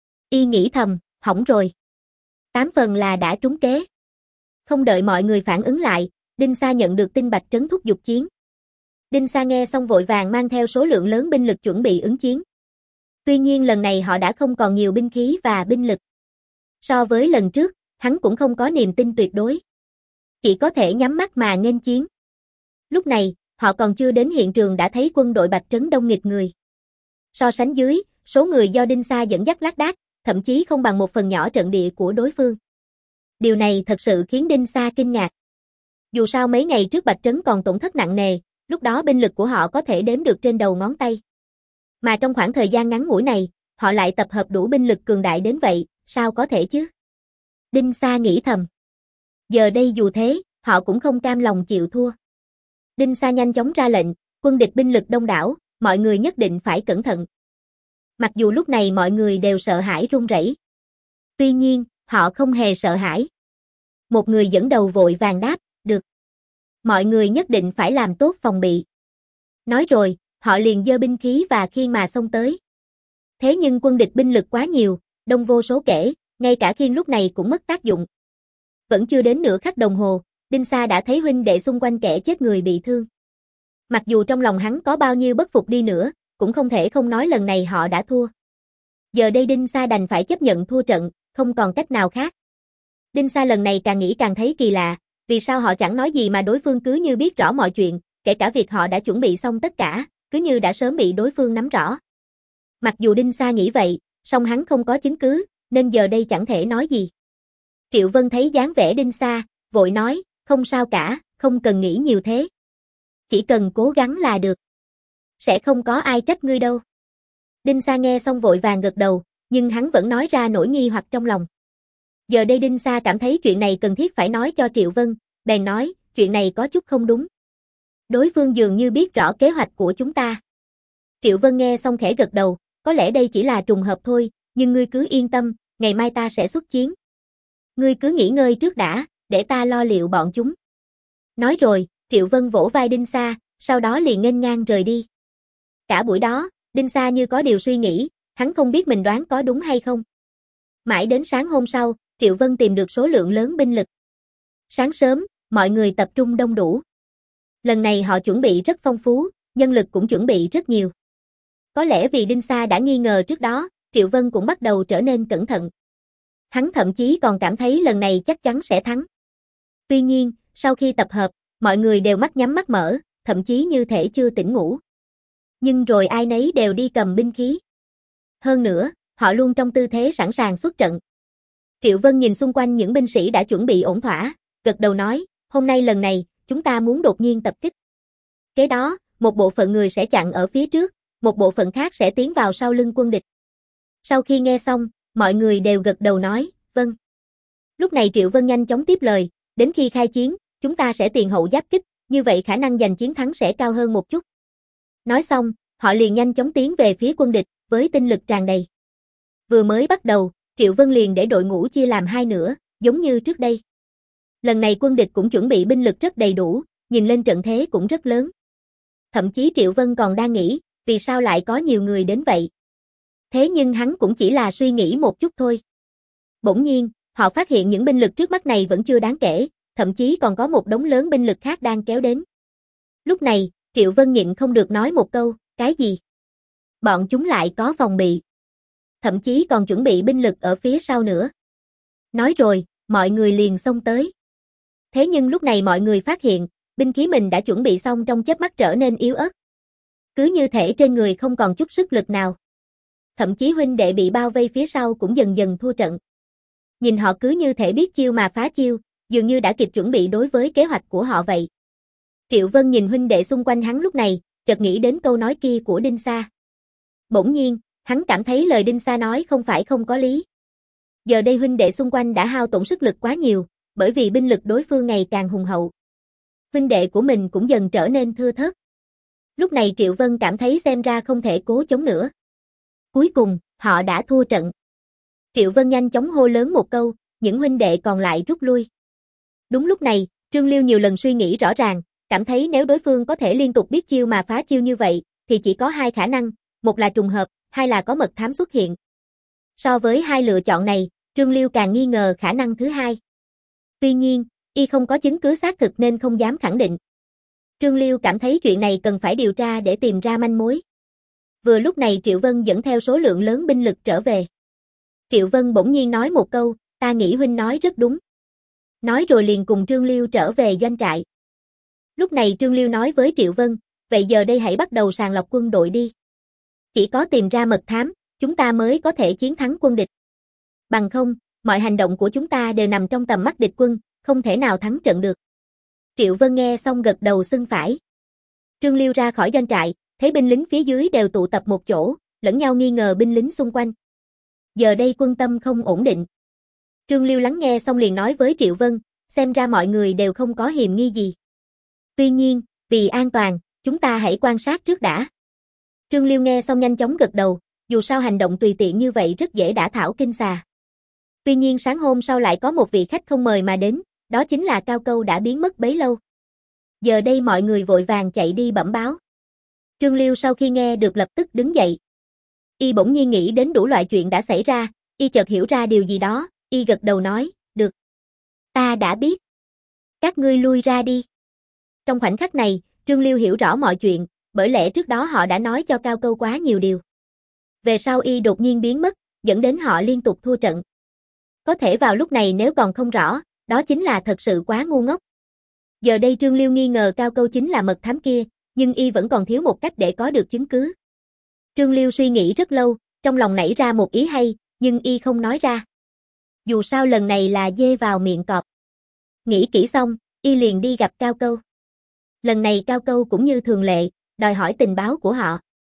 Y nghĩ thầm, hỏng rồi. Tám phần là đã trúng kế. Không đợi mọi người phản ứng lại, Đinh Sa nhận được tin Bạch Trấn thúc giục chiến. Đinh Sa nghe xong vội vàng mang theo số lượng lớn binh lực chuẩn bị ứng chiến. Tuy nhiên lần này họ đã không còn nhiều binh khí và binh lực. So với lần trước, hắn cũng không có niềm tin tuyệt đối. Chỉ có thể nhắm mắt mà nghênh chiến. Lúc này, họ còn chưa đến hiện trường đã thấy quân đội Bạch Trấn đông nghịt người. So sánh dưới, số người do Đinh Sa dẫn dắt lác đác, thậm chí không bằng một phần nhỏ trận địa của đối phương. Điều này thật sự khiến Đinh Sa kinh ngạc. Dù sao mấy ngày trước Bạch Trấn còn tổn thất nặng nề, lúc đó binh lực của họ có thể đếm được trên đầu ngón tay. Mà trong khoảng thời gian ngắn ngủi này, họ lại tập hợp đủ binh lực cường đại đến vậy, sao có thể chứ? Đinh Sa nghĩ thầm. Giờ đây dù thế, họ cũng không cam lòng chịu thua. Đinh Sa nhanh chóng ra lệnh, quân địch binh lực đông đảo, mọi người nhất định phải cẩn thận. Mặc dù lúc này mọi người đều sợ hãi run rẩy. Tuy nhiên, họ không hề sợ hãi. Một người dẫn đầu vội vàng đáp, được. Mọi người nhất định phải làm tốt phòng bị. Nói rồi, họ liền giơ binh khí và khiên mà xông tới. Thế nhưng quân địch binh lực quá nhiều, đông vô số kể, ngay cả khiên lúc này cũng mất tác dụng. Vẫn chưa đến nửa khắc đồng hồ, Đinh Sa đã thấy huynh đệ xung quanh kẻ chết người bị thương. Mặc dù trong lòng hắn có bao nhiêu bất phục đi nữa, cũng không thể không nói lần này họ đã thua. Giờ đây Đinh Sa đành phải chấp nhận thua trận, không còn cách nào khác. Đinh Sa lần này càng nghĩ càng thấy kỳ lạ, vì sao họ chẳng nói gì mà đối phương cứ như biết rõ mọi chuyện, kể cả việc họ đã chuẩn bị xong tất cả, cứ như đã sớm bị đối phương nắm rõ. Mặc dù Đinh Sa nghĩ vậy, song hắn không có chứng cứ, nên giờ đây chẳng thể nói gì. Triệu Vân thấy dáng vẻ Đinh Sa, vội nói, không sao cả, không cần nghĩ nhiều thế. Chỉ cần cố gắng là được. Sẽ không có ai trách ngươi đâu. Đinh Sa nghe xong vội vàng gật đầu, nhưng hắn vẫn nói ra nỗi nghi hoặc trong lòng. Giờ đây Đinh Sa cảm thấy chuyện này cần thiết phải nói cho Triệu Vân, bèn nói, chuyện này có chút không đúng. Đối phương dường như biết rõ kế hoạch của chúng ta. Triệu Vân nghe xong khẽ gật đầu, có lẽ đây chỉ là trùng hợp thôi, nhưng ngươi cứ yên tâm, ngày mai ta sẽ xuất chiến. Ngươi cứ nghỉ ngơi trước đã, để ta lo liệu bọn chúng. Nói rồi, Triệu Vân vỗ vai Đinh Sa, sau đó liền nghênh ngang rời đi. Cả buổi đó, Đinh Sa như có điều suy nghĩ, hắn không biết mình đoán có đúng hay không. Mãi đến sáng hôm sau, Triệu Vân tìm được số lượng lớn binh lực. Sáng sớm, mọi người tập trung đông đủ. Lần này họ chuẩn bị rất phong phú, nhân lực cũng chuẩn bị rất nhiều. Có lẽ vì Đinh Sa đã nghi ngờ trước đó, Triệu Vân cũng bắt đầu trở nên cẩn thận. Hắn thậm chí còn cảm thấy lần này chắc chắn sẽ thắng. Tuy nhiên, sau khi tập hợp, mọi người đều mắt nhắm mắt mở, thậm chí như thể chưa tỉnh ngủ. Nhưng rồi ai nấy đều đi cầm binh khí. Hơn nữa, họ luôn trong tư thế sẵn sàng xuất trận. Triệu Vân nhìn xung quanh những binh sĩ đã chuẩn bị ổn thỏa, gật đầu nói, hôm nay lần này, chúng ta muốn đột nhiên tập kích. Kế đó, một bộ phận người sẽ chặn ở phía trước, một bộ phận khác sẽ tiến vào sau lưng quân địch. Sau khi nghe xong, mọi người đều gật đầu nói, vâng. Lúc này Triệu Vân nhanh chóng tiếp lời, đến khi khai chiến, chúng ta sẽ tiền hậu giáp kích, như vậy khả năng giành chiến thắng sẽ cao hơn một chút. Nói xong, họ liền nhanh chóng tiến về phía quân địch, với tinh lực tràn đầy. Vừa mới bắt đầu, Triệu Vân liền để đội ngũ chia làm hai nửa, giống như trước đây. Lần này quân địch cũng chuẩn bị binh lực rất đầy đủ, nhìn lên trận thế cũng rất lớn. Thậm chí Triệu Vân còn đang nghĩ, vì sao lại có nhiều người đến vậy. Thế nhưng hắn cũng chỉ là suy nghĩ một chút thôi. Bỗng nhiên, họ phát hiện những binh lực trước mắt này vẫn chưa đáng kể, thậm chí còn có một đống lớn binh lực khác đang kéo đến. Lúc này, Triệu Vân nhịn không được nói một câu, cái gì? Bọn chúng lại có phòng bị. Thậm chí còn chuẩn bị binh lực ở phía sau nữa. Nói rồi, mọi người liền xông tới. Thế nhưng lúc này mọi người phát hiện, binh khí mình đã chuẩn bị xong trong chớp mắt trở nên yếu ớt. Cứ như thể trên người không còn chút sức lực nào. Thậm chí huynh đệ bị bao vây phía sau cũng dần dần thua trận. Nhìn họ cứ như thể biết chiêu mà phá chiêu, dường như đã kịp chuẩn bị đối với kế hoạch của họ vậy. Triệu Vân nhìn huynh đệ xung quanh hắn lúc này, chợt nghĩ đến câu nói kia của Đinh Sa. Bỗng nhiên, hắn cảm thấy lời Đinh Sa nói không phải không có lý. Giờ đây huynh đệ xung quanh đã hao tổn sức lực quá nhiều, bởi vì binh lực đối phương ngày càng hùng hậu. Huynh đệ của mình cũng dần trở nên thưa thớt. Lúc này Triệu Vân cảm thấy xem ra không thể cố chống nữa. Cuối cùng, họ đã thua trận. Triệu Vân nhanh chóng hô lớn một câu, những huynh đệ còn lại rút lui. Đúng lúc này, Trương Liêu nhiều lần suy nghĩ rõ ràng, cảm thấy nếu đối phương có thể liên tục biết chiêu mà phá chiêu như vậy, thì chỉ có hai khả năng, một là trùng hợp, hai là có mật thám xuất hiện. So với hai lựa chọn này, Trương Liêu càng nghi ngờ khả năng thứ hai. Tuy nhiên, y không có chứng cứ xác thực nên không dám khẳng định. Trương Liêu cảm thấy chuyện này cần phải điều tra để tìm ra manh mối. Vừa lúc này Triệu Vân dẫn theo số lượng lớn binh lực trở về. Triệu Vân bỗng nhiên nói một câu, ta nghĩ huynh nói rất đúng. Nói rồi liền cùng Trương Liêu trở về doanh trại. Lúc này Trương Liêu nói với Triệu Vân, vậy giờ đây hãy bắt đầu sàng lọc quân đội đi. Chỉ có tìm ra mật thám, chúng ta mới có thể chiến thắng quân địch. Bằng không, mọi hành động của chúng ta đều nằm trong tầm mắt địch quân, không thể nào thắng trận được. Triệu Vân nghe xong gật đầu xưng phải. Trương Liêu ra khỏi doanh trại, thấy binh lính phía dưới đều tụ tập một chỗ, lẫn nhau nghi ngờ binh lính xung quanh. Giờ đây quân tâm không ổn định. Trương Liêu lắng nghe xong liền nói với Triệu Vân, xem ra mọi người đều không có hiềm nghi gì. Tuy nhiên, vì an toàn, chúng ta hãy quan sát trước đã. Trương Liêu nghe xong nhanh chóng gật đầu, dù sao hành động tùy tiện như vậy rất dễ đả thảo kinh xà. Tuy nhiên sáng hôm sau lại có một vị khách không mời mà đến, đó chính là Cao Câu đã biến mất bấy lâu. Giờ đây mọi người vội vàng chạy đi bẩm báo. Trương Liêu sau khi nghe được lập tức đứng dậy. Y bỗng nhiên nghĩ đến đủ loại chuyện đã xảy ra, y chợt hiểu ra điều gì đó, y gật đầu nói, được. Ta đã biết. Các ngươi lui ra đi. Trong khoảnh khắc này, Trương Liêu hiểu rõ mọi chuyện, bởi lẽ trước đó họ đã nói cho Cao Câu quá nhiều điều. Về sau y đột nhiên biến mất, dẫn đến họ liên tục thua trận. Có thể vào lúc này nếu còn không rõ, đó chính là thật sự quá ngu ngốc. Giờ đây Trương Liêu nghi ngờ Cao Câu chính là mật thám kia, nhưng y vẫn còn thiếu một cách để có được chứng cứ. Trương Liêu suy nghĩ rất lâu, trong lòng nảy ra một ý hay, nhưng y không nói ra. Dù sao lần này là dê vào miệng cọp. Nghĩ kỹ xong, y liền đi gặp Cao Câu. Lần này Cao Câu cũng như thường lệ, đòi hỏi tình báo của họ.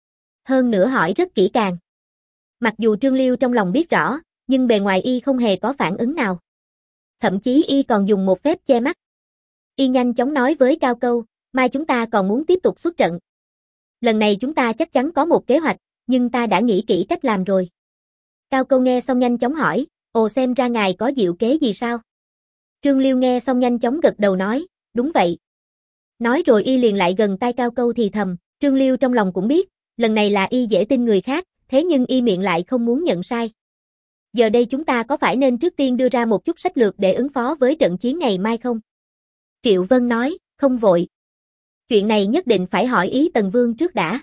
Hơn nữa hỏi rất kỹ càng. Mặc dù Trương Liêu trong lòng biết rõ, nhưng bề ngoài y không hề có phản ứng nào. Thậm chí y còn dùng một phép che mắt. Y nhanh chóng nói với Cao Câu, mai chúng ta còn muốn tiếp tục xuất trận. Lần này chúng ta chắc chắn có một kế hoạch, nhưng ta đã nghĩ kỹ cách làm rồi. Cao Câu nghe xong nhanh chóng hỏi, ồ xem ra ngài có diệu kế gì sao? Trương Liêu nghe xong nhanh chóng gật đầu nói, đúng vậy. Nói rồi y liền lại gần tai Cao Câu thì thầm, Trương Liêu trong lòng cũng biết, lần này là y dễ tin người khác, thế nhưng y miệng lại không muốn nhận sai. Giờ đây chúng ta có phải nên trước tiên đưa ra một chút sách lược để ứng phó với trận chiến ngày mai không? Triệu Vân nói, không vội. Chuyện này nhất định phải hỏi ý Tần Vương trước đã.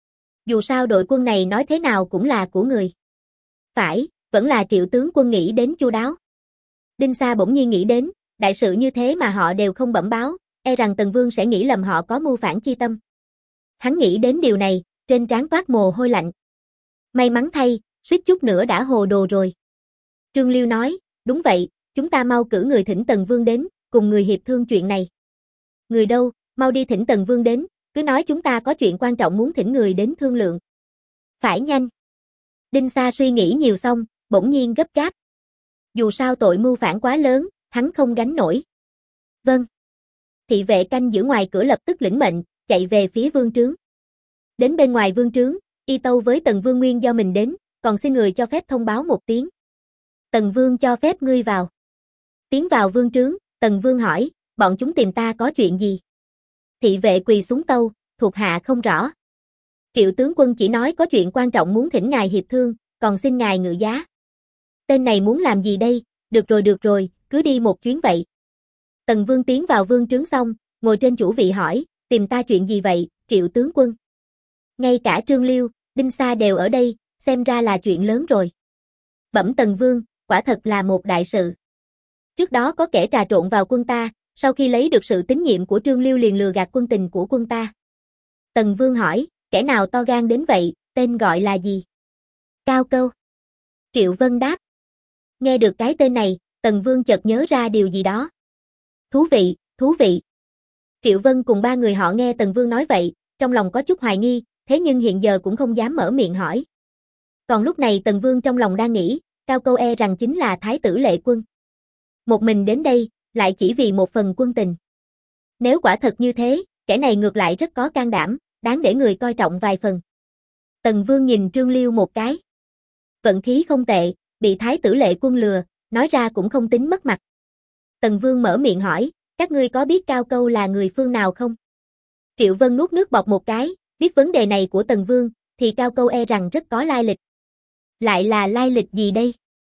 Dù sao đội quân này nói thế nào cũng là của người. Phải, vẫn là Triệu tướng quân nghĩ đến chu đáo. Đinh Sa bỗng nhiên nghĩ đến, đại sự như thế mà họ đều không bẩm báo, e rằng Tần Vương sẽ nghĩ lầm họ có mưu phản chi tâm. Hắn nghĩ đến điều này, trên trán toát mồ hôi lạnh. May mắn thay, suýt chút nữa đã hồ đồ rồi. Trương Liêu nói, đúng vậy, chúng ta mau cử người thỉnh Tần Vương đến, cùng người hiệp thương chuyện này. Người đâu, mau đi thỉnh Tần Vương đến, cứ nói chúng ta có chuyện quan trọng muốn thỉnh người đến thương lượng. Phải nhanh. Đinh Sa suy nghĩ nhiều xong, bỗng nhiên gấp gáp. Dù sao tội mưu phản quá lớn, hắn không gánh nổi. Vâng. Thị vệ canh giữ ngoài cửa lập tức lĩnh mệnh, chạy về phía vương trướng. Đến bên ngoài vương trướng, y tâu với Tần Vương nguyên do mình đến, còn xin người cho phép thông báo một tiếng. Tần Vương cho phép ngươi vào. Tiến vào vương trướng, Tần Vương hỏi, bọn chúng tìm ta có chuyện gì? Thị vệ quỳ xuống tâu, thuộc hạ không rõ. Triệu tướng quân chỉ nói có chuyện quan trọng muốn thỉnh ngài hiệp thương, còn xin ngài ngự giá. Tên này muốn làm gì đây? Được rồi được rồi, cứ đi một chuyến vậy. Tần Vương tiến vào vương trướng xong, ngồi trên chủ vị hỏi, tìm ta chuyện gì vậy, Triệu tướng quân? Ngay cả Trương Liêu, Đinh Sa đều ở đây, xem ra là chuyện lớn rồi. Bẩm Tần Vương, quả thật là một đại sự. Trước đó có kẻ trà trộn vào quân ta, sau khi lấy được sự tín nhiệm của Trương Liêu liền lừa gạt quân tình của quân ta. Tần Vương hỏi, kẻ nào to gan đến vậy, tên gọi là gì? Cao Câu. Triệu Vân đáp. Nghe được cái tên này, Tần Vương chợt nhớ ra điều gì đó. Thú vị, thú vị. Triệu Vân cùng ba người họ nghe Tần Vương nói vậy, trong lòng có chút hoài nghi, thế nhưng hiện giờ cũng không dám mở miệng hỏi. Còn lúc này Tần Vương trong lòng đang nghĩ, Cao Câu e rằng chính là Thái tử Lệ Quân. Một mình đến đây, lại chỉ vì một phần quân tình. Nếu quả thật như thế, kẻ này ngược lại rất có can đảm, đáng để người coi trọng vài phần. Tần Vương nhìn Trương Liêu một cái. Vận khí không tệ, bị Thái tử Lệ Quân lừa, nói ra cũng không tính mất mặt. Tần Vương mở miệng hỏi, các ngươi có biết Cao Câu là người phương nào không? Triệu Vân nuốt nước bọt một cái, biết vấn đề này của Tần Vương, thì Cao Câu e rằng rất có lai lịch. Lại là lai lịch gì đây?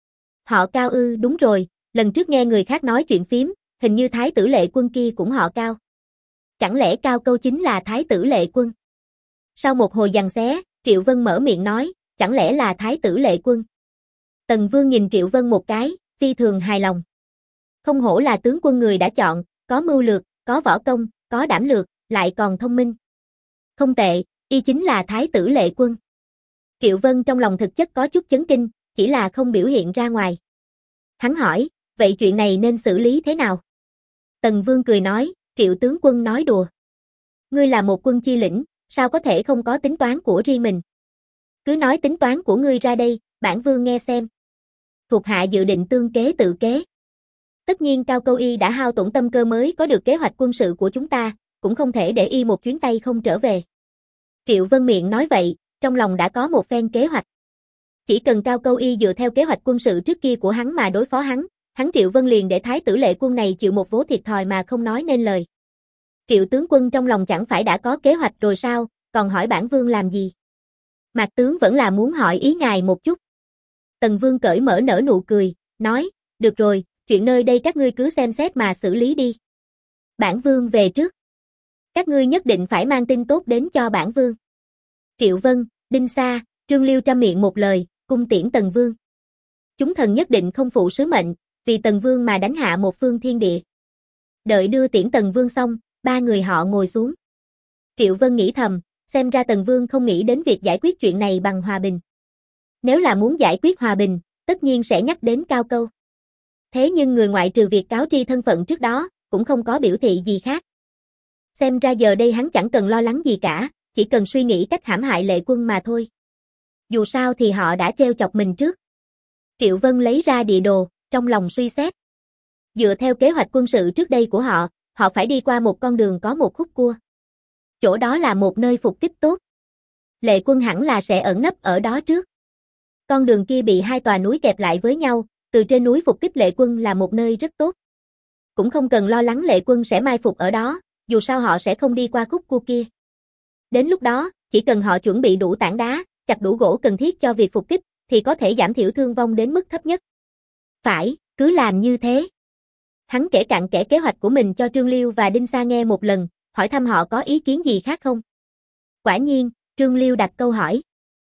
Họ Cao ư, đúng rồi, lần trước nghe người khác nói chuyện phím, hình như Thái tử Lệ Quân kia cũng họ Cao. Chẳng lẽ Cao Câu chính là Thái tử Lệ Quân? Sau một hồi giằng xé, Triệu Vân mở miệng nói, chẳng lẽ là Thái tử Lệ Quân? Tần Vương nhìn Triệu Vân một cái, phi thường hài lòng. Không hổ là tướng quân người đã chọn, có mưu lược, có võ công, có đảm lược, lại còn thông minh. Không tệ, y chính là Thái tử Lệ Quân. Triệu Vân trong lòng thực chất có chút chấn kinh, chỉ là không biểu hiện ra ngoài. Hắn hỏi, vậy chuyện này nên xử lý thế nào? Tần Vương cười nói, Triệu tướng quân nói đùa. Ngươi là một quân chi lĩnh, sao có thể không có tính toán của riêng mình? Cứ nói tính toán của ngươi ra đây, bản vương nghe xem. Thuộc hạ dự định tương kế tự kế. Tất nhiên Cao Câu y đã hao tổn tâm cơ mới có được kế hoạch quân sự của chúng ta, cũng không thể để y một chuyến tay không trở về. Triệu Vân miệng nói vậy, trong lòng đã có một phen kế hoạch. Chỉ cần Cao Câu y dựa theo kế hoạch quân sự trước kia của hắn mà đối phó hắn, hắn Triệu Vân liền để Thái tử Lệ Quân này chịu một vố thiệt thòi mà không nói nên lời. Triệu tướng quân trong lòng chẳng phải đã có kế hoạch rồi sao, còn hỏi bản vương làm gì? Mạc tướng vẫn là muốn hỏi ý ngài một chút. Tần Vương cởi mở nở nụ cười, nói, được rồi, chuyện nơi đây các ngươi cứ xem xét mà xử lý đi. Bản vương về trước. Các ngươi nhất định phải mang tin tốt đến cho bản vương. Triệu Vân, Đinh Sa, Trương Liêu trăm miệng một lời, cung tiễn Tần Vương. Chúng thần nhất định không phụ sứ mệnh, vì Tần Vương mà đánh hạ một phương thiên địa. Đợi đưa tiễn Tần Vương xong, ba người họ ngồi xuống. Triệu Vân nghĩ thầm, xem ra Tần Vương không nghĩ đến việc giải quyết chuyện này bằng hòa bình. Nếu là muốn giải quyết hòa bình, tất nhiên sẽ nhắc đến Cao Câu. Thế nhưng người ngoại trừ việc cáo tri thân phận trước đó, cũng không có biểu thị gì khác. Xem ra giờ đây hắn chẳng cần lo lắng gì cả, chỉ cần suy nghĩ cách hãm hại Lệ Quân mà thôi. Dù sao thì họ đã trêu chọc mình trước. Triệu Vân lấy ra địa đồ, trong lòng suy xét. Dựa theo kế hoạch quân sự trước đây của họ, họ phải đi qua một con đường có một khúc cua. Chỗ đó là một nơi phục kích tốt. Lệ Quân hẳn là sẽ ẩn nấp ở đó trước. Con đường kia bị hai tòa núi kẹp lại với nhau, từ trên núi phục kích Lệ Quân là một nơi rất tốt. Cũng không cần lo lắng Lệ Quân sẽ mai phục ở đó, dù sao họ sẽ không đi qua khúc cua kia. Đến lúc đó, chỉ cần họ chuẩn bị đủ tảng đá, chặt đủ gỗ cần thiết cho việc phục kích, thì có thể giảm thiểu thương vong đến mức thấp nhất. Phải, cứ làm như thế. Hắn kể cặn kẽ kế hoạch của mình cho Trương Liêu và Đinh Sa nghe một lần, hỏi thăm họ có ý kiến gì khác không. Quả nhiên, Trương Liêu đặt câu hỏi.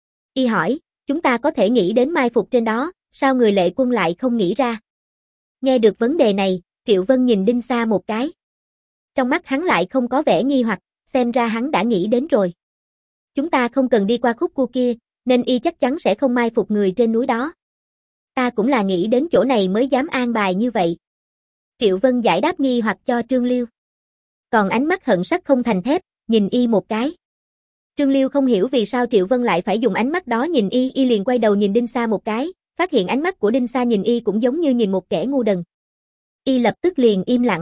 Y hỏi, chúng ta có thể nghĩ đến mai phục trên đó, sao người Lệ Quân lại không nghĩ ra? Nghe được vấn đề này, Triệu Vân nhìn Đinh Sa một cái. Trong mắt hắn lại không có vẻ nghi hoặc, xem ra hắn đã nghĩ đến rồi. Chúng ta không cần đi qua khúc cua kia, nên y chắc chắn sẽ không mai phục người trên núi đó. Ta cũng là nghĩ đến chỗ này mới dám an bài như vậy. Triệu Vân giải đáp nghi hoặc cho Trương Liêu. Còn ánh mắt hận sắt không thành thép, nhìn y một cái. Trương Liêu không hiểu vì sao Triệu Vân lại phải dùng ánh mắt đó nhìn y, y liền quay đầu nhìn Đinh Sa một cái, phát hiện ánh mắt của Đinh Sa nhìn y cũng giống như nhìn một kẻ ngu đần. Y lập tức liền im lặng.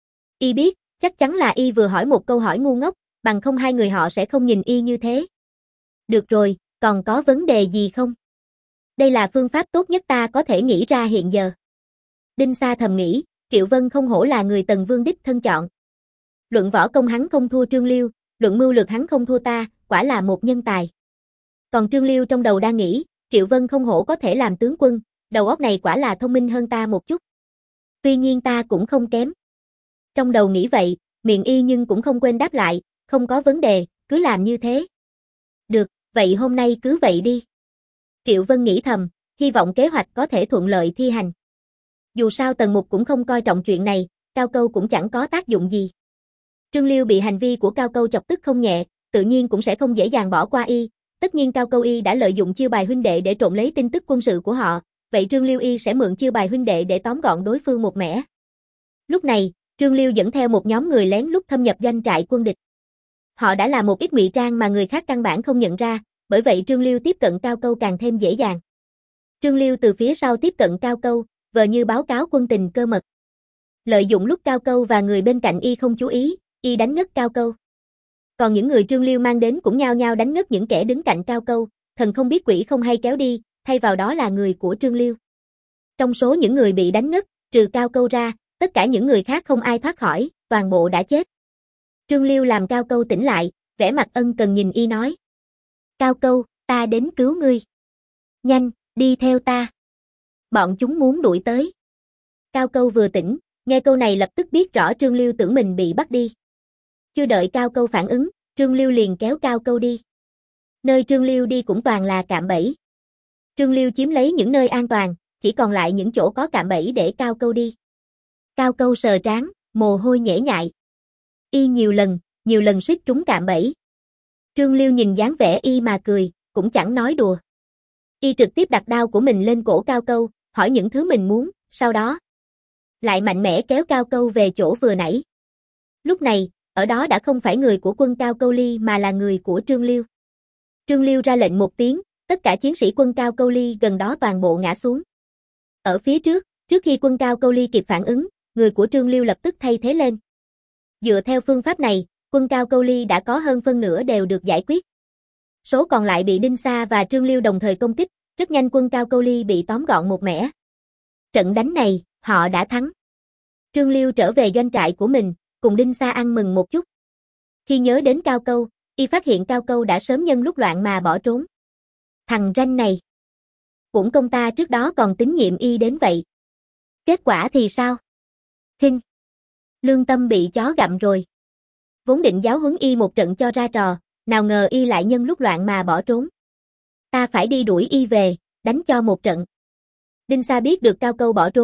Y biết, chắc chắn là y vừa hỏi một câu hỏi ngu ngốc, bằng không hai người họ sẽ không nhìn y như thế. Được rồi, còn có vấn đề gì không? Đây là phương pháp tốt nhất ta có thể nghĩ ra hiện giờ. Đinh Sa thầm nghĩ, Triệu Vân không hổ là người Tần Vương đích thân chọn. Luận võ công hắn không thua Trương Liêu, luận mưu lược hắn không thua ta, quả là một nhân tài. Còn Trương Liêu trong đầu đang nghĩ, Triệu Vân không hổ có thể làm tướng quân, đầu óc này quả là thông minh hơn ta một chút. Tuy nhiên ta cũng không kém. Trong đầu nghĩ vậy, miệng y nhưng cũng không quên đáp lại, không có vấn đề, cứ làm như thế. Được, vậy hôm nay cứ vậy đi. Triệu Vân nghĩ thầm, hy vọng kế hoạch có thể thuận lợi thi hành. Dù sao Tần Mục cũng không coi trọng chuyện này, Cao Câu cũng chẳng có tác dụng gì. Trương Liêu bị hành vi của Cao Câu chọc tức không nhẹ, tự nhiên cũng sẽ không dễ dàng bỏ qua y. Tất nhiên Cao Câu y đã lợi dụng chiêu bài huynh đệ để trộm lấy tin tức quân sự của họ, vậy Trương Liêu y sẽ mượn chiêu bài huynh đệ để tóm gọn đối phương một mẻ. Lúc này, Trương Liêu dẫn theo một nhóm người lén lút thâm nhập doanh trại quân địch. Họ đã làm một ít ngụy trang mà người khác căn bản không nhận ra, bởi vậy Trương Liêu tiếp cận Cao Câu càng thêm dễ dàng. Trương Liêu từ phía sau tiếp cận Cao Câu, vờ như báo cáo quân tình cơ mật. Lợi dụng lúc Cao Câu và người bên cạnh y không chú ý, y đánh ngất Cao Câu. Còn những người Trương Liêu mang đến cũng nhao nhao đánh ngất những kẻ đứng cạnh Cao Câu, thần không biết quỷ không hay kéo đi, thay vào đó là người của Trương Liêu. Trong số những người bị đánh ngất, trừ Cao Câu ra, tất cả những người khác không ai thoát khỏi, toàn bộ đã chết. Trương Liêu làm Cao Câu tỉnh lại, vẻ mặt ân cần nhìn y nói. Cao Câu, ta đến cứu ngươi. Nhanh, đi theo ta. Bọn chúng muốn đuổi tới. Cao Câu vừa tỉnh, nghe câu này lập tức biết rõ Trương Liêu tưởng mình bị bắt đi. Chưa đợi Cao Câu phản ứng, Trương Liêu liền kéo Cao Câu đi. Nơi Trương Liêu đi cũng toàn là cạm bẫy. Trương Liêu chiếm lấy những nơi an toàn, chỉ còn lại những chỗ có cạm bẫy để Cao Câu đi. Cao Câu sờ trán, mồ hôi nhễ nhại. Y nhiều lần, nhiều lần suýt trúng cạm bẫy. Trương Liêu nhìn dáng vẻ y mà cười, cũng chẳng nói đùa. Y trực tiếp đặt đao của mình lên cổ Cao Câu, hỏi những thứ mình muốn, sau đó lại mạnh mẽ kéo Cao Câu về chỗ vừa nãy. Lúc này, ở đó đã không phải người của quân Cao Câu Ly mà là người của Trương Liêu. Trương Liêu ra lệnh một tiếng, tất cả chiến sĩ quân Cao Câu Ly gần đó toàn bộ ngã xuống. Ở phía trước, trước khi quân Cao Câu Ly kịp phản ứng, người của Trương Liêu lập tức thay thế lên. Dựa theo phương pháp này, quân Cao Câu Ly đã có hơn phân nửa đều được giải quyết. Số còn lại bị Đinh Sa và Trương Liêu đồng thời công kích, rất nhanh quân Cao Câu Ly bị tóm gọn một mẻ. Trận đánh này, họ đã thắng. Trương Liêu trở về doanh trại của mình, cùng Đinh Sa ăn mừng một chút. Khi nhớ đến Cao Câu, y phát hiện Cao Câu đã sớm nhân lúc loạn mà bỏ trốn. Thằng ranh này. Uổng công ta trước đó còn tín nhiệm y đến vậy. Kết quả thì sao? Hinh. Lương tâm bị chó gặm rồi. Vốn định giáo huấn y một trận cho ra trò, nào ngờ y lại nhân lúc loạn mà bỏ trốn. Ta phải đi đuổi y về, đánh cho một trận. Đinh Sa biết được Cao Câu bỏ trốn,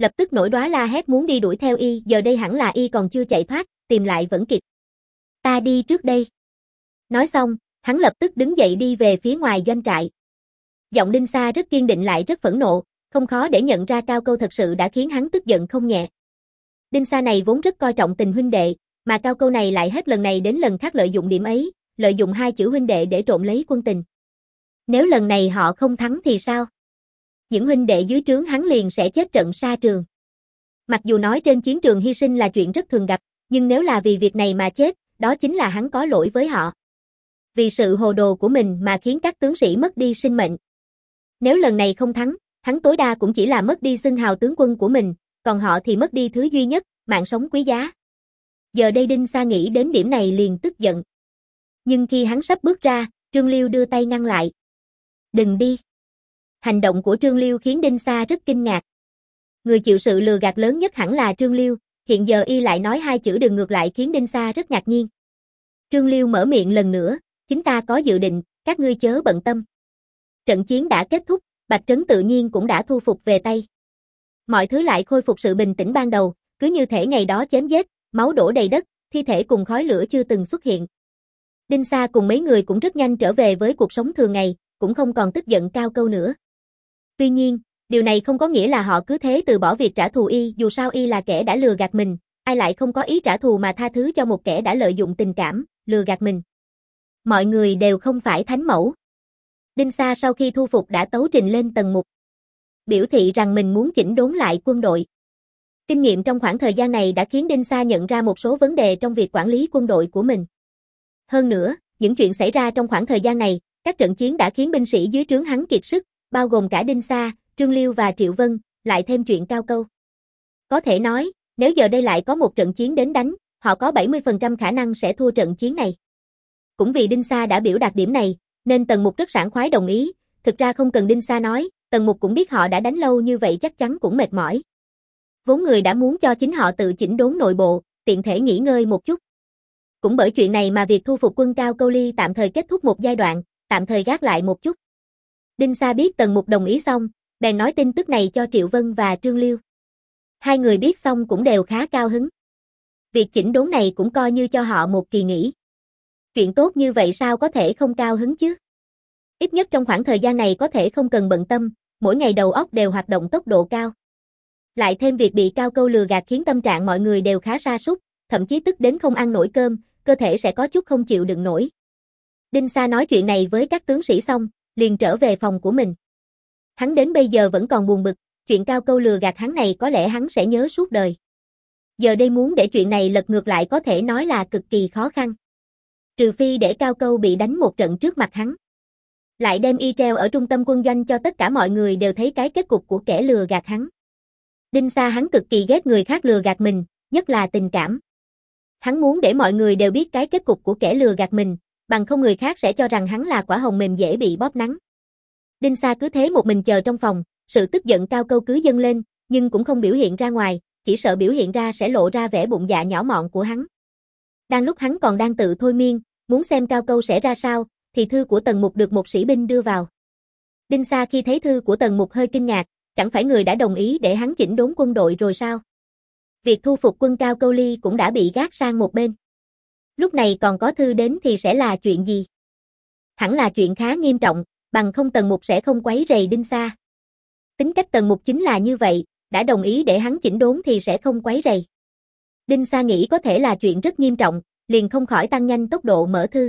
lập tức nổi đoá la hét muốn đi đuổi theo y, giờ đây hẳn là y còn chưa chạy thoát, tìm lại vẫn kịp. Ta đi trước đây. Nói xong, hắn lập tức đứng dậy đi về phía ngoài doanh trại. Giọng Đinh Sa rất kiên định lại rất phẫn nộ, không khó để nhận ra Cao Câu thật sự đã khiến hắn tức giận không nhẹ. Đinh Sa này vốn rất coi trọng tình huynh đệ, mà Cao Câu này lại hết lần này đến lần khác lợi dụng điểm ấy, lợi dụng hai chữ huynh đệ để trộm lấy quân tình. Nếu lần này họ không thắng thì sao? Những huynh đệ dưới trướng hắn liền sẽ chết trận sa trường. Mặc dù nói trên chiến trường hy sinh là chuyện rất thường gặp, nhưng nếu là vì việc này mà chết, đó chính là hắn có lỗi với họ. Vì sự hồ đồ của mình mà khiến các tướng sĩ mất đi sinh mệnh. Nếu lần này không thắng, hắn tối đa cũng chỉ là mất đi xưng hào tướng quân của mình, còn họ thì mất đi thứ duy nhất, mạng sống quý giá. Giờ đây Đinh Sa nghĩ đến điểm này liền tức giận. Nhưng khi hắn sắp bước ra, Trương Liêu đưa tay ngăn lại. Đừng đi. Hành động của Trương Liêu khiến Đinh Sa rất kinh ngạc. Người chịu sự lừa gạt lớn nhất hẳn là Trương Liêu, hiện giờ y lại nói hai chữ đừng ngược lại khiến Đinh Sa rất ngạc nhiên. Trương Liêu mở miệng lần nữa, chúng ta có dự định, các ngươi chớ bận tâm. Trận chiến đã kết thúc, Bạch Trấn tự nhiên cũng đã thu phục về tay. Mọi thứ lại khôi phục sự bình tĩnh ban đầu, cứ như thể ngày đó chém giết, máu đổ đầy đất, thi thể cùng khói lửa chưa từng xuất hiện. Đinh Sa cùng mấy người cũng rất nhanh trở về với cuộc sống thường ngày, cũng không còn tức giận Cao Câu nữa. Tuy nhiên, điều này không có nghĩa là họ cứ thế từ bỏ việc trả thù y, dù sao y là kẻ đã lừa gạt mình, ai lại không có ý trả thù mà tha thứ cho một kẻ đã lợi dụng tình cảm, lừa gạt mình. Mọi người đều không phải thánh mẫu. Đinh Sa sau khi thu phục đã tấu trình lên Tần Mục, biểu thị rằng mình muốn chỉnh đốn lại quân đội. Kinh nghiệm trong khoảng thời gian này đã khiến Đinh Sa nhận ra một số vấn đề trong việc quản lý quân đội của mình. Hơn nữa, những chuyện xảy ra trong khoảng thời gian này, các trận chiến đã khiến binh sĩ dưới trướng hắn kiệt sức, bao gồm cả Đinh Sa, Trương Liêu và Triệu Vân, lại thêm chuyện Cao Câu. Có thể nói, nếu giờ đây lại có một trận chiến đến đánh, họ có bảy mươi phần trăm khả năng sẽ thua trận chiến này. Cũng vì Đinh Sa đã biểu đạt điểm này, nên Tần Mục rất sảng khoái đồng ý, thực ra không cần Đinh Sa nói, Tần Mục cũng biết họ đã đánh lâu như vậy chắc chắn cũng mệt mỏi. Vốn người đã muốn cho chính họ tự chỉnh đốn nội bộ, tiện thể nghỉ ngơi một chút. Cũng bởi chuyện này mà việc thu phục quân Cao Câu Ly tạm thời kết thúc một giai đoạn, tạm thời gác lại một chút. Đinh Sa biết Tần Mục đồng ý xong, bèn nói tin tức này cho Triệu Vân và Trương Liêu. Hai người biết xong cũng đều khá cao hứng. Việc chỉnh đốn này cũng coi như cho họ một kỳ nghỉ. Chuyện tốt như vậy sao có thể không cao hứng chứ? Ít nhất trong khoảng thời gian này có thể không cần bận tâm, mỗi ngày đầu óc đều hoạt động tốc độ cao. Lại thêm việc bị Cao Câu lừa gạt khiến tâm trạng mọi người đều khá sa sút, thậm chí tức đến không ăn nổi cơm, cơ thể sẽ có chút không chịu đựng nổi. Đinh Sa nói chuyện này với các tướng sĩ xong, liền trở về phòng của mình. Hắn đến bây giờ vẫn còn buồn bực, chuyện Cao Câu lừa gạt hắn này có lẽ hắn sẽ nhớ suốt đời. Giờ đây muốn để chuyện này lật ngược lại có thể nói là cực kỳ khó khăn. Trừ phi để Cao Câu bị đánh một trận trước mặt hắn. Lại đem y treo ở trung tâm quân doanh cho tất cả mọi người đều thấy cái kết cục của kẻ lừa gạt hắn. Đinh Sa hắn cực kỳ ghét người khác lừa gạt mình, nhất là tình cảm. Hắn muốn để mọi người đều biết cái kết cục của kẻ lừa gạt mình, bằng không người khác sẽ cho rằng hắn là quả hồng mềm dễ bị bóp nắng. Đinh Sa cứ thế một mình chờ trong phòng, sự tức giận Cao Câu cứ dâng lên, nhưng cũng không biểu hiện ra ngoài, chỉ sợ biểu hiện ra sẽ lộ ra vẻ bụng dạ nhỏ mọn của hắn. Đang lúc hắn còn đang tự thôi miên, muốn xem Cao Câu sẽ ra sao, thì thư của Tần Mục được một sĩ binh đưa vào. Đinh Sa khi thấy thư của Tần Mục hơi kinh ngạc, chẳng phải người đã đồng ý để hắn chỉnh đốn quân đội rồi sao? Việc thu phục quân Cao Câu Ly cũng đã bị gác sang một bên. Lúc này còn có thư đến thì sẽ là chuyện gì? Hẳn là chuyện khá nghiêm trọng, bằng không Tần Mục sẽ không quấy rầy Đinh Sa. Tính cách Tần Mục chính là như vậy, đã đồng ý để hắn chỉnh đốn thì sẽ không quấy rầy. Đinh Sa nghĩ có thể là chuyện rất nghiêm trọng, liền không khỏi tăng nhanh tốc độ mở thư.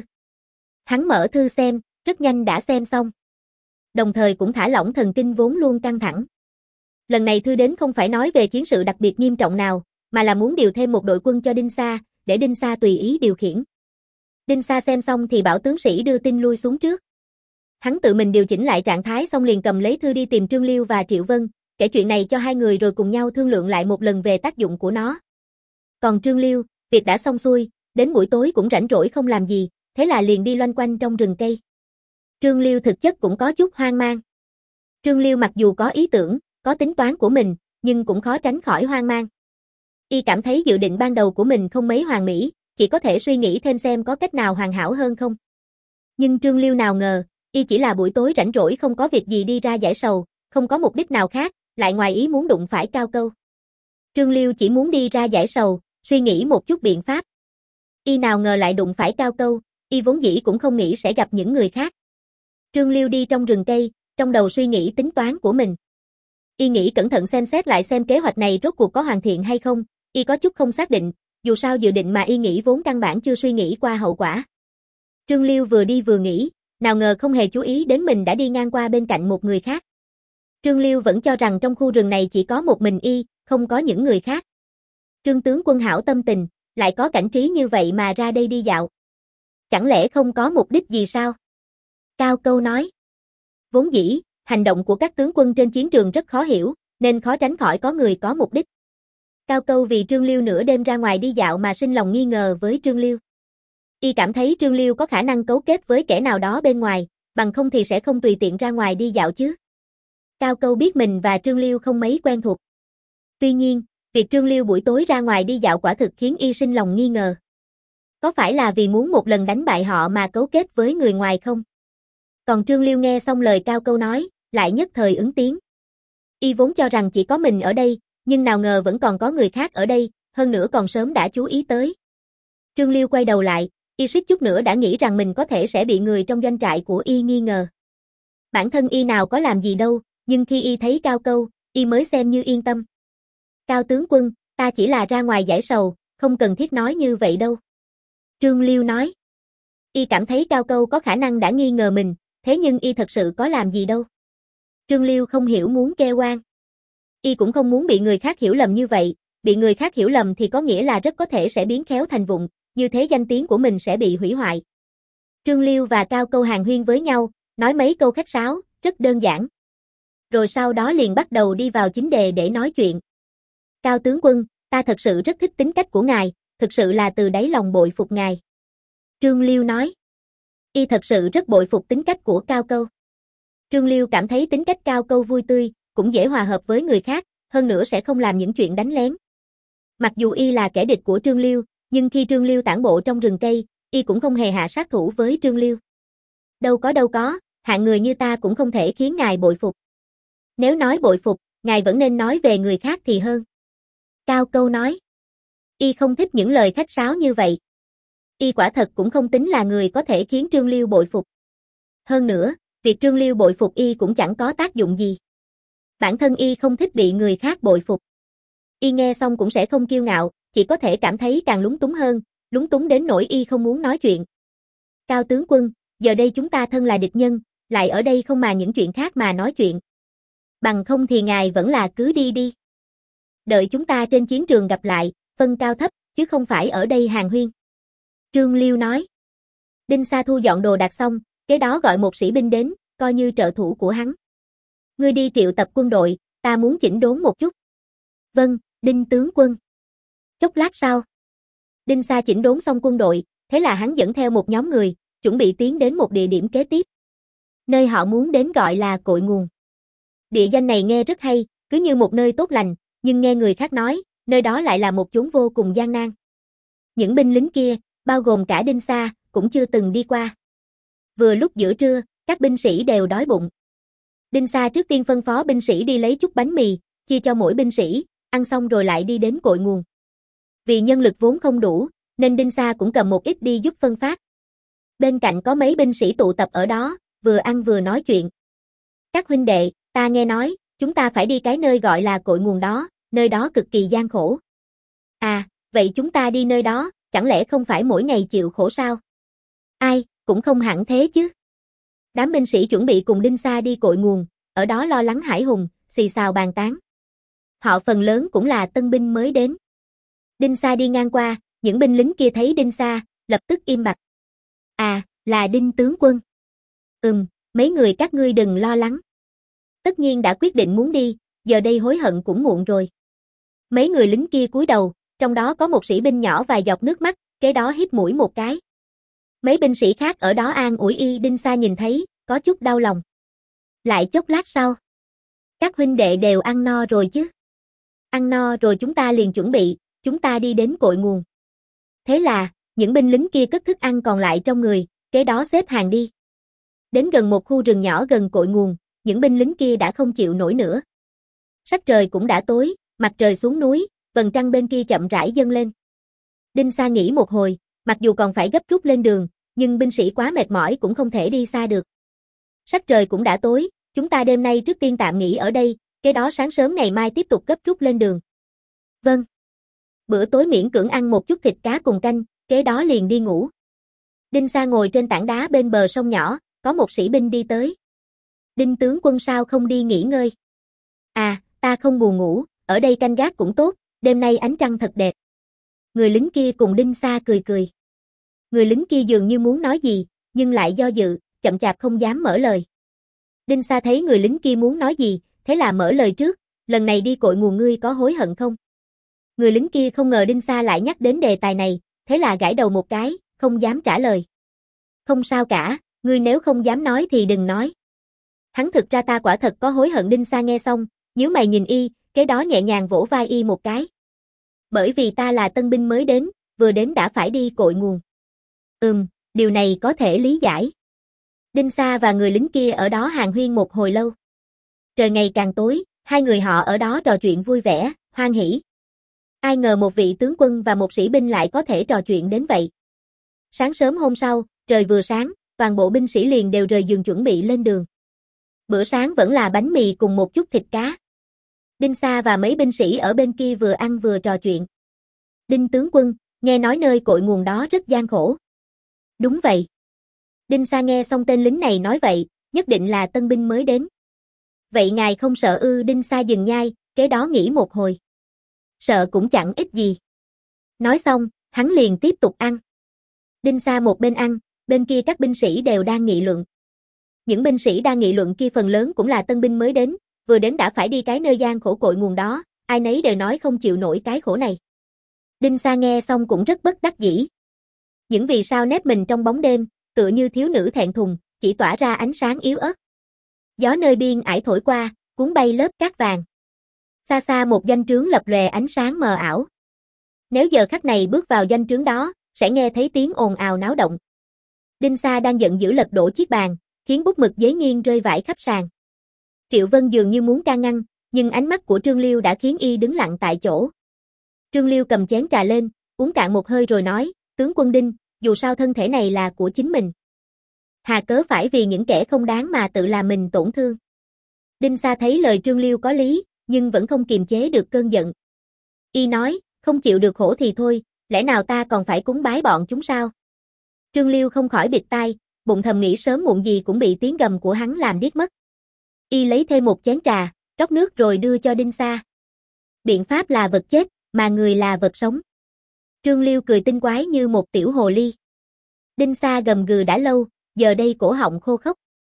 Hắn mở thư xem, rất nhanh đã xem xong. Đồng thời cũng thả lỏng thần kinh vốn luôn căng thẳng. Lần này thư đến không phải nói về chiến sự đặc biệt nghiêm trọng nào, mà là muốn điều thêm một đội quân cho Đinh Sa, để Đinh Sa tùy ý điều khiển. Đinh Sa xem xong thì bảo tướng sĩ đưa tin lui xuống trước. Hắn tự mình điều chỉnh lại trạng thái xong liền cầm lấy thư đi tìm Trương Liêu và Triệu Vân, kể chuyện này cho hai người rồi cùng nhau thương lượng lại một lần về tác dụng của nó. Còn Trương Liêu, việc đã xong xuôi, đến buổi tối cũng rảnh rỗi không làm gì, thế là liền đi loanh quanh trong rừng cây. Trương Liêu thực chất cũng có chút hoang mang. Trương Liêu mặc dù có ý tưởng, có tính toán của mình, nhưng cũng khó tránh khỏi hoang mang. Y cảm thấy dự định ban đầu của mình không mấy hoàn mỹ, chỉ có thể suy nghĩ thêm xem có cách nào hoàn hảo hơn không. Nhưng Trương Liêu nào ngờ, Y chỉ là buổi tối rảnh rỗi không có việc gì đi ra giải sầu, không có mục đích nào khác, lại ngoài ý muốn đụng phải Cao Câu. Trương Liêu chỉ muốn đi ra giải sầu, suy nghĩ một chút biện pháp. Y nào ngờ lại đụng phải Cao Câu, y vốn dĩ cũng không nghĩ sẽ gặp những người khác. Trương Liêu đi trong rừng cây, trong đầu suy nghĩ tính toán của mình. Y nghĩ cẩn thận xem xét lại xem kế hoạch này rốt cuộc có hoàn thiện hay không, y có chút không xác định, dù sao dự định mà y nghĩ vốn căn bản chưa suy nghĩ qua hậu quả. Trương Liêu vừa đi vừa nghĩ, nào ngờ không hề chú ý đến mình đã đi ngang qua bên cạnh một người khác. Trương Liêu vẫn cho rằng trong khu rừng này chỉ có một mình y, không có những người khác. Trương tướng quân hảo tâm tình, lại có cảnh trí như vậy mà ra đây đi dạo. Chẳng lẽ không có mục đích gì sao? Cao Câu nói. Vốn dĩ, hành động của các tướng quân trên chiến trường rất khó hiểu, nên khó tránh khỏi có người có mục đích. Cao Câu vì Trương Liêu nửa đêm ra ngoài đi dạo mà sinh lòng nghi ngờ với Trương Liêu. Y cảm thấy Trương Liêu có khả năng cấu kết với kẻ nào đó bên ngoài, bằng không thì sẽ không tùy tiện ra ngoài đi dạo chứ. Cao Câu biết mình và Trương Liêu không mấy quen thuộc. Tuy nhiên, việc Trương Liêu buổi tối ra ngoài đi dạo quả thực khiến y sinh lòng nghi ngờ. Có phải là vì muốn một lần đánh bại họ mà cấu kết với người ngoài không? Còn Trương Liêu nghe xong lời Cao Câu nói, lại nhất thời ứng tiếng. Y vốn cho rằng chỉ có mình ở đây, nhưng nào ngờ vẫn còn có người khác ở đây, hơn nữa còn sớm đã chú ý tới. Trương Liêu quay đầu lại, y suýt chút nữa đã nghĩ rằng mình có thể sẽ bị người trong doanh trại của y nghi ngờ. Bản thân y nào có làm gì đâu, nhưng khi y thấy Cao Câu, y mới xem như yên tâm. Cao tướng quân, ta chỉ là ra ngoài giải sầu, không cần thiết nói như vậy đâu. Trương Liêu nói. Y cảm thấy Cao Câu có khả năng đã nghi ngờ mình, thế nhưng y thật sự có làm gì đâu. Trương Liêu không hiểu muốn kêu oan. Y cũng không muốn bị người khác hiểu lầm như vậy, bị người khác hiểu lầm thì có nghĩa là rất có thể sẽ biến khéo thành vụng, như thế danh tiếng của mình sẽ bị hủy hoại. Trương Liêu và Cao Câu hàn huyên với nhau, nói mấy câu khách sáo, rất đơn giản. Rồi sau đó liền bắt đầu đi vào chính đề để nói chuyện. Cao tướng quân, ta thật sự rất thích tính cách của ngài, thực sự là từ đáy lòng bội phục ngài. Trương Liêu nói. Y thật sự rất bội phục tính cách của Cao Câu. Trương Liêu cảm thấy tính cách Cao Câu vui tươi, cũng dễ hòa hợp với người khác, hơn nữa sẽ không làm những chuyện đánh lén. Mặc dù y là kẻ địch của Trương Liêu, nhưng khi Trương Liêu tản bộ trong rừng cây, y cũng không hề hạ sát thủ với Trương Liêu. Đâu có đâu có, hạng người như ta cũng không thể khiến ngài bội phục. Nếu nói bội phục, ngài vẫn nên nói về người khác thì hơn. Cao Câu nói. Y không thích những lời khách sáo như vậy. Y quả thật cũng không tính là người có thể khiến Trương Liêu bội phục. Hơn nữa, việc Trương Liêu bội phục y cũng chẳng có tác dụng gì. Bản thân y không thích bị người khác bội phục. Y nghe xong cũng sẽ không kiêu ngạo, chỉ có thể cảm thấy càng lúng túng hơn, lúng túng đến nỗi y không muốn nói chuyện. Cao tướng quân, giờ đây chúng ta thân là địch nhân, lại ở đây không màng những chuyện khác mà nói chuyện. Bằng không thì ngài vẫn là cứ đi đi. Đợi chúng ta trên chiến trường gặp lại, phân cao thấp, chứ không phải ở đây hàn huyên. Trương Liêu nói. Đinh Sa thu dọn đồ đạc xong, kế đó gọi một sĩ binh đến, coi như trợ thủ của hắn. Ngươi đi triệu tập quân đội, ta muốn chỉnh đốn một chút. Vâng, Đinh tướng quân. Chốc lát sau, Đinh Sa chỉnh đốn xong quân đội, thế là hắn dẫn theo một nhóm người, chuẩn bị tiến đến một địa điểm kế tiếp. Nơi họ muốn đến gọi là Cội Nguồn. Địa danh này nghe rất hay, cứ như một nơi tốt lành, nhưng nghe người khác nói, nơi đó lại là một chốn vô cùng gian nan. Những binh lính kia, bao gồm cả Đinh Sa, cũng chưa từng đi qua. Vừa lúc giữa trưa, các binh sĩ đều đói bụng. Đinh Sa trước tiên phân phó binh sĩ đi lấy chút bánh mì, chia cho mỗi binh sĩ, ăn xong rồi lại đi đến Cội Nguồn. Vì nhân lực vốn không đủ, nên Đinh Sa cũng cầm một ít đi giúp phân phát. Bên cạnh có mấy binh sĩ tụ tập ở đó, vừa ăn vừa nói chuyện. Các huynh đệ, ta nghe nói, chúng ta phải đi cái nơi gọi là Cội Nguồn đó, nơi đó cực kỳ gian khổ. À, vậy chúng ta đi nơi đó, chẳng lẽ không phải mỗi ngày chịu khổ sao? Ai, cũng không hẳn thế chứ. Đám binh sĩ chuẩn bị cùng Đinh Sa đi Cội Nguồn, ở đó lo lắng hãi hùng, xì xào bàn tán. Họ phần lớn cũng là tân binh mới đến. Đinh Sa đi ngang qua, những binh lính kia thấy Đinh Sa, lập tức im bặt. À, là Đinh tướng quân. Ừm, mấy người các ngươi đừng lo lắng. Tất nhiên đã quyết định muốn đi, giờ đây hối hận cũng muộn rồi. Mấy người lính kia cúi đầu, trong đó có một sĩ binh nhỏ vài giọt nước mắt, kế đó hít mũi một cái. Mấy binh sĩ khác ở đó an ủi y. Đinh Sa nhìn thấy, có chút đau lòng. Lại chốc lát sau. Các huynh đệ đều ăn no rồi chứ? Ăn no rồi chúng ta liền chuẩn bị, chúng ta đi đến Cội Nguồn. Thế là, những binh lính kia cất thức ăn còn lại trong người, kế đó xếp hàng đi. Đến gần một khu rừng nhỏ gần Cội Nguồn, những binh lính kia đã không chịu nổi nữa. Sắc trời cũng đã tối, mặt trời xuống núi, vầng trăng bên kia chậm rãi dâng lên. Đinh Sa nghĩ một hồi, mặc dù còn phải gấp rút lên đường, nhưng binh sĩ quá mệt mỏi cũng không thể đi xa được. Sắc trời cũng đã tối, chúng ta đêm nay trước tiên tạm nghỉ ở đây, cái đó sáng sớm ngày mai tiếp tục gấp rút lên đường. Vâng. Bữa tối miễn cưỡng ăn một chút thịt cá cùng canh, kế đó liền đi ngủ. Đinh Sa ngồi trên tảng đá bên bờ sông nhỏ, có một sĩ binh đi tới. Đinh tướng quân sao không đi nghỉ ngơi? À, ta không buồn ngủ, ở đây canh gác cũng tốt, đêm nay ánh trăng thật đẹp. Người lính kia cùng Đinh Sa cười cười. Người lính kia dường như muốn nói gì, nhưng lại do dự, chậm chạp không dám mở lời. Đinh Sa thấy người lính kia muốn nói gì, thế là mở lời trước, lần này đi cội nguồn ngươi có hối hận không? Người lính kia không ngờ Đinh Sa lại nhắc đến đề tài này, thế là gãi đầu một cái, không dám trả lời. Không sao cả, ngươi nếu không dám nói thì đừng nói. Hắn thực ra ta quả thật có hối hận. Đinh Sa nghe xong, nhíu mày nhìn y, cái đó nhẹ nhàng vỗ vai y một cái. Bởi vì ta là tân binh mới đến, vừa đến đã phải đi cội nguồn. Ừm, điều này có thể lý giải. Đinh Sa và người lính kia ở đó hàn huyên một hồi lâu. Trời ngày càng tối, hai người họ ở đó trò chuyện vui vẻ, hoan hỉ. Ai ngờ một vị tướng quân và một sĩ binh lại có thể trò chuyện đến vậy. Sáng sớm hôm sau, trời vừa sáng, toàn bộ binh sĩ liền đều rời giường chuẩn bị lên đường. Bữa sáng vẫn là bánh mì cùng một chút thịt cá. Đinh Sa và mấy binh sĩ ở bên kia vừa ăn vừa trò chuyện. Đinh tướng quân, nghe nói nơi cội nguồn đó rất gian khổ. Đúng vậy. Đinh Sa nghe xong tên lính này nói vậy, nhất định là tân binh mới đến. Vậy ngài không sợ ư? Đinh Sa dừng nhai, kế đó nghĩ một hồi. Sợ cũng chẳng ích gì. Nói xong, hắn liền tiếp tục ăn. Đinh Sa một bên ăn, bên kia các binh sĩ đều đang nghị luận. Những binh sĩ đang nghị luận kia phần lớn cũng là tân binh mới đến, vừa đến đã phải đi cái nơi gian khổ cội nguồn đó, ai nấy đều nói không chịu nổi cái khổ này. Đinh Sa nghe xong cũng rất bất đắc dĩ. Những vì sao nép mình trong bóng đêm, tựa như thiếu nữ thẹn thùng, chỉ tỏa ra ánh sáng yếu ớt. Gió nơi biên ải thổi qua, cuốn bay lớp cát vàng. Xa xa một doanh trướng lập lòe ánh sáng mờ ảo. Nếu giờ khắc này bước vào doanh trướng đó, sẽ nghe thấy tiếng ồn ào náo động. Đinh Sa đang giận dữ lật đổ chiếc bàn, khiến bút mực giấy nghiêng rơi vãi khắp sàn. Triệu Vân dường như muốn can ngăn, nhưng ánh mắt của Trương Liêu đã khiến y đứng lặng tại chỗ. Trương Liêu cầm chén trà lên, uống cạn một hơi rồi nói, tướng quân Đinh, dù sao thân thể này là của chính mình. Hà cớ phải vì những kẻ không đáng mà tự làm mình tổn thương. Đinh Sa thấy lời Trương Liêu có lý, nhưng vẫn không kiềm chế được cơn giận. Y nói, không chịu được khổ thì thôi, lẽ nào ta còn phải cúng bái bọn chúng sao? Trương Liêu không khỏi bịt tai, bụng thầm nghĩ sớm muộn gì cũng bị tiếng gầm của hắn làm điếc mất. Y lấy thêm một chén trà, rót nước rồi đưa cho Đinh Sa. Biện pháp là vật chết, mà người là vật sống. Trương Liêu cười tinh quái như một tiểu hồ ly. Đinh Sa gầm gừ đã lâu, giờ đây cổ họng khô khốc.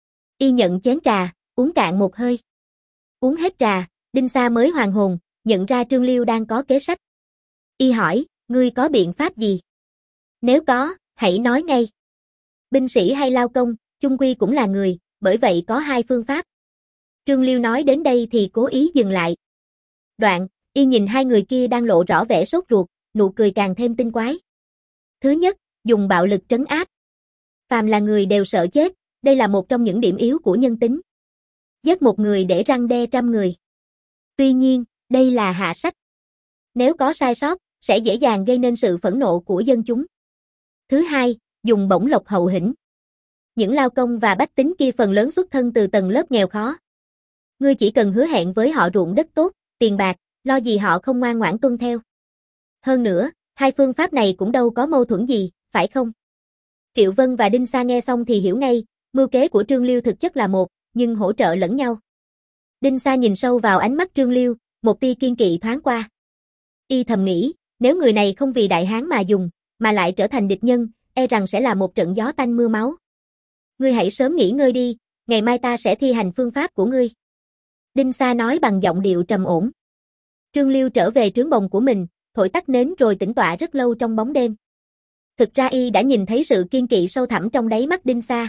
Y nhận chén trà, uống cạn một hơi. Uống hết trà, Đinh Sa mới hoàn hồn, nhận ra Trương Liêu đang có kế sách. Y hỏi, ngươi có biện pháp gì? Nếu có, hãy nói ngay. Binh sĩ hay lao công, chung quy cũng là người, bởi vậy có hai phương pháp. Trương Liêu nói đến đây thì cố ý dừng lại. Đoạn, y nhìn hai người kia đang lộ rõ vẻ sốt ruột, nụ cười càng thêm tinh quái. Thứ nhất, dùng bạo lực trấn áp. Phàm là người đều sợ chết, đây là một trong những điểm yếu của nhân tính. Giết một người để răn đe trăm người. Tuy nhiên, đây là hạ sách. Nếu có sai sót, sẽ dễ dàng gây nên sự phẫn nộ của dân chúng. Thứ hai, dùng bổng lộc hậu hĩnh. Những lao công và bách tính kia phần lớn xuất thân từ tầng lớp nghèo khó. Ngươi chỉ cần hứa hẹn với họ ruộng đất tốt, tiền bạc, lo gì họ không ngoan ngoãn tuân theo. Hơn nữa, hai phương pháp này cũng đâu có mâu thuẫn gì, phải không? Triệu Vân và Đinh Sa nghe xong thì hiểu ngay, mưu kế của Trương Liêu thực chất là một, nhưng hỗ trợ lẫn nhau. Đinh Sa nhìn sâu vào ánh mắt Trương Liêu, một tia kiên kỵ thoáng qua. Y thầm nghĩ, nếu người này không vì đại hán mà dùng, mà lại trở thành địch nhân, e rằng sẽ là một trận gió tanh mưa máu. Ngươi hãy sớm nghỉ ngơi đi, ngày mai ta sẽ thi hành phương pháp của ngươi. Đinh Sa nói bằng giọng điệu trầm ổn. Trương Liêu trở về trướng bồng của mình, thổi tắt nến rồi tĩnh tọa rất lâu trong bóng đêm. Thực ra y đã nhìn thấy sự kiên kỵ sâu thẳm trong đáy mắt Đinh Sa.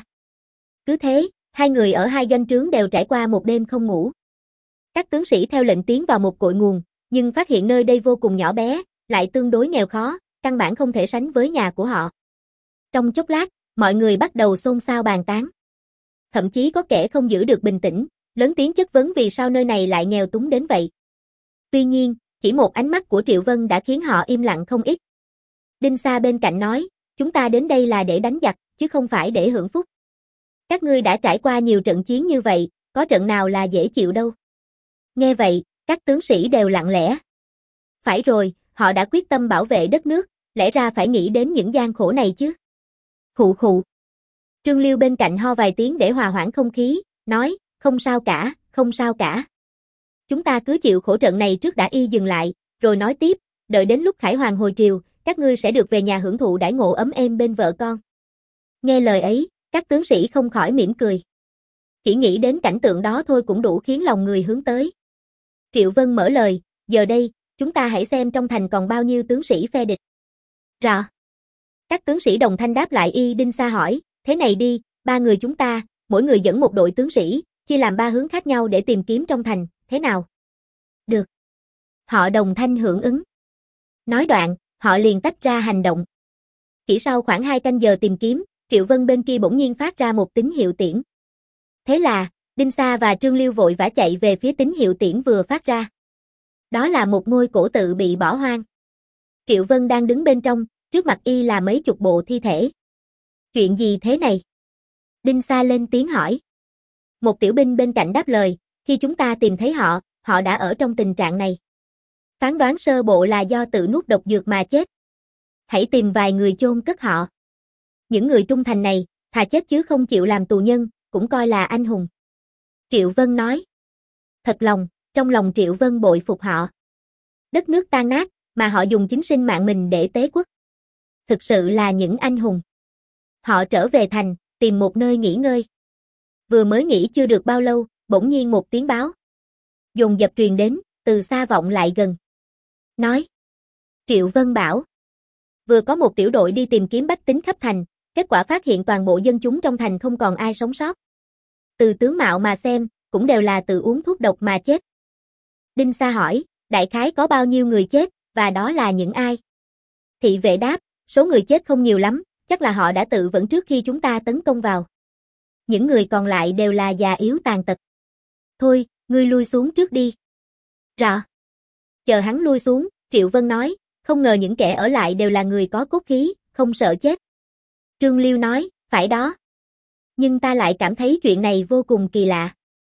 Cứ thế, hai người ở hai doanh trướng đều trải qua một đêm không ngủ. Các tướng sĩ theo lệnh tiến vào một cội nguồn, nhưng phát hiện nơi đây vô cùng nhỏ bé, lại tương đối nghèo khó, căn bản không thể sánh với nhà của họ. Trong chốc lát, mọi người bắt đầu xôn xao bàn tán. Thậm chí có kẻ không giữ được bình tĩnh, lớn tiếng chất vấn vì sao nơi này lại nghèo túng đến vậy. Tuy nhiên, chỉ một ánh mắt của Triệu Vân đã khiến họ im lặng không ít. Đinh Sa bên cạnh nói, chúng ta đến đây là để đánh giặc, chứ không phải để hưởng phúc. Các ngươi đã trải qua nhiều trận chiến như vậy, có trận nào là dễ chịu đâu. Nghe vậy, các tướng sĩ đều lặng lẽ. Phải rồi, họ đã quyết tâm bảo vệ đất nước, lẽ ra phải nghĩ đến những gian khổ này chứ. Khụ khụ. Trương Liêu bên cạnh ho vài tiếng để hòa hoãn không khí, nói, không sao cả, không sao cả. Chúng ta cứ chịu khổ trận này trước đã. Y dừng lại, rồi nói tiếp, đợi đến lúc Khải Hoàng hồi triều, các ngươi sẽ được về nhà hưởng thụ đãi ngộ ấm êm bên vợ con. Nghe lời ấy, các tướng sĩ không khỏi mỉm cười. Chỉ nghĩ đến cảnh tượng đó thôi cũng đủ khiến lòng người hướng tới. Triệu Vân mở lời, giờ đây, chúng ta hãy xem trong thành còn bao nhiêu tướng sĩ phe địch. Rõ. Các tướng sĩ đồng thanh đáp lại. Y Đinh Sa hỏi, thế này đi, ba người chúng ta, mỗi người dẫn một đội tướng sĩ, chia làm ba hướng khác nhau để tìm kiếm trong thành, thế nào? Được. Họ đồng thanh hưởng ứng. Nói đoạn, họ liền tách ra hành động. Chỉ sau khoảng hai canh giờ tìm kiếm, Triệu Vân bên kia bỗng nhiên phát ra một tín hiệu tiễn. Thế là, Đinh Sa và Trương Liêu vội vã chạy về phía tín hiệu tiễn vừa phát ra. Đó là một ngôi cổ tự bị bỏ hoang. Triệu Vân đang đứng bên trong, trước mặt y là mấy chục bộ thi thể. Chuyện gì thế này? Đinh Sa lên tiếng hỏi. Một tiểu binh bên cạnh đáp lời, khi chúng ta tìm thấy họ, họ đã ở trong tình trạng này. Phán đoán sơ bộ là do tự nuốt độc dược mà chết. Hãy tìm vài người chôn cất họ. Những người trung thành này, thà chết chứ không chịu làm tù nhân, cũng coi là anh hùng. Triệu Vân nói. Thật lòng, trong lòng Triệu Vân bội phục họ. Đất nước tan nát, mà họ dùng chính sinh mạng mình để tế quốc. Thực sự là những anh hùng. Họ trở về thành, tìm một nơi nghỉ ngơi. Vừa mới nghỉ chưa được bao lâu, bỗng nhiên một tiếng báo dồn dập truyền đến, từ xa vọng lại gần. Nói. Triệu Vân bảo. Vừa có một tiểu đội đi tìm kiếm bách tính khắp thành, kết quả phát hiện toàn bộ dân chúng trong thành không còn ai sống sót. Từ tướng mạo mà xem, cũng đều là tự uống thuốc độc mà chết. Đinh Sa hỏi, đại khái có bao nhiêu người chết, và đó là những ai? Thị vệ đáp, số người chết không nhiều lắm, chắc là họ đã tự vẫn trước khi chúng ta tấn công vào. Những người còn lại đều là già yếu tàn tật. Thôi, ngươi lui xuống trước đi. Rõ. Chờ hắn lui xuống, Triệu Vân nói, không ngờ những kẻ ở lại đều là người có cốt khí, không sợ chết. Trương Liêu nói, phải đó. Nhưng ta lại cảm thấy chuyện này vô cùng kỳ lạ.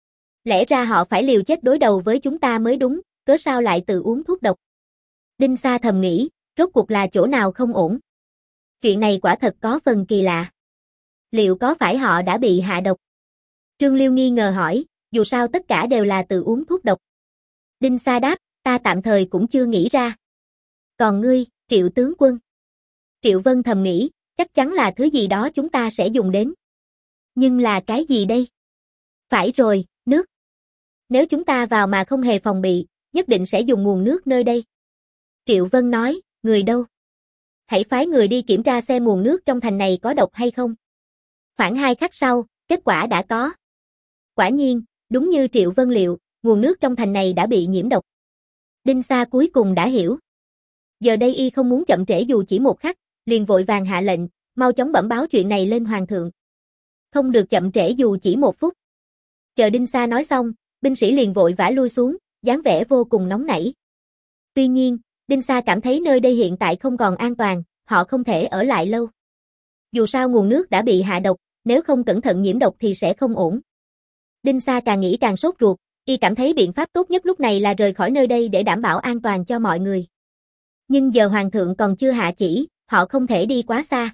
Lẽ ra họ phải liều chết đối đầu với chúng ta mới đúng, cớ sao lại tự uống thuốc độc. Đinh Sa thầm nghĩ, rốt cuộc là chỗ nào không ổn. Chuyện này quả thật có phần kỳ lạ. Liệu có phải họ đã bị hạ độc? Trương Liêu nghi ngờ hỏi, dù sao tất cả đều là tự uống thuốc độc. Đinh Sa đáp, ta tạm thời cũng chưa nghĩ ra. Còn ngươi, Triệu tướng quân? Triệu Vân thầm nghĩ, chắc chắn là thứ gì đó chúng ta sẽ dùng đến. Nhưng là cái gì đây? Phải rồi, nước. Nếu chúng ta vào mà không hề phòng bị, nhất định sẽ dùng nguồn nước nơi đây. Triệu Vân nói, người đâu? Hãy phái người đi kiểm tra xem nguồn nước trong thành này có độc hay không. Khoảng hai khắc sau, kết quả đã có. Quả nhiên, đúng như Triệu Vân liệu, nguồn nước trong thành này đã bị nhiễm độc. Đinh Sa cuối cùng đã hiểu. Giờ đây y không muốn chậm trễ dù chỉ một khắc, liền vội vàng hạ lệnh, mau chóng bẩm báo chuyện này lên hoàng thượng. Không được chậm trễ dù chỉ một phút. Chờ Đinh Sa nói xong, binh sĩ liền vội vã lui xuống, dáng vẻ vô cùng nóng nảy. Tuy nhiên, Đinh Sa cảm thấy nơi đây hiện tại không còn an toàn, họ không thể ở lại lâu. Dù sao nguồn nước đã bị hạ độc, nếu không cẩn thận nhiễm độc thì sẽ không ổn. Đinh Sa càng nghĩ càng sốt ruột, y cảm thấy biện pháp tốt nhất lúc này là rời khỏi nơi đây để đảm bảo an toàn cho mọi người. Nhưng giờ hoàng thượng còn chưa hạ chỉ, họ không thể đi quá xa.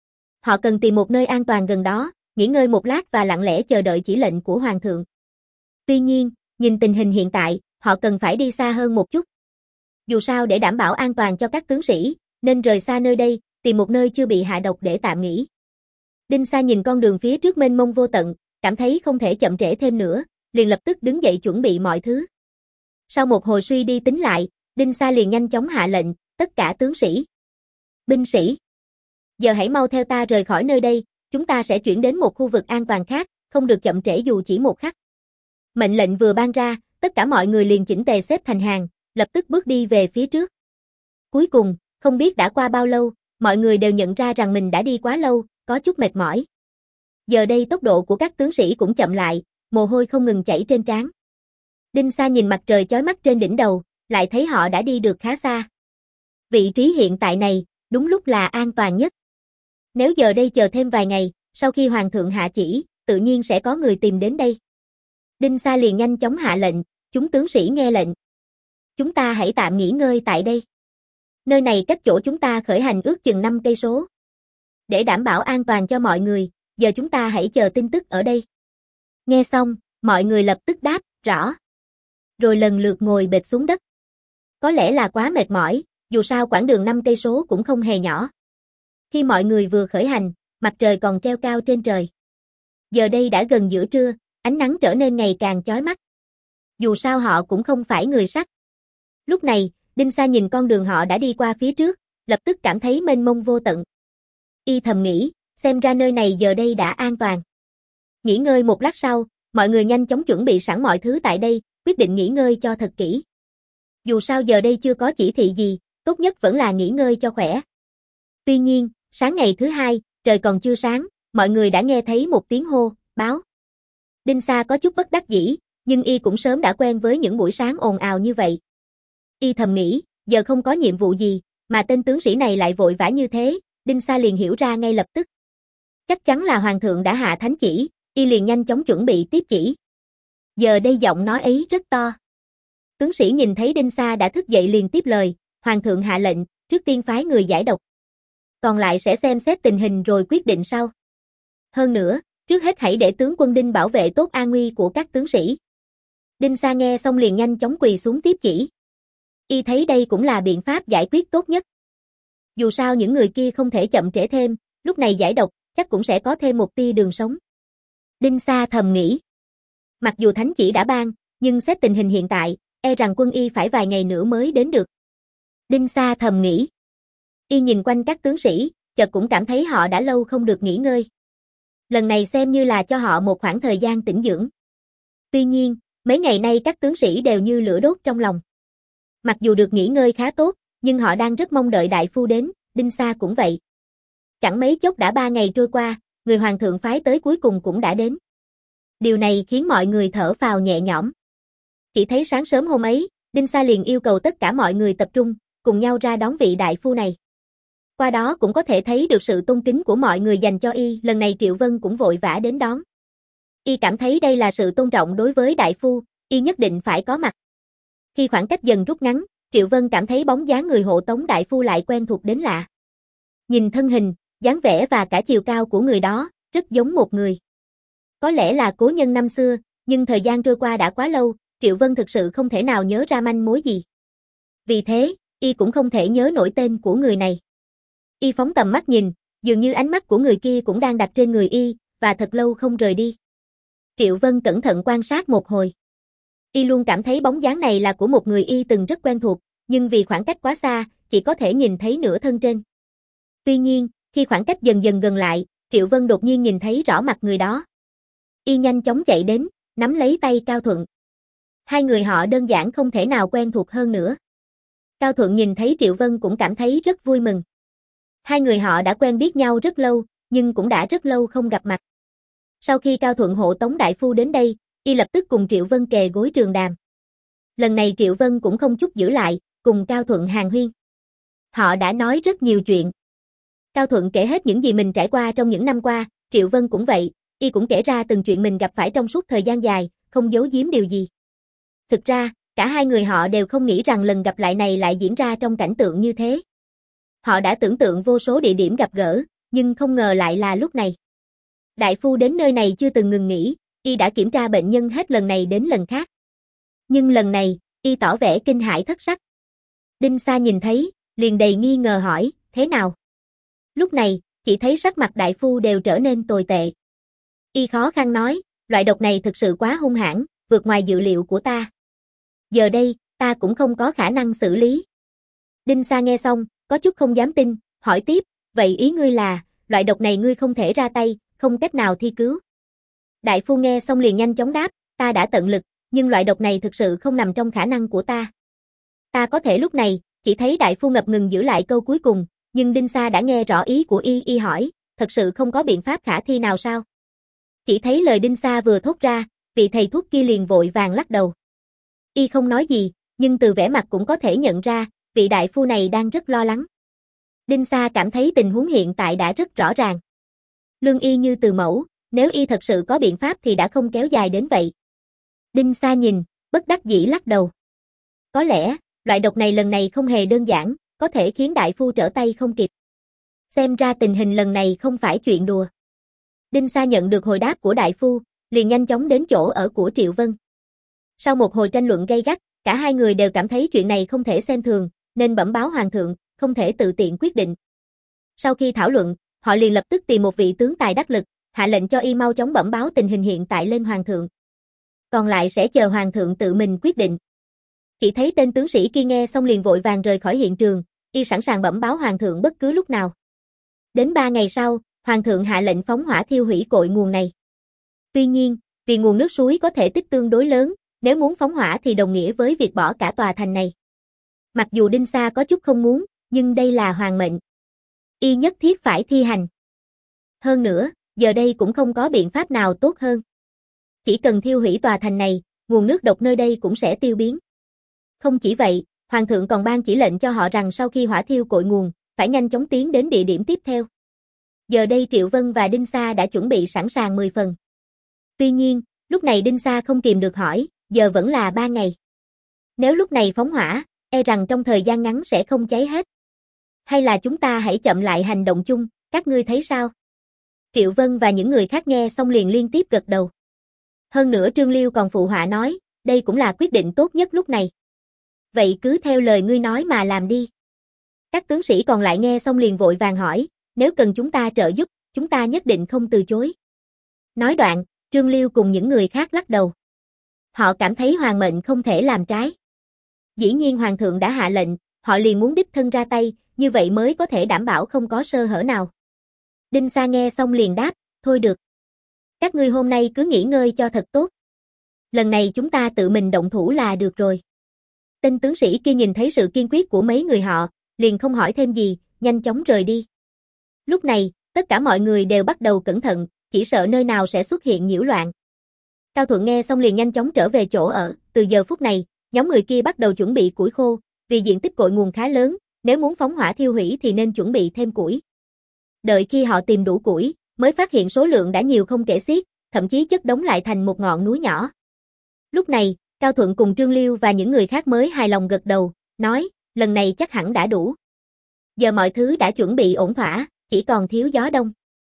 Họ cần tìm một nơi an toàn gần đó, nghỉ ngơi một lát và lặng lẽ chờ đợi chỉ lệnh của hoàng thượng. Tuy nhiên, nhìn tình hình hiện tại, họ cần phải đi xa hơn một chút. Dù sao để đảm bảo an toàn cho các tướng sĩ, nên rời xa nơi đây, tìm một nơi chưa bị hạ độc để tạm nghỉ. Đinh Sa nhìn con đường phía trước mênh mông vô tận, cảm thấy không thể chậm trễ thêm nữa, liền lập tức đứng dậy chuẩn bị mọi thứ. Sau một hồi suy đi tính lại, Đinh Sa liền nhanh chóng hạ lệnh, tất cả tướng sĩ, binh sĩ, giờ hãy mau theo ta rời khỏi nơi đây, chúng ta sẽ chuyển đến một khu vực an toàn khác, không được chậm trễ dù chỉ một khắc. Mệnh lệnh vừa ban ra, tất cả mọi người liền chỉnh tề xếp thành hàng, lập tức bước đi về phía trước. Cuối cùng, không biết đã qua bao lâu, mọi người đều nhận ra rằng mình đã đi quá lâu, có chút mệt mỏi. Giờ đây tốc độ của các tướng sĩ cũng chậm lại, mồ hôi không ngừng chảy trên trán. Đinh Sa nhìn mặt trời chói mắt trên đỉnh đầu, lại thấy họ đã đi được khá xa. Vị trí hiện tại này, đúng lúc là an toàn nhất. Nếu giờ đây chờ thêm vài ngày, sau khi hoàng thượng hạ chỉ, tự nhiên sẽ có người tìm đến đây. Đinh Sa liền nhanh chóng hạ lệnh, chúng tướng sĩ nghe lệnh. Chúng ta hãy tạm nghỉ ngơi tại đây. Nơi này cách chỗ chúng ta khởi hành ước chừng năm cây số. Để đảm bảo an toàn cho mọi người, giờ chúng ta hãy chờ tin tức ở đây. Nghe xong, mọi người lập tức đáp, rõ. Rồi lần lượt ngồi bệt xuống đất. Có lẽ là quá mệt mỏi, dù sao quãng đường năm cây số cũng không hề nhỏ. Khi mọi người vừa khởi hành, mặt trời còn treo cao trên trời. Giờ đây đã gần giữa trưa, ánh nắng trở nên ngày càng chói mắt. Dù sao họ cũng không phải người sắt. Lúc này, Đinh Sa nhìn con đường họ đã đi qua phía trước, lập tức cảm thấy mênh mông vô tận. Y thầm nghĩ, xem ra nơi này giờ đây đã an toàn. Nghỉ ngơi một lát sau, mọi người nhanh chóng chuẩn bị sẵn mọi thứ tại đây, quyết định nghỉ ngơi cho thật kỹ. Dù sao giờ đây chưa có chỉ thị gì, tốt nhất vẫn là nghỉ ngơi cho khỏe. Tuy nhiên, sáng ngày thứ hai, trời còn chưa sáng, mọi người đã nghe thấy một tiếng hô, báo. Đinh Sa có chút bất đắc dĩ, nhưng y cũng sớm đã quen với những buổi sáng ồn ào như vậy. Y thầm nghĩ, giờ không có nhiệm vụ gì, mà tên tướng sĩ này lại vội vã như thế, Đinh Sa liền hiểu ra ngay lập tức. Chắc chắn là hoàng thượng đã hạ thánh chỉ, y liền nhanh chóng chuẩn bị tiếp chỉ. Giờ đây giọng nói ấy rất to. Tướng sĩ nhìn thấy Đinh Sa đã thức dậy liền tiếp lời, hoàng thượng hạ lệnh, trước tiên phái người giải độc. Còn lại sẽ xem xét tình hình rồi quyết định sau. Hơn nữa, trước hết hãy để tướng quân Đinh bảo vệ tốt an nguy của các tướng sĩ. Đinh Sa nghe xong liền nhanh chóng quỳ xuống tiếp chỉ. Y thấy đây cũng là biện pháp giải quyết tốt nhất. Dù sao những người kia không thể chậm trễ thêm, lúc này giải độc, chắc cũng sẽ có thêm một tia đường sống. Đinh Sa thầm nghĩ. Mặc dù thánh chỉ đã ban, nhưng xét tình hình hiện tại, e rằng quân y phải vài ngày nữa mới đến được. Đinh Sa thầm nghĩ. Y nhìn quanh các tướng sĩ, chợt cũng cảm thấy họ đã lâu không được nghỉ ngơi. Lần này xem như là cho họ một khoảng thời gian tĩnh dưỡng. Tuy nhiên, mấy ngày nay các tướng sĩ đều như lửa đốt trong lòng. Mặc dù được nghỉ ngơi khá tốt, nhưng họ đang rất mong đợi đại phu đến, Đinh Sa cũng vậy. Chẳng mấy chốc đã ba ngày trôi qua, người hoàng thượng phái tới cuối cùng cũng đã đến. Điều này khiến mọi người thở phào nhẹ nhõm. Chỉ thấy sáng sớm hôm ấy, Đinh Sa liền yêu cầu tất cả mọi người tập trung, cùng nhau ra đón vị đại phu này. Qua đó cũng có thể thấy được sự tôn kính của mọi người dành cho y, lần này Triệu Vân cũng vội vã đến đón. Y cảm thấy đây là sự tôn trọng đối với đại phu, y nhất định phải có mặt. Khi khoảng cách dần rút ngắn, Triệu Vân cảm thấy bóng dáng người hộ tống đại phu lại quen thuộc đến lạ. Nhìn thân hình, dáng vẻ và cả chiều cao của người đó, rất giống một người. Có lẽ là cố nhân năm xưa, nhưng thời gian trôi qua đã quá lâu, Triệu Vân thực sự không thể nào nhớ ra manh mối gì. Vì thế, y cũng không thể nhớ nổi tên của người này. Y phóng tầm mắt nhìn, dường như ánh mắt của người kia cũng đang đặt trên người y, và thật lâu không rời đi. Triệu Vân cẩn thận quan sát một hồi. Y luôn cảm thấy bóng dáng này là của một người y từng rất quen thuộc, nhưng vì khoảng cách quá xa, chỉ có thể nhìn thấy nửa thân trên. Tuy nhiên, khi khoảng cách dần dần gần lại, Triệu Vân đột nhiên nhìn thấy rõ mặt người đó. Y nhanh chóng chạy đến, nắm lấy tay Cao Thuận. Hai người họ đơn giản không thể nào quen thuộc hơn nữa. Cao Thuận nhìn thấy Triệu Vân cũng cảm thấy rất vui mừng. Hai người họ đã quen biết nhau rất lâu, nhưng cũng đã rất lâu không gặp mặt. Sau khi Cao Thuận hộ tống đại phu đến đây, y lập tức cùng Triệu Vân kề gối trường đàm. Lần này Triệu Vân cũng không chút giữ lại, cùng Cao Thuận hàn huyên. Họ đã nói rất nhiều chuyện. Cao Thuận kể hết những gì mình trải qua trong những năm qua, Triệu Vân cũng vậy, y cũng kể ra từng chuyện mình gặp phải trong suốt thời gian dài, không giấu giếm điều gì. Thực ra, cả hai người họ đều không nghĩ rằng lần gặp lại này lại diễn ra trong cảnh tượng như thế. Họ đã tưởng tượng vô số địa điểm gặp gỡ, nhưng không ngờ lại là lúc này. Đại phu đến nơi này chưa từng ngừng nghỉ, y đã kiểm tra bệnh nhân hết lần này đến lần khác. Nhưng lần này, y tỏ vẻ kinh hãi thất sắc. Đinh Sa nhìn thấy, liền đầy nghi ngờ hỏi, thế nào? Lúc này, chỉ thấy sắc mặt đại phu đều trở nên tồi tệ. Y khó khăn nói, loại độc này thực sự quá hung hãn, vượt ngoài dự liệu của ta. Giờ đây, ta cũng không có khả năng xử lý. Đinh Sa nghe xong, có chút không dám tin, hỏi tiếp, vậy ý ngươi là, loại độc này ngươi không thể ra tay, không cách nào thi cứu. Đại phu nghe xong liền nhanh chóng đáp, ta đã tận lực, nhưng loại độc này thực sự không nằm trong khả năng của ta. Ta có thể lúc này, chỉ thấy đại phu ngập ngừng giữ lại câu cuối cùng, nhưng Đinh Sa đã nghe rõ ý của y, y hỏi, thật sự không có biện pháp khả thi nào sao? Chỉ thấy lời Đinh Sa vừa thốt ra, vị thầy thuốc kia liền vội vàng lắc đầu. Y không nói gì, nhưng từ vẻ mặt cũng có thể nhận ra, vị đại phu này đang rất lo lắng. Đinh Sa cảm thấy tình huống hiện tại đã rất rõ ràng. Lương y như từ mẫu, nếu y thật sự có biện pháp thì đã không kéo dài đến vậy. Đinh Sa nhìn, bất đắc dĩ lắc đầu. Có lẽ, loại độc này lần này không hề đơn giản, có thể khiến đại phu trở tay không kịp. Xem ra tình hình lần này không phải chuyện đùa. Đinh Sa nhận được hồi đáp của đại phu, liền nhanh chóng đến chỗ ở của Triệu Vân. Sau một hồi tranh luận gay gắt, cả hai người đều cảm thấy chuyện này không thể xem thường, nên bẩm báo hoàng thượng, không thể tự tiện quyết định. Sau khi thảo luận, họ liền lập tức tìm một vị tướng tài đắc lực, hạ lệnh cho y mau chóng bẩm báo tình hình hiện tại lên hoàng thượng. Còn lại sẽ chờ hoàng thượng tự mình quyết định. Chỉ thấy tên tướng sĩ kia nghe xong liền vội vàng rời khỏi hiện trường, y sẵn sàng bẩm báo hoàng thượng bất cứ lúc nào. Đến ba ngày sau, hoàng thượng hạ lệnh phóng hỏa thiêu hủy cội nguồn này. Tuy nhiên, vì nguồn nước suối có thể tích tương đối lớn, nếu muốn phóng hỏa thì đồng nghĩa với việc bỏ cả tòa thành này. Mặc dù Đinh Sa có chút không muốn, nhưng đây là hoàng mệnh. Y nhất thiết phải thi hành. Hơn nữa, giờ đây cũng không có biện pháp nào tốt hơn. Chỉ cần thiêu hủy tòa thành này, nguồn nước độc nơi đây cũng sẽ tiêu biến. Không chỉ vậy, hoàng thượng còn ban chỉ lệnh cho họ rằng sau khi hỏa thiêu cội nguồn, phải nhanh chóng tiến đến địa điểm tiếp theo. Giờ đây Triệu Vân và Đinh Sa đã chuẩn bị sẵn sàng mười phần. Tuy nhiên, lúc này Đinh Sa không kìm được hỏi, giờ vẫn là ba ngày. Nếu lúc này phóng hỏa, e rằng trong thời gian ngắn sẽ không cháy hết. Hay là chúng ta hãy chậm lại hành động chung, các ngươi thấy sao? Triệu Vân và những người khác nghe xong liền liên tiếp gật đầu. Hơn nữa Trương Liêu còn phụ họa nói, đây cũng là quyết định tốt nhất lúc này. Vậy cứ theo lời ngươi nói mà làm đi. Các tướng sĩ còn lại nghe xong liền vội vàng hỏi, nếu cần chúng ta trợ giúp, chúng ta nhất định không từ chối. Nói đoạn, Trương Liêu cùng những người khác lắc đầu. Họ cảm thấy hoàng mệnh không thể làm trái. Dĩ nhiên hoàng thượng đã hạ lệnh, họ liền muốn đích thân ra tay, như vậy mới có thể đảm bảo không có sơ hở nào. Đinh Sa nghe xong liền đáp, thôi được. Các ngươi hôm nay cứ nghỉ ngơi cho thật tốt. Lần này chúng ta tự mình động thủ là được rồi. Tên tướng sĩ kia nhìn thấy sự kiên quyết của mấy người họ, liền không hỏi thêm gì, nhanh chóng rời đi. Lúc này, tất cả mọi người đều bắt đầu cẩn thận, chỉ sợ nơi nào sẽ xuất hiện nhiễu loạn. Cao Thuận nghe xong liền nhanh chóng trở về chỗ ở, từ giờ phút này, nhóm người kia bắt đầu chuẩn bị củi khô, vì diện tích cội nguồn khá lớn, nếu muốn phóng hỏa thiêu hủy thì nên chuẩn bị thêm củi. Đợi khi họ tìm đủ củi, mới phát hiện số lượng đã nhiều không kể xiết, thậm chí chất đống lại thành một ngọn núi nhỏ. Lúc này, Cao Thuận cùng Trương Liêu và những người khác mới hài lòng gật đầu, nói, lần này chắc hẳn đã đủ. Giờ mọi thứ đã chuẩn bị ổn thỏa, chỉ còn thiếu gió đông.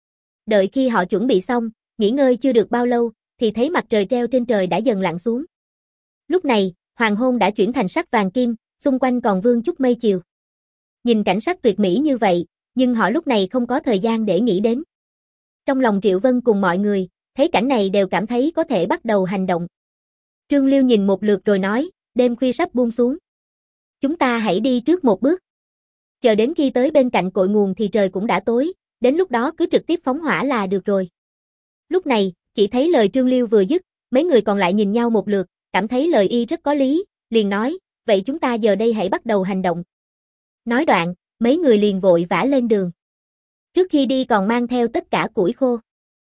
Đợi khi họ chuẩn bị xong, nghỉ ngơi chưa được bao lâu, thì thấy mặt trời treo trên trời đã dần lặn xuống. Lúc này, hoàng hôn đã chuyển thành sắc vàng kim, xung quanh còn vương chút mây chiều. Nhìn cảnh sắc tuyệt mỹ như vậy, nhưng họ lúc này không có thời gian để nghĩ đến. Trong lòng Triệu Vân cùng mọi người, thấy cảnh này đều cảm thấy có thể bắt đầu hành động. Trương Liêu nhìn một lượt rồi nói, đêm khuya sắp buông xuống. Chúng ta hãy đi trước một bước. Chờ đến khi tới bên cạnh cội nguồn thì trời cũng đã tối, đến lúc đó cứ trực tiếp phóng hỏa là được rồi. Lúc này, chỉ thấy lời Trương Liêu vừa dứt, mấy người còn lại nhìn nhau một lượt, cảm thấy lời y rất có lý, liền nói, vậy chúng ta giờ đây hãy bắt đầu hành động. Nói đoạn, mấy người liền vội vã lên đường. Trước khi đi còn mang theo tất cả củi khô.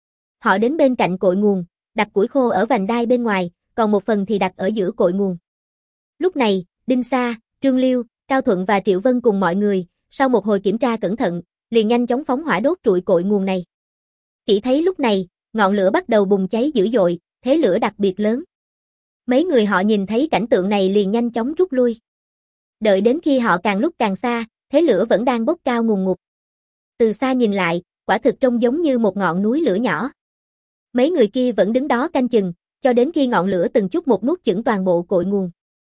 Họ đến bên cạnh cội nguồn, đặt củi khô ở vành đai bên ngoài, còn một phần thì đặt ở giữa cội nguồn. Lúc này, Đinh Sa, Trương Liêu, Cao Thuận và Triệu Vân cùng mọi người, sau một hồi kiểm tra cẩn thận, liền nhanh chóng phóng hỏa đốt trụi cội nguồn này. Chỉ thấy lúc này, ngọn lửa bắt đầu bùng cháy dữ dội, thế lửa đặc biệt lớn. Mấy người họ nhìn thấy cảnh tượng này liền nhanh chóng rút lui. Đợi đến khi họ càng lúc càng xa, thế lửa vẫn đang bốc cao ngùn ngụt. Từ xa nhìn lại, quả thực trông giống như một ngọn núi lửa nhỏ. Mấy người kia vẫn đứng đó canh chừng, cho đến khi ngọn lửa từng chút một nuốt chửng toàn bộ cội nguồn.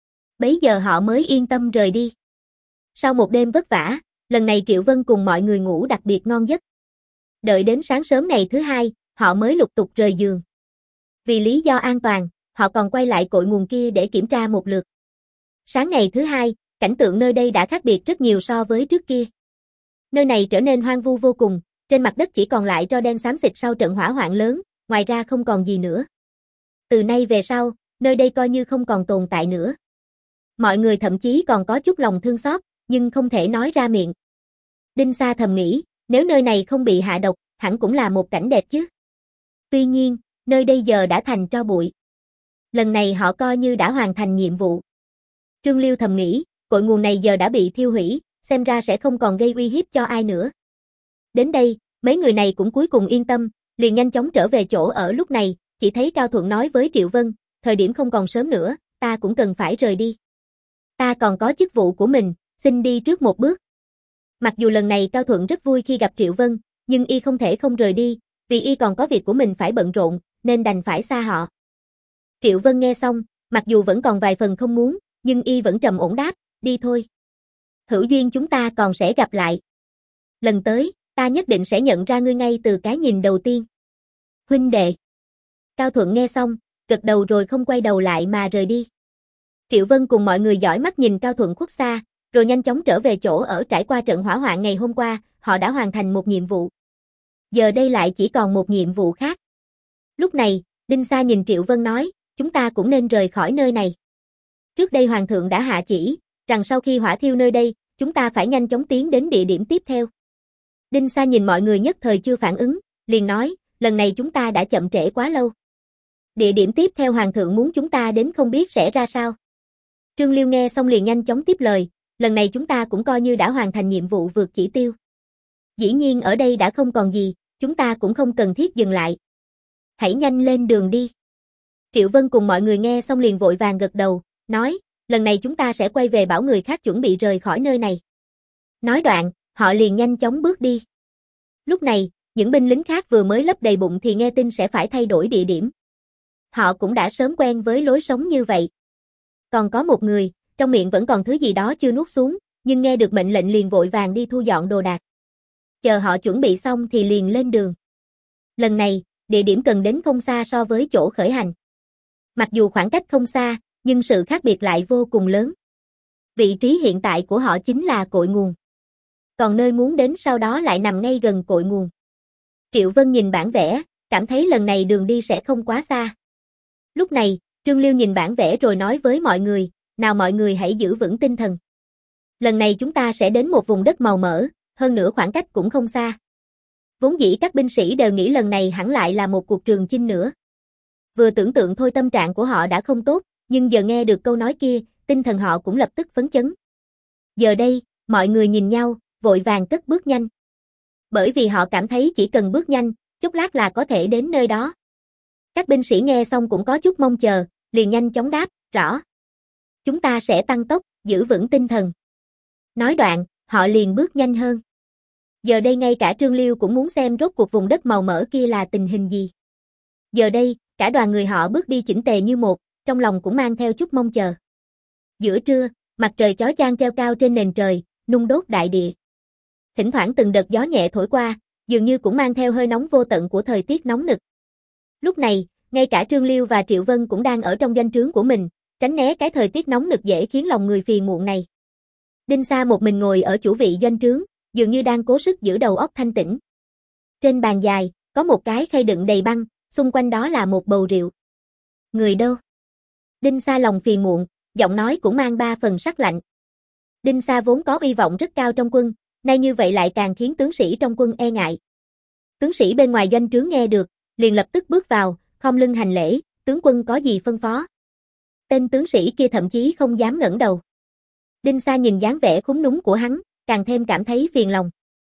Bấy giờ họ mới yên tâm rời đi. Sau một đêm vất vả, lần này Triệu Vân cùng mọi người ngủ đặc biệt ngon giấc. Đợi đến sáng sớm ngày thứ hai, họ mới lục tục rời giường. Vì lý do an toàn, họ còn quay lại cội nguồn kia để kiểm tra một lượt. Sáng ngày thứ hai, cảnh tượng nơi đây đã khác biệt rất nhiều so với trước kia. Nơi này trở nên hoang vu vô cùng, trên mặt đất chỉ còn lại tro đen xám xịt sau trận hỏa hoạn lớn, ngoài ra không còn gì nữa. Từ nay về sau, nơi đây coi như không còn tồn tại nữa. Mọi người thậm chí còn có chút lòng thương xót, nhưng không thể nói ra miệng. Đinh Sa thầm nghĩ, nếu nơi này không bị hạ độc, hẳn cũng là một cảnh đẹp chứ. Tuy nhiên, nơi đây giờ đã thành tro bụi. Lần này họ coi như đã hoàn thành nhiệm vụ. Trương Liêu thầm nghĩ, cội nguồn này giờ đã bị thiêu hủy, xem ra sẽ không còn gây uy hiếp cho ai nữa. Đến đây, mấy người này cũng cuối cùng yên tâm, liền nhanh chóng trở về chỗ ở. Lúc này, chỉ thấy Cao Thuận nói với Triệu Vân, thời điểm không còn sớm nữa, ta cũng cần phải rời đi. Ta còn có chức vụ của mình, xin đi trước một bước. Mặc dù lần này Cao Thuận rất vui khi gặp Triệu Vân, nhưng y không thể không rời đi, vì y còn có việc của mình phải bận rộn, nên đành phải xa họ. Triệu Vân nghe xong, mặc dù vẫn còn vài phần không muốn, nhưng y vẫn trầm ổn đáp, đi thôi. Hữu duyên chúng ta còn sẽ gặp lại. Lần tới, ta nhất định sẽ nhận ra ngươi ngay từ cái nhìn đầu tiên. Huynh đệ. Cao Thuận nghe xong, gật đầu rồi không quay đầu lại mà rời đi. Triệu Vân cùng mọi người dõi mắt nhìn Cao Thuận khuất xa, rồi nhanh chóng trở về chỗ ở. Trải qua trận hỏa hoạn ngày hôm qua, họ đã hoàn thành một nhiệm vụ. Giờ đây lại chỉ còn một nhiệm vụ khác. Lúc này, Đinh Sa nhìn Triệu Vân nói, chúng ta cũng nên rời khỏi nơi này. Trước đây Hoàng thượng đã hạ chỉ, rằng sau khi hỏa thiêu nơi đây, chúng ta phải nhanh chóng tiến đến địa điểm tiếp theo. Đinh Sa nhìn mọi người nhất thời chưa phản ứng, liền nói, lần này chúng ta đã chậm trễ quá lâu. Địa điểm tiếp theo Hoàng thượng muốn chúng ta đến không biết sẽ ra sao. Trương Liêu nghe xong liền nhanh chóng tiếp lời, lần này chúng ta cũng coi như đã hoàn thành nhiệm vụ vượt chỉ tiêu. Dĩ nhiên ở đây đã không còn gì, chúng ta cũng không cần thiết dừng lại. Hãy nhanh lên đường đi. Triệu Vân cùng mọi người nghe xong liền vội vàng gật đầu, nói, lần này chúng ta sẽ quay về bảo người khác chuẩn bị rời khỏi nơi này. Nói đoạn, họ liền nhanh chóng bước đi. Lúc này, những binh lính khác vừa mới lấp đầy bụng thì nghe tin sẽ phải thay đổi địa điểm. Họ cũng đã sớm quen với lối sống như vậy. Còn có một người, trong miệng vẫn còn thứ gì đó chưa nuốt xuống, nhưng nghe được mệnh lệnh liền vội vàng đi thu dọn đồ đạc. Chờ họ chuẩn bị xong thì liền lên đường. Lần này, địa điểm cần đến không xa so với chỗ khởi hành. Mặc dù khoảng cách không xa, nhưng sự khác biệt lại vô cùng lớn. Vị trí hiện tại của họ chính là cội nguồn. Còn nơi muốn đến sau đó lại nằm ngay gần cội nguồn. Triệu Vân nhìn bản vẽ, cảm thấy lần này đường đi sẽ không quá xa. Lúc này, Trương Liêu nhìn bản vẽ rồi nói với mọi người, nào mọi người hãy giữ vững tinh thần. Lần này chúng ta sẽ đến một vùng đất màu mỡ, hơn nữa khoảng cách cũng không xa. Vốn dĩ các binh sĩ đều nghĩ lần này hẳn lại là một cuộc trường chinh nữa. Vừa tưởng tượng thôi tâm trạng của họ đã không tốt, nhưng giờ nghe được câu nói kia, tinh thần họ cũng lập tức phấn chấn. Giờ đây, mọi người nhìn nhau, vội vàng cất bước nhanh. Bởi vì họ cảm thấy chỉ cần bước nhanh, chốc lát là có thể đến nơi đó. Các binh sĩ nghe xong cũng có chút mong chờ, liền nhanh chóng đáp, rõ. Chúng ta sẽ tăng tốc, giữ vững tinh thần. Nói đoạn, họ liền bước nhanh hơn. Giờ đây ngay cả Trương Liêu cũng muốn xem rốt cuộc vùng đất màu mỡ kia là tình hình gì. Giờ đây, cả đoàn người họ bước đi chỉnh tề như một, trong lòng cũng mang theo chút mong chờ. Giữa trưa, mặt trời chói chang treo cao trên nền trời, nung đốt đại địa. Thỉnh thoảng từng đợt gió nhẹ thổi qua, dường như cũng mang theo hơi nóng vô tận của thời tiết nóng nực. Lúc này, ngay cả Trương Liêu và Triệu Vân cũng đang ở trong doanh trướng của mình, tránh né cái thời tiết nóng nực dễ khiến lòng người phiền muộn này. Đinh Sa một mình ngồi ở chủ vị doanh trướng, dường như đang cố sức giữ đầu óc thanh tĩnh. Trên bàn dài, có một cái khay đựng đầy băng, xung quanh đó là một bầu rượu. Người đâu? Đinh Sa lòng phiền muộn, giọng nói cũng mang ba phần sắc lạnh. Đinh Sa vốn có uy vọng rất cao trong quân, nay như vậy lại càng khiến tướng sĩ trong quân e ngại. Tướng sĩ bên ngoài doanh trướng nghe được, liền lập tức bước vào, khom lưng hành lễ, tướng quân có gì phân phó. Tên tướng sĩ kia thậm chí không dám ngẩng đầu. Đinh Sa nhìn dáng vẻ khúm núm của hắn, càng thêm cảm thấy phiền lòng.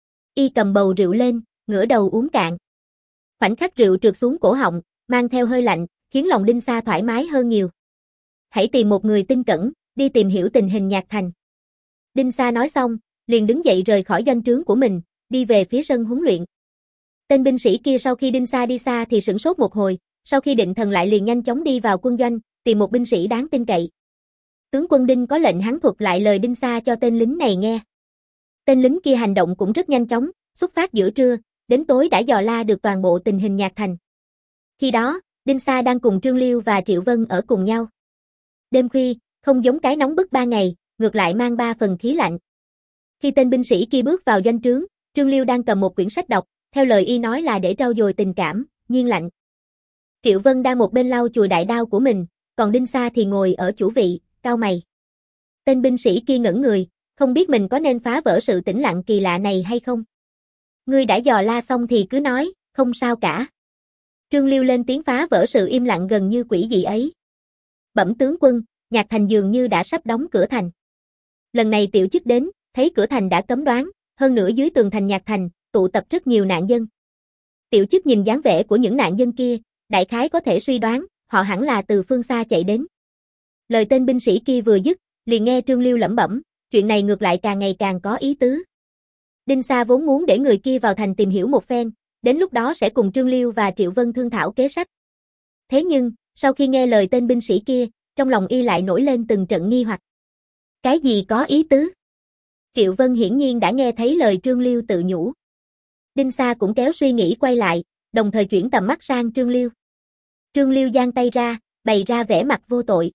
Y cầm bầu rượu lên, ngửa đầu uống cạn. Khoảnh khắc rượu trượt xuống cổ họng, mang theo hơi lạnh, khiến lòng Đinh Sa thoải mái hơn nhiều. Hãy tìm một người tin cẩn, đi tìm hiểu tình hình Nhạc Thành. Đinh Sa nói xong, liền đứng dậy rời khỏi doanh trướng của mình, đi về phía sân huấn luyện. Tên binh sĩ kia sau khi Đinh Sa đi xa thì sửng sốt một hồi, sau khi định thần lại liền nhanh chóng đi vào quân doanh, tìm một binh sĩ đáng tin cậy. Tướng quân Đinh có lệnh hắn thuật lại lời Đinh Sa cho tên lính này nghe. Tên lính kia hành động cũng rất nhanh chóng, xuất phát giữa trưa, đến tối đã dò la được toàn bộ tình hình Nhạc Thành. Khi đó, Đinh Sa đang cùng Trương Liêu và Triệu Vân ở cùng nhau. Đêm khuya, không giống cái nóng bức ba ngày, ngược lại mang ba phần khí lạnh. Khi tên binh sĩ kia bước vào doanh trướng, Trương Liêu đang cầm một quyển sách đọc, theo lời y nói là để trau dồi tình cảm, nhiên lạnh. Triệu Vân đang một bên lau chùi đại đao của mình, còn Đinh Sa thì ngồi ở chủ vị, cau mày. Tên binh sĩ kia ngẩn người, không biết mình có nên phá vỡ sự tĩnh lặng kỳ lạ này hay không. Ngươi đã dò la xong thì cứ nói, không sao cả. Trương Liêu lên tiếng phá vỡ sự im lặng gần như quỷ dị ấy. Bẩm tướng quân, Nhạc Thành dường như đã sắp đóng cửa thành. Lần này tiểu chức đến, thấy cửa thành đã cấm đoán, hơn nữa dưới tường thành Nhạc Thành, tụ tập rất nhiều nạn dân. Tiểu chức nhìn dáng vẻ của những nạn dân kia, đại khái có thể suy đoán, họ hẳn là từ phương xa chạy đến. Lời tên binh sĩ kia vừa dứt, liền nghe Trương Liêu lẩm bẩm, chuyện này ngược lại càng ngày càng có ý tứ. Đinh Sa vốn muốn để người kia vào thành tìm hiểu một phen, đến lúc đó sẽ cùng Trương Liêu và Triệu Vân thương thảo kế sách. Thế nhưng, sau khi nghe lời tên binh sĩ kia, trong lòng y lại nổi lên từng trận nghi hoặc. Cái gì có ý tứ? Triệu Vân hiển nhiên đã nghe thấy lời Trương Liêu tự nhủ. Đinh Sa cũng kéo suy nghĩ quay lại, đồng thời chuyển tầm mắt sang Trương Liêu. Trương Liêu giang tay ra, bày ra vẻ mặt vô tội.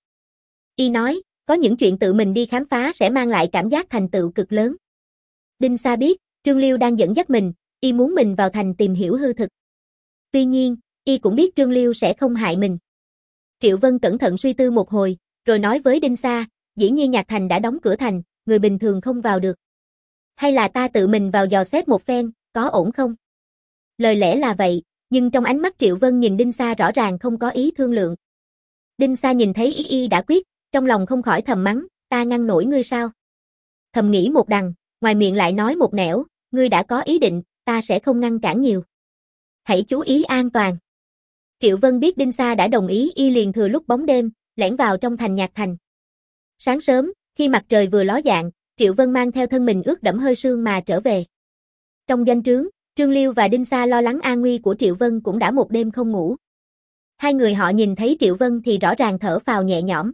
Y nói, có những chuyện tự mình đi khám phá sẽ mang lại cảm giác thành tựu cực lớn. Đinh Sa biết, Trương Liêu đang dẫn dắt mình, y muốn mình vào thành tìm hiểu hư thực. Tuy nhiên, y cũng biết Trương Liêu sẽ không hại mình. Triệu Vân cẩn thận suy tư một hồi, rồi nói với Đinh Sa, dĩ nhiên Nhạc Thành đã đóng cửa thành, người bình thường không vào được. Hay là ta tự mình vào dò xét một phen, có ổn không? Lời lẽ là vậy, nhưng trong ánh mắt Triệu Vân nhìn Đinh Sa rõ ràng không có ý thương lượng. Đinh Sa nhìn thấy y y đã quyết, trong lòng không khỏi thầm mắng, ta ngăn nổi ngươi sao? Thầm nghĩ một đằng, ngoài miệng lại nói một nẻo, ngươi đã có ý định, ta sẽ không ngăn cản nhiều. Hãy chú ý an toàn. Triệu Vân biết Đinh Sa đã đồng ý, y liền thừa lúc bóng đêm, lẻn vào trong thành Nhạc Thành. Sáng sớm, khi mặt trời vừa ló dạng, Triệu Vân mang theo thân mình ướt đẫm hơi sương mà trở về. Trong doanh trướng, Trương Liêu và Đinh Sa lo lắng an nguy của Triệu Vân cũng đã một đêm không ngủ. Hai người họ nhìn thấy Triệu Vân thì rõ ràng thở phào nhẹ nhõm.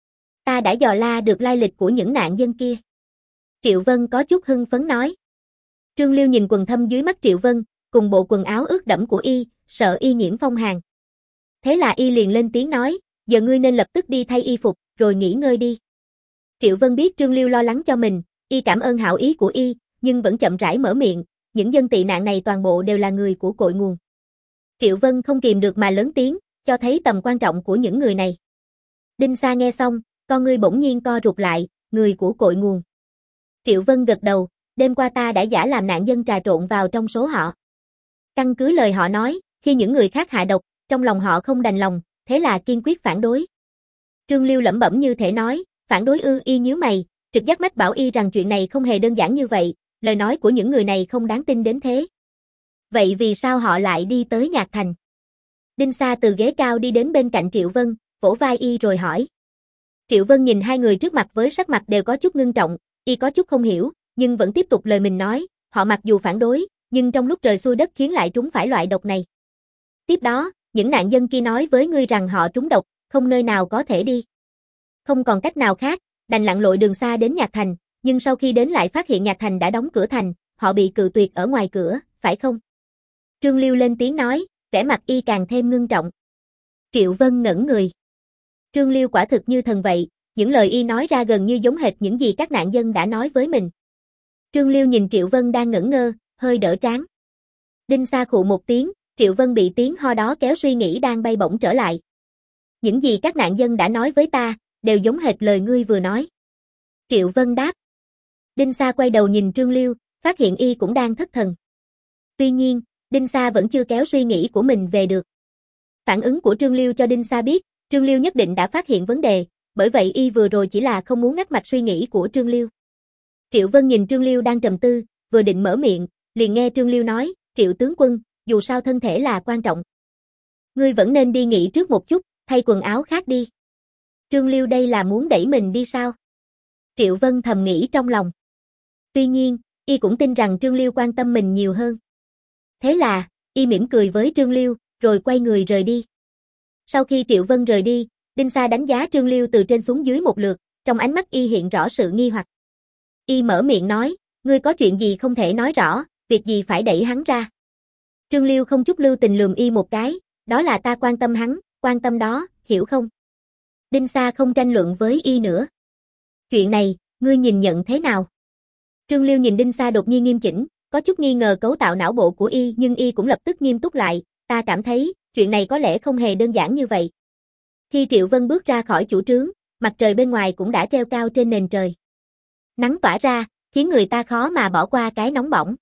Ta đã dò la được lai lịch của những nạn dân kia. Triệu Vân có chút hưng phấn nói. Trương Liêu nhìn quần thâm dưới mắt Triệu Vân, cùng bộ quần áo ướt đẫm của y, sợ y nhiễm phong hàn. Thế là y liền lên tiếng nói, giờ ngươi nên lập tức đi thay y phục, rồi nghỉ ngơi đi. Triệu Vân biết Trương Liêu lo lắng cho mình, y cảm ơn hảo ý của y, nhưng vẫn chậm rãi mở miệng, những dân tị nạn này toàn bộ đều là người của cội nguồn. Triệu Vân không kìm được mà lớn tiếng, cho thấy tầm quan trọng của những người này. Đinh Sa nghe xong, con ngươi bỗng nhiên co rụt lại, người của cội nguồn. Triệu Vân gật đầu, đêm qua ta đã giả làm nạn dân trà trộn vào trong số họ. Căn cứ lời họ nói, khi những người khác hạ độc, trong lòng họ không đành lòng, thế là kiên quyết phản đối. Trương Liêu lẩm bẩm như thể nói, phản đối ư? Y nhíu mày, trực giác mách bảo y rằng chuyện này không hề đơn giản như vậy, lời nói của những người này không đáng tin đến thế. Vậy vì sao họ lại đi tới Nhạc Thành? Đinh Sa từ ghế cao đi đến bên cạnh Triệu Vân, vỗ vai y rồi hỏi. Triệu Vân nhìn hai người trước mặt với sắc mặt đều có chút ngưng trọng, y có chút không hiểu, nhưng vẫn tiếp tục lời mình nói, họ mặc dù phản đối, nhưng trong lúc trời xui đất khiến lại trúng phải loại độc này. Tiếp đó, những nạn dân kia nói với ngươi rằng họ trúng độc, không nơi nào có thể đi. Không còn cách nào khác, đành lặn lội đường xa đến Nhạc Thành, nhưng sau khi đến lại phát hiện Nhạc Thành đã đóng cửa thành, họ bị cự tuyệt ở ngoài cửa, phải không? Trương Liêu lên tiếng nói, vẻ mặt y càng thêm ngưng trọng. Triệu Vân ngẩn người. Trương Liêu quả thực như thần vậy, những lời y nói ra gần như giống hệt những gì các nạn dân đã nói với mình. Trương Liêu nhìn Triệu Vân đang ngẩn ngơ, hơi đỡ trán. Đinh Sa khụ một tiếng, Triệu Vân bị tiếng ho đó kéo suy nghĩ đang bay bổng trở lại. Những gì các nạn dân đã nói với ta, đều giống hệt lời ngươi vừa nói. Triệu Vân đáp. Đinh Sa quay đầu nhìn Trương Liêu, phát hiện y cũng đang thất thần. Tuy nhiên, Đinh Sa vẫn chưa kéo suy nghĩ của mình về được. Phản ứng của Trương Liêu cho Đinh Sa biết, Trương Liêu nhất định đã phát hiện vấn đề, bởi vậy y vừa rồi chỉ là không muốn ngắt mạch suy nghĩ của Trương Liêu. Triệu Vân nhìn Trương Liêu đang trầm tư, vừa định mở miệng, liền nghe Trương Liêu nói, Triệu tướng quân, dù sao thân thể là quan trọng. Ngươi vẫn nên đi nghỉ trước một chút, thay quần áo khác đi. Trương Liêu đây là muốn đẩy mình đi sao? Triệu Vân thầm nghĩ trong lòng. Tuy nhiên, y cũng tin rằng Trương Liêu quan tâm mình nhiều hơn. Thế là, y mỉm cười với Trương Liêu, rồi quay người rời đi. Sau khi Triệu Vân rời đi, Đinh Sa đánh giá Trương Liêu từ trên xuống dưới một lượt, trong ánh mắt y hiện rõ sự nghi hoặc. Y mở miệng nói, ngươi có chuyện gì không thể nói rõ, việc gì phải đẩy hắn ra. Trương Liêu không chút lưu tình lườm y một cái, đó là ta quan tâm hắn, quan tâm đó, hiểu không? Đinh Sa không tranh luận với y nữa. Chuyện này, ngươi nhìn nhận thế nào? Trương Liêu nhìn Đinh Sa đột nhiên nghiêm chỉnh, có chút nghi ngờ cấu tạo não bộ của y, nhưng y cũng lập tức nghiêm túc lại, ta cảm thấy, chuyện này có lẽ không hề đơn giản như vậy. Khi Triệu Vân bước ra khỏi chủ trướng, mặt trời bên ngoài cũng đã treo cao trên nền trời. Nắng tỏa ra, khiến người ta khó mà bỏ qua cái nóng bỏng.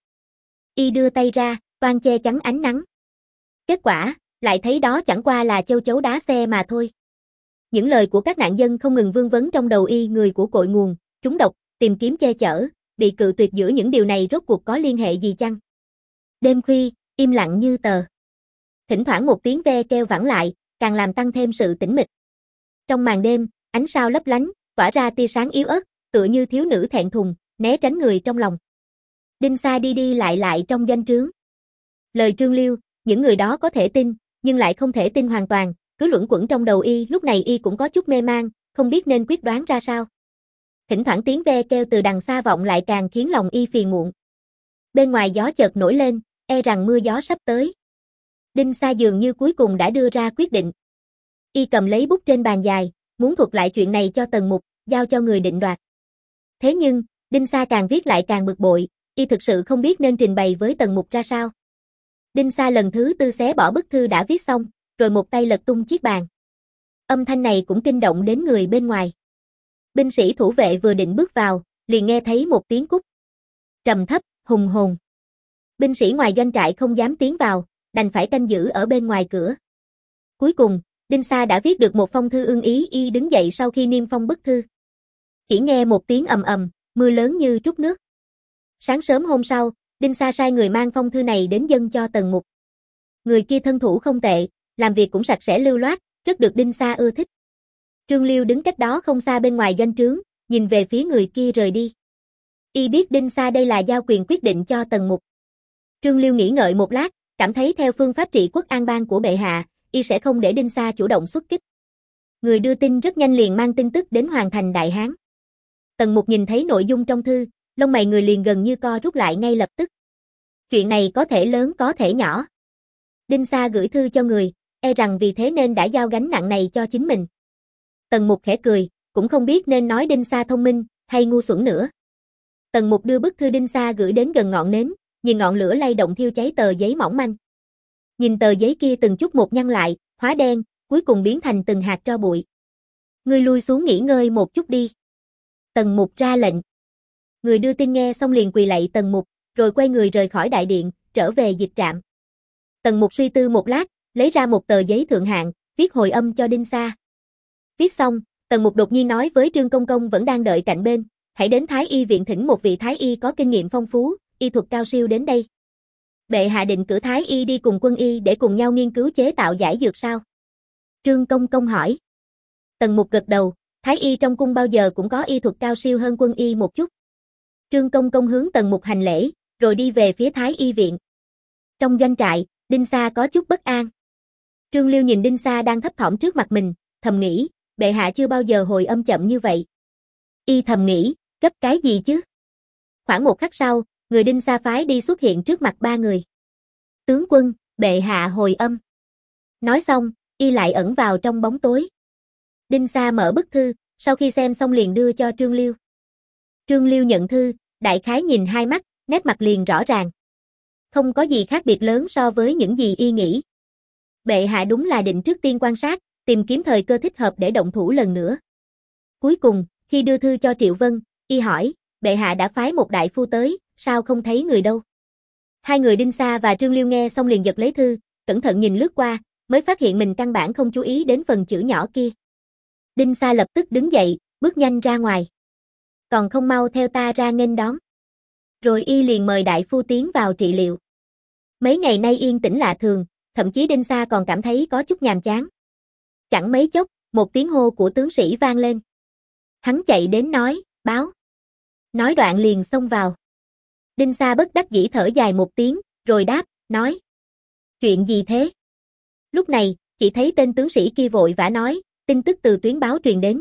Y đưa tay ra, toan che chắn ánh nắng. Kết quả, lại thấy đó chẳng qua là châu chấu đá xe mà thôi. Những lời của các nạn dân không ngừng vương vấn trong đầu y, người của cội nguồn, trúng độc, tìm kiếm che chở, bị cự tuyệt, giữa những điều này rốt cuộc có liên hệ gì chăng? Đêm khuya, im lặng như tờ. Thỉnh thoảng một tiếng ve kêu vẳng lại, càng làm tăng thêm sự tĩnh mịch. Trong màn đêm, ánh sao lấp lánh, tỏa ra tia sáng yếu ớt, tựa như thiếu nữ thẹn thùng, né tránh người trong lòng. Đinh Sa đi đi lại lại trong doanh trướng. Lời Trương Liêu, những người đó có thể tin, nhưng lại không thể tin hoàn toàn, cứ luẩn quẩn trong đầu y. Lúc này y cũng có chút mê mang, không biết nên quyết đoán ra sao. Thỉnh thoảng tiếng ve kêu từ đằng xa vọng lại càng khiến lòng y phiền muộn. Bên ngoài gió chợt nổi lên, e rằng mưa gió sắp tới. Đinh Sa dường như cuối cùng đã đưa ra quyết định. Y cầm lấy bút trên bàn dài, muốn thuật lại chuyện này cho Tần Mục, giao cho người định đoạt. Thế nhưng, Đinh Sa càng viết lại càng bực bội, y thực sự không biết nên trình bày với Tần Mục ra sao. Đinh Sa lần thứ tư xé bỏ bức thư đã viết xong, rồi một tay lật tung chiếc bàn. Âm thanh này cũng kinh động đến người bên ngoài. Binh sĩ thủ vệ vừa định bước vào, liền nghe thấy một tiếng cúc trầm thấp, hùng hồn. Binh sĩ ngoài doanh trại không dám tiến vào, đành phải canh giữ ở bên ngoài cửa. Cuối cùng, Đinh Sa đã viết được một phong thư ưng ý. Y đứng dậy sau khi niêm phong bức thư. Chỉ nghe một tiếng ầm ầm, mưa lớn như trút nước. Sáng sớm hôm sau, Đinh Sa sai người mang phong thư này đến dâng cho Tần Mục. Người kia thân thủ không tệ, làm việc cũng sạch sẽ lưu loát, rất được Đinh Sa ưa thích. Trương Liêu đứng cách đó không xa bên ngoài doanh trướng, nhìn về phía người kia rời đi. Y biết Đinh Sa đây là giao quyền quyết định cho Tần Mục. Trương Liêu nghĩ ngợi một lát, cảm thấy theo phương pháp trị quốc an bang của bệ hạ, y sẽ không để Đinh Sa chủ động xuất kích. Người đưa tin rất nhanh liền mang tin tức đến Hoàng thành Đại Hán. Tần Mục nhìn thấy nội dung trong thư, lông mày người liền gần như co rút lại ngay lập tức. Chuyện này có thể lớn có thể nhỏ. Đinh Sa gửi thư cho người, e rằng vì thế nên đã giao gánh nặng này cho chính mình. Tần Mục khẽ cười, cũng không biết nên nói Đinh Sa thông minh hay ngu xuẩn nữa. Tần Mục đưa bức thư Đinh Sa gửi đến gần ngọn nến, nhìn ngọn lửa lay động thiêu cháy tờ giấy mỏng manh. Nhìn tờ giấy kia từng chút một nhăn lại, hóa đen, cuối cùng biến thành từng hạt tro bụi. Ngươi lui xuống nghỉ ngơi một chút đi. Tần Mục ra lệnh. Người đưa tin nghe xong liền quỳ lạy Tần Mục, rồi quay người rời khỏi đại điện, trở về dịch trạm. Tần Mục suy tư một lát, lấy ra một tờ giấy thượng hạng, viết hồi âm cho Đinh Sa. Viết xong, Tần Mục đột nhiên nói với Trương Công Công vẫn đang đợi cạnh bên, hãy đến Thái Y viện thỉnh một vị Thái Y có kinh nghiệm phong phú, y thuật cao siêu đến đây. Bệ hạ định cử Thái Y đi cùng quân y để cùng nhau nghiên cứu chế tạo giải dược sao? Trương Công Công hỏi. Tần Mục gật đầu, Thái Y trong cung bao giờ cũng có y thuật cao siêu hơn quân y một chút. Trương Công Công hướng Tần Mục hành lễ, rồi đi về phía Thái Y viện. Trong doanh trại, Đinh Sa có chút bất an. Trương Liêu nhìn Đinh Sa đang thấp thỏm trước mặt mình, thầm nghĩ, bệ hạ chưa bao giờ hồi âm chậm như vậy. Y thầm nghĩ, gấp cái gì chứ? Khoảng một khắc sau, người Đinh Sa phái đi xuất hiện trước mặt ba người. Tướng quân, bệ hạ hồi âm. Nói xong, y lại ẩn vào trong bóng tối. Đinh Sa mở bức thư, sau khi xem xong liền đưa cho Trương Liêu. Trương Liêu nhận thư, đại khái nhìn hai mắt, nét mặt liền rõ ràng. Không có gì khác biệt lớn so với những gì y nghĩ. Bệ hạ đúng là định trước tiên quan sát, tìm kiếm thời cơ thích hợp để động thủ lần nữa. Cuối cùng, khi đưa thư cho Triệu Vân, y hỏi, bệ hạ đã phái một đại phu tới, sao không thấy người đâu? Hai người Đinh Sa và Trương Liêu nghe xong liền giật lấy thư, cẩn thận nhìn lướt qua, mới phát hiện mình căn bản không chú ý đến phần chữ nhỏ kia. Đinh Sa lập tức đứng dậy, bước nhanh ra ngoài. Còn không mau theo ta ra nghênh đón. Rồi y liền mời đại phu tiến vào trị liệu. Mấy ngày nay yên tĩnh lạ thường, thậm chí Đinh Sa còn cảm thấy có chút nhàm chán. Chẳng mấy chốc, một tiếng hô của tướng sĩ vang lên. Hắn chạy đến nói, báo. Nói đoạn liền xông vào. Đinh Sa bất đắc dĩ thở dài một tiếng, rồi đáp, nói. Chuyện gì thế? Lúc này, chỉ thấy tên tướng sĩ kia vội vã nói, tin tức từ tuyến báo truyền đến.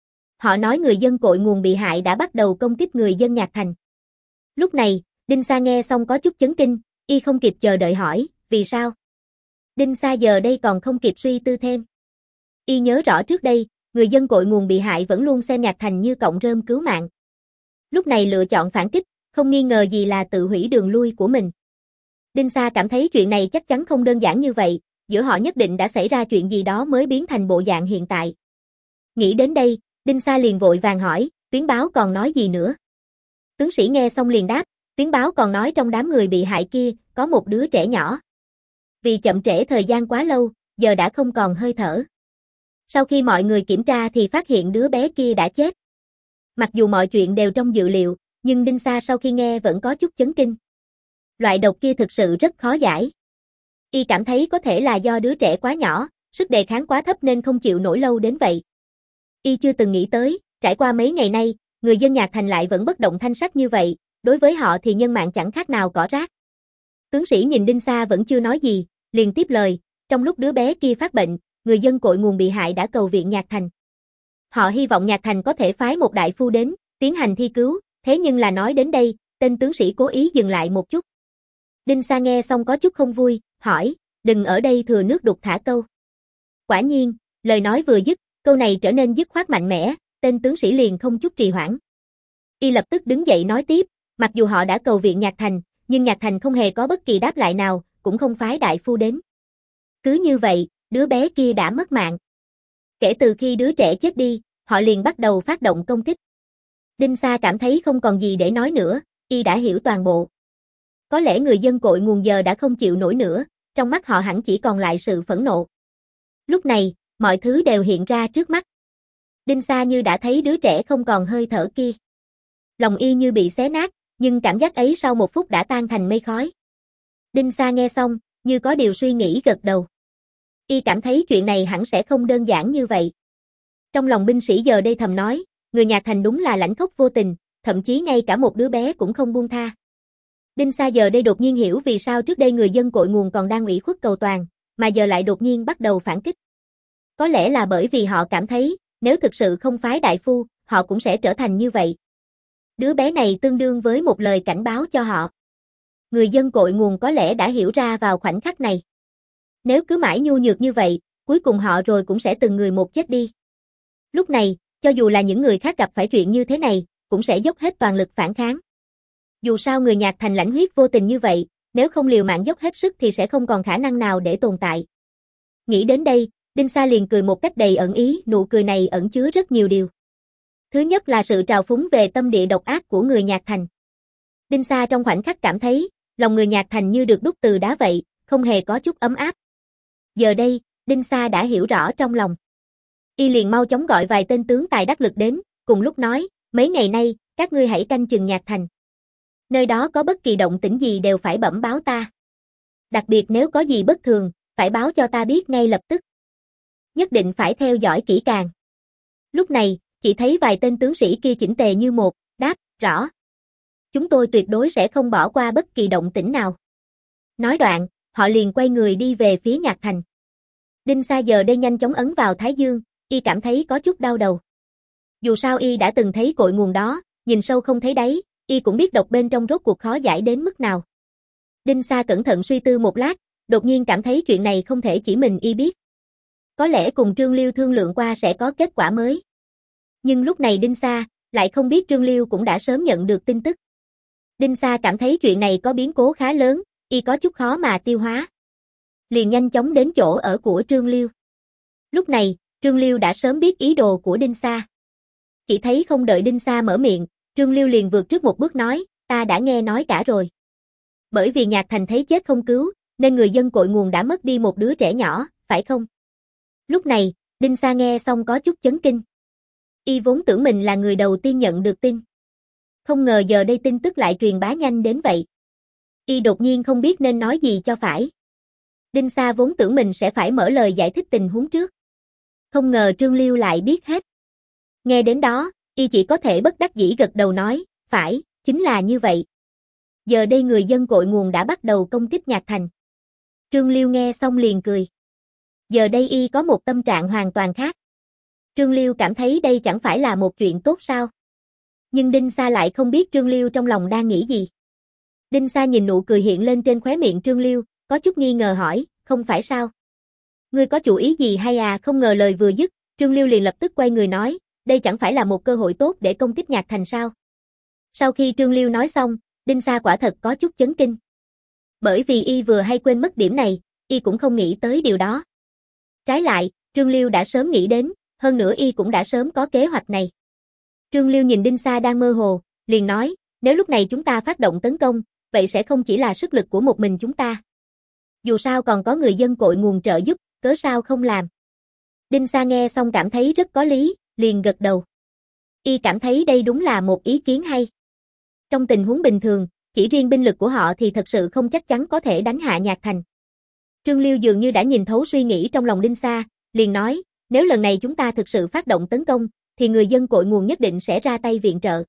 Họ nói người dân cội nguồn bị hại đã bắt đầu công kích người dân Nhạc Thành. Lúc này, Đinh Sa nghe xong có chút chấn kinh, y không kịp chờ đợi hỏi, vì sao? Đinh Sa giờ đây còn không kịp suy tư thêm. Y nhớ rõ trước đây, người dân cội nguồn bị hại vẫn luôn xem Nhạc Thành như cọng rơm cứu mạng. Lúc này lựa chọn phản kích, không nghi ngờ gì là tự hủy đường lui của mình. Đinh Sa cảm thấy chuyện này chắc chắn không đơn giản như vậy, giữa họ nhất định đã xảy ra chuyện gì đó mới biến thành bộ dạng hiện tại. Nghĩ đến đây, Đinh Sa liền vội vàng hỏi, tuyến báo còn nói gì nữa? Tướng sĩ nghe xong liền đáp, tuyến báo còn nói trong đám người bị hại kia, có một đứa trẻ nhỏ. Vì chậm trễ thời gian quá lâu, giờ đã không còn hơi thở. Sau khi mọi người kiểm tra thì phát hiện đứa bé kia đã chết. Mặc dù mọi chuyện đều trong dự liệu, nhưng Đinh Sa sau khi nghe vẫn có chút chấn kinh. Loại độc kia thực sự rất khó giải. Y cảm thấy có thể là do đứa trẻ quá nhỏ, sức đề kháng quá thấp nên không chịu nổi lâu đến vậy. Y chưa từng nghĩ tới, trải qua mấy ngày nay, người dân Nhạc Thành lại vẫn bất động thanh sắc như vậy, đối với họ thì nhân mạng chẳng khác nào cỏ rác. Tướng sĩ nhìn Đinh Sa vẫn chưa nói gì, liền tiếp lời, trong lúc đứa bé kia phát bệnh, người dân cội nguồn bị hại đã cầu viện Nhạc Thành. Họ hy vọng Nhạc Thành có thể phái một đại phu đến, tiến hành thi cứu, thế nhưng là nói đến đây, tên tướng sĩ cố ý dừng lại một chút. Đinh Sa nghe xong có chút không vui, hỏi, đừng ở đây thừa nước đục thả câu. Quả nhiên, lời nói vừa dứt, câu này trở nên dứt khoát mạnh mẽ, tên tướng sĩ liền không chút trì hoãn. Y lập tức đứng dậy nói tiếp, mặc dù họ đã cầu viện Nhạc Thành, nhưng Nhạc Thành không hề có bất kỳ đáp lại nào, cũng không phái đại phu đến. Cứ như vậy, đứa bé kia đã mất mạng. Kể từ khi đứa trẻ chết đi, họ liền bắt đầu phát động công kích. Đinh Sa cảm thấy không còn gì để nói nữa, y đã hiểu toàn bộ. Có lẽ người dân cội nguồn giờ đã không chịu nổi nữa, trong mắt họ hẳn chỉ còn lại sự phẫn nộ. Lúc này, mọi thứ đều hiện ra trước mắt. Đinh Sa như đã thấy đứa trẻ không còn hơi thở kia. Lòng y như bị xé nát, nhưng cảm giác ấy sau một phút đã tan thành mây khói. Đinh Sa nghe xong, như có điều suy nghĩ gật đầu. Y cảm thấy chuyện này hẳn sẽ không đơn giản như vậy. Trong lòng binh sĩ giờ đây thầm nói, người Nhạc Thành đúng là lãnh khốc vô tình, thậm chí ngay cả một đứa bé cũng không buông tha. Đinh Sa giờ đây đột nhiên hiểu vì sao trước đây người dân cội nguồn còn đang ủy khuất cầu toàn, mà giờ lại đột nhiên bắt đầu phản kích. Có lẽ là bởi vì họ cảm thấy, nếu thực sự không phái đại phu, họ cũng sẽ trở thành như vậy. Đứa bé này tương đương với một lời cảnh báo cho họ. Người dân cội nguồn có lẽ đã hiểu ra vào khoảnh khắc này. Nếu cứ mãi nhu nhược như vậy, cuối cùng họ rồi cũng sẽ từng người một chết đi. Lúc này, cho dù là những người khác gặp phải chuyện như thế này, cũng sẽ dốc hết toàn lực phản kháng. Dù sao người Nhạc Thành lãnh huyết vô tình như vậy, nếu không liều mạng dốc hết sức thì sẽ không còn khả năng nào để tồn tại. Nghĩ đến đây, Đinh Sa liền cười một cách đầy ẩn ý, nụ cười này ẩn chứa rất nhiều điều. Thứ nhất là sự trào phúng về tâm địa độc ác của người Nhạc Thành. Đinh Sa trong khoảnh khắc cảm thấy, lòng người Nhạc Thành như được đúc từ đá vậy, không hề có chút ấm áp. Giờ đây, Đinh Sa đã hiểu rõ trong lòng. Y liền mau chóng gọi vài tên tướng tài đắc lực đến, cùng lúc nói, mấy ngày nay, các ngươi hãy canh chừng Nhạc Thành. Nơi đó có bất kỳ động tĩnh gì đều phải bẩm báo ta. Đặc biệt nếu có gì bất thường, phải báo cho ta biết ngay lập tức. Nhất định phải theo dõi kỹ càng. Lúc này, chỉ thấy vài tên tướng sĩ kia chỉnh tề như một, đáp, rõ. Chúng tôi tuyệt đối sẽ không bỏ qua bất kỳ động tĩnh nào. Nói đoạn, họ liền quay người đi về phía Nhạc Thành. Đinh Sa giờ đây nhanh chóng ấn vào thái dương, y cảm thấy có chút đau đầu. Dù sao y đã từng thấy cội nguồn đó, nhìn sâu không thấy đáy, y cũng biết độc bên trong rốt cuộc khó giải đến mức nào. Đinh Sa cẩn thận suy tư một lát, đột nhiên cảm thấy chuyện này không thể chỉ mình y biết. Có lẽ cùng Trương Liêu thương lượng qua sẽ có kết quả mới. Nhưng lúc này Đinh Sa lại không biết Trương Liêu cũng đã sớm nhận được tin tức. Đinh Sa cảm thấy chuyện này có biến cố khá lớn, y có chút khó mà tiêu hóa. Liền nhanh chóng đến chỗ ở của Trương Liêu. Lúc này, Trương Liêu đã sớm biết ý đồ của Đinh Sa. Chỉ thấy không đợi Đinh Sa mở miệng, Trương Liêu liền vượt trước một bước nói, ta đã nghe nói cả rồi. Bởi vì Nhạc Thành thấy chết không cứu, nên người dân cội nguồn đã mất đi một đứa trẻ nhỏ, phải không? Lúc này, Đinh Sa nghe xong có chút chấn kinh. Y vốn tưởng mình là người đầu tiên nhận được tin. Không ngờ giờ đây tin tức lại truyền bá nhanh đến vậy. Y đột nhiên không biết nên nói gì cho phải. Đinh Sa vốn tưởng mình sẽ phải mở lời giải thích tình huống trước. Không ngờ Trương Liêu lại biết hết. Nghe đến đó, y chỉ có thể bất đắc dĩ gật đầu nói, phải, chính là như vậy. Giờ đây người dân cội nguồn đã bắt đầu công kích Nhạc Thành. Trương Liêu nghe xong liền cười. Giờ đây y có một tâm trạng hoàn toàn khác. Trương Liêu cảm thấy đây chẳng phải là một chuyện tốt sao? Nhưng Đinh Sa lại không biết Trương Liêu trong lòng đang nghĩ gì. Đinh Sa nhìn nụ cười hiện lên trên khóe miệng Trương Liêu, có chút nghi ngờ hỏi, không phải sao? Ngươi có chủ ý gì hay à? Không ngờ lời vừa dứt, Trương Liêu liền lập tức quay người nói, đây chẳng phải là một cơ hội tốt để công kích Nhạc Thành sao? Sau khi Trương Liêu nói xong, Đinh Sa quả thật có chút chấn kinh. Bởi vì y vừa hay quên mất điểm này, y cũng không nghĩ tới điều đó. Trái lại, Trương Liêu đã sớm nghĩ đến, hơn nữa y cũng đã sớm có kế hoạch này. Trương Liêu nhìn Đinh Sa đang mơ hồ, liền nói, nếu lúc này chúng ta phát động tấn công, vậy sẽ không chỉ là sức lực của một mình chúng ta. Dù sao còn có người dân cội nguồn trợ giúp, cớ sao không làm. Đinh Sa nghe xong cảm thấy rất có lý, liền gật đầu. Y cảm thấy đây đúng là một ý kiến hay. Trong tình huống bình thường, chỉ riêng binh lực của họ thì thật sự không chắc chắn có thể đánh hạ Nhạc Thành. Trương Liêu dường như đã nhìn thấu suy nghĩ trong lòng Đinh Sa, liền nói, nếu lần này chúng ta thực sự phát động tấn công, thì người dân cội nguồn nhất định sẽ ra tay viện trợ.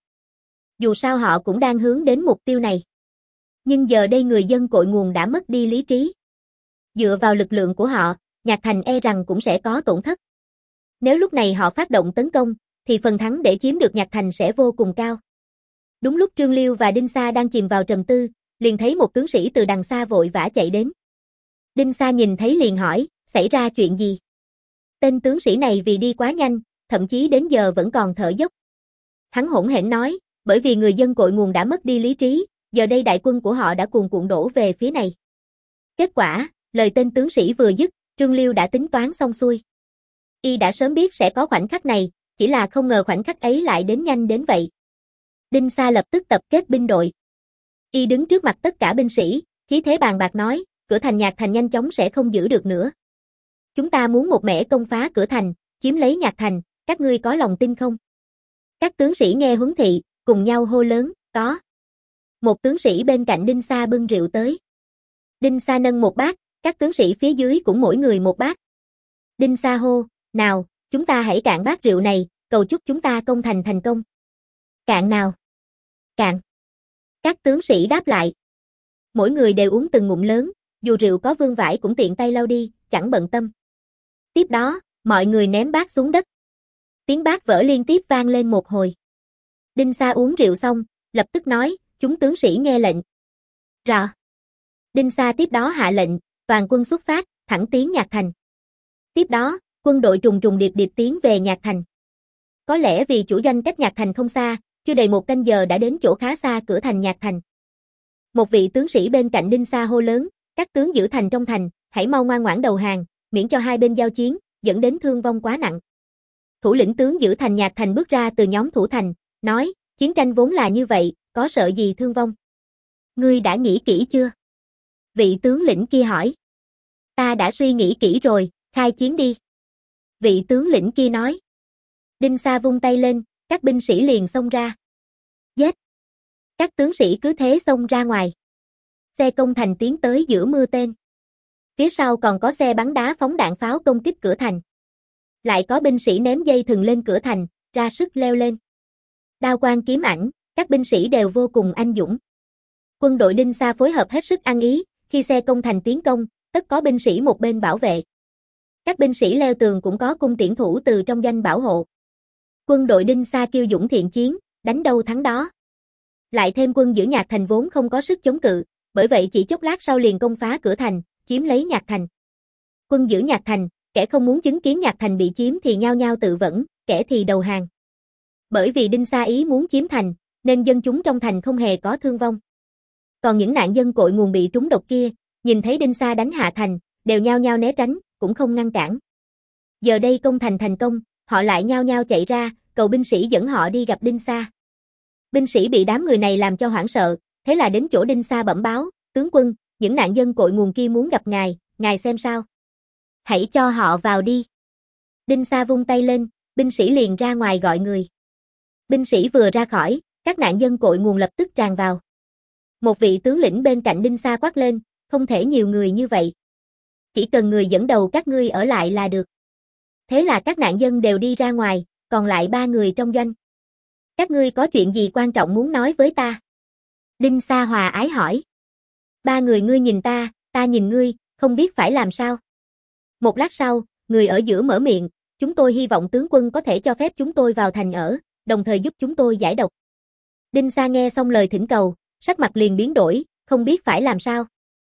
Dù sao họ cũng đang hướng đến mục tiêu này. Nhưng giờ đây người dân cội nguồn đã mất đi lý trí. Dựa vào lực lượng của họ, Nhạc Thành e rằng cũng sẽ có tổn thất. Nếu lúc này họ phát động tấn công, thì phần thắng để chiếm được Nhạc Thành sẽ vô cùng cao. Đúng lúc Trương Liêu và Đinh Sa đang chìm vào trầm tư, liền thấy một tướng sĩ từ đằng xa vội vã chạy đến. Đinh Sa nhìn thấy liền hỏi, xảy ra chuyện gì? Tên tướng sĩ này vì đi quá nhanh, thậm chí đến giờ vẫn còn thở dốc. Hắn hỗn hển nói, bởi vì người dân cội nguồn đã mất đi lý trí, giờ đây đại quân của họ đã cuồn cuộn đổ về phía này. Kết quả, lời tên tướng sĩ vừa dứt, Trương Liêu đã tính toán xong xuôi. Y đã sớm biết sẽ có khoảnh khắc này, chỉ là không ngờ khoảnh khắc ấy lại đến nhanh đến vậy. Đinh Sa lập tức tập kết binh đội. Y đứng trước mặt tất cả binh sĩ, khí thế bàn bạc nói, cửa thành Nhạc Thành nhanh chóng sẽ không giữ được nữa. Chúng ta muốn một mẻ công phá cửa thành, chiếm lấy Nhạc Thành, các ngươi có lòng tin không? Các tướng sĩ nghe huấn thị, cùng nhau hô lớn, có. Một tướng sĩ bên cạnh Đinh Sa bưng rượu tới. Đinh Sa nâng một bát, các tướng sĩ phía dưới cũng mỗi người một bát. Đinh Sa hô, nào, chúng ta hãy cạn bát rượu này, cầu chúc chúng ta công thành thành công. Cạn nào. Cạn. Các tướng sĩ đáp lại. Mỗi người đều uống từng ngụm lớn, dù rượu có vương vãi cũng tiện tay lau đi, chẳng bận tâm. Tiếp đó, mọi người ném bát xuống đất. Tiếng bát vỡ liên tiếp vang lên một hồi. Đinh Sa uống rượu xong, lập tức nói, chúng tướng sĩ nghe lệnh. Rõ. Đinh Sa tiếp đó hạ lệnh, toàn quân xuất phát, thẳng tiến Nhạc Thành. Tiếp đó, quân đội trùng trùng điệp điệp tiến về Nhạc Thành. Có lẽ vì chủ doanh cách Nhạc Thành không xa, chưa đầy một canh giờ đã đến chỗ khá xa cửa thành Nhạc Thành. Một vị tướng sĩ bên cạnh Đinh Sa hô lớn, các tướng giữ thành trong thành, hãy mau ngoan ngoãn đầu hàng, miễn cho hai bên giao chiến, dẫn đến thương vong quá nặng. Thủ lĩnh tướng giữ thành Nhạc Thành bước ra từ nhóm thủ thành, nói, chiến tranh vốn là như vậy, có sợ gì thương vong? Ngươi đã nghĩ kỹ chưa? Vị tướng lĩnh kia hỏi. Ta đã suy nghĩ kỹ rồi, khai chiến đi. Vị tướng lĩnh kia nói. Đinh Sa vung tay lên, các binh sĩ liền xông ra. Giết! Các tướng sĩ cứ thế xông ra ngoài. Xe công thành tiến tới giữa mưa tên. Phía sau còn có xe bắn đá phóng đạn pháo công kích cửa thành. Lại có binh sĩ ném dây thừng lên cửa thành, ra sức leo lên. Đao quang kiếm ảnh, các binh sĩ đều vô cùng anh dũng. Quân đội Đinh Sa phối hợp hết sức ăn ý, khi xe công thành tiến công, tất có binh sĩ một bên bảo vệ. Các binh sĩ leo tường cũng có cung tiễn thủ từ trong doanh bảo hộ. Quân đội Đinh Sa kiêu dũng thiện chiến, đánh đâu thắng đó. Lại thêm quân giữ Nhạc Thành vốn không có sức chống cự, bởi vậy chỉ chốc lát sau liền công phá cửa thành, chiếm lấy Nhạc Thành. Quân giữ Nhạc Thành, kẻ không muốn chứng kiến Nhạc Thành bị chiếm thì nhao nhao tự vẫn, kẻ thì đầu hàng. Bởi vì Đinh Sa ý muốn chiếm thành, nên dân chúng trong thành không hề có thương vong. Còn những nạn dân cội nguồn bị trúng độc kia, nhìn thấy Đinh Sa đánh hạ thành, đều nhao nhao né tránh, cũng không ngăn cản. Giờ đây công thành thành công, họ lại nhao nhao chạy ra, cầu binh sĩ dẫn họ đi gặp Đinh Sa. Binh sĩ bị đám người này làm cho hoảng sợ, thế là đến chỗ Đinh Sa bẩm báo, tướng quân, những nạn dân cội nguồn kia muốn gặp ngài, ngài xem sao. Hãy cho họ vào đi. Đinh Sa vung tay lên, binh sĩ liền ra ngoài gọi người. Binh sĩ vừa ra khỏi, các nạn dân cội nguồn lập tức tràn vào. Một vị tướng lĩnh bên cạnh Đinh Sa quát lên, không thể nhiều người như vậy. Chỉ cần người dẫn đầu các ngươi ở lại là được. Thế là các nạn dân đều đi ra ngoài, còn lại ba người trong doanh. Các ngươi có chuyện gì quan trọng muốn nói với ta? Đinh Sa hòa ái hỏi. Ba người ngươi nhìn ta, ta nhìn ngươi, không biết phải làm sao. Một lát sau, người ở giữa mở miệng, chúng tôi hy vọng tướng quân có thể cho phép chúng tôi vào thành ở, đồng thời giúp chúng tôi giải độc. Đinh Sa nghe xong lời thỉnh cầu, sắc mặt liền biến đổi, không biết phải làm sao.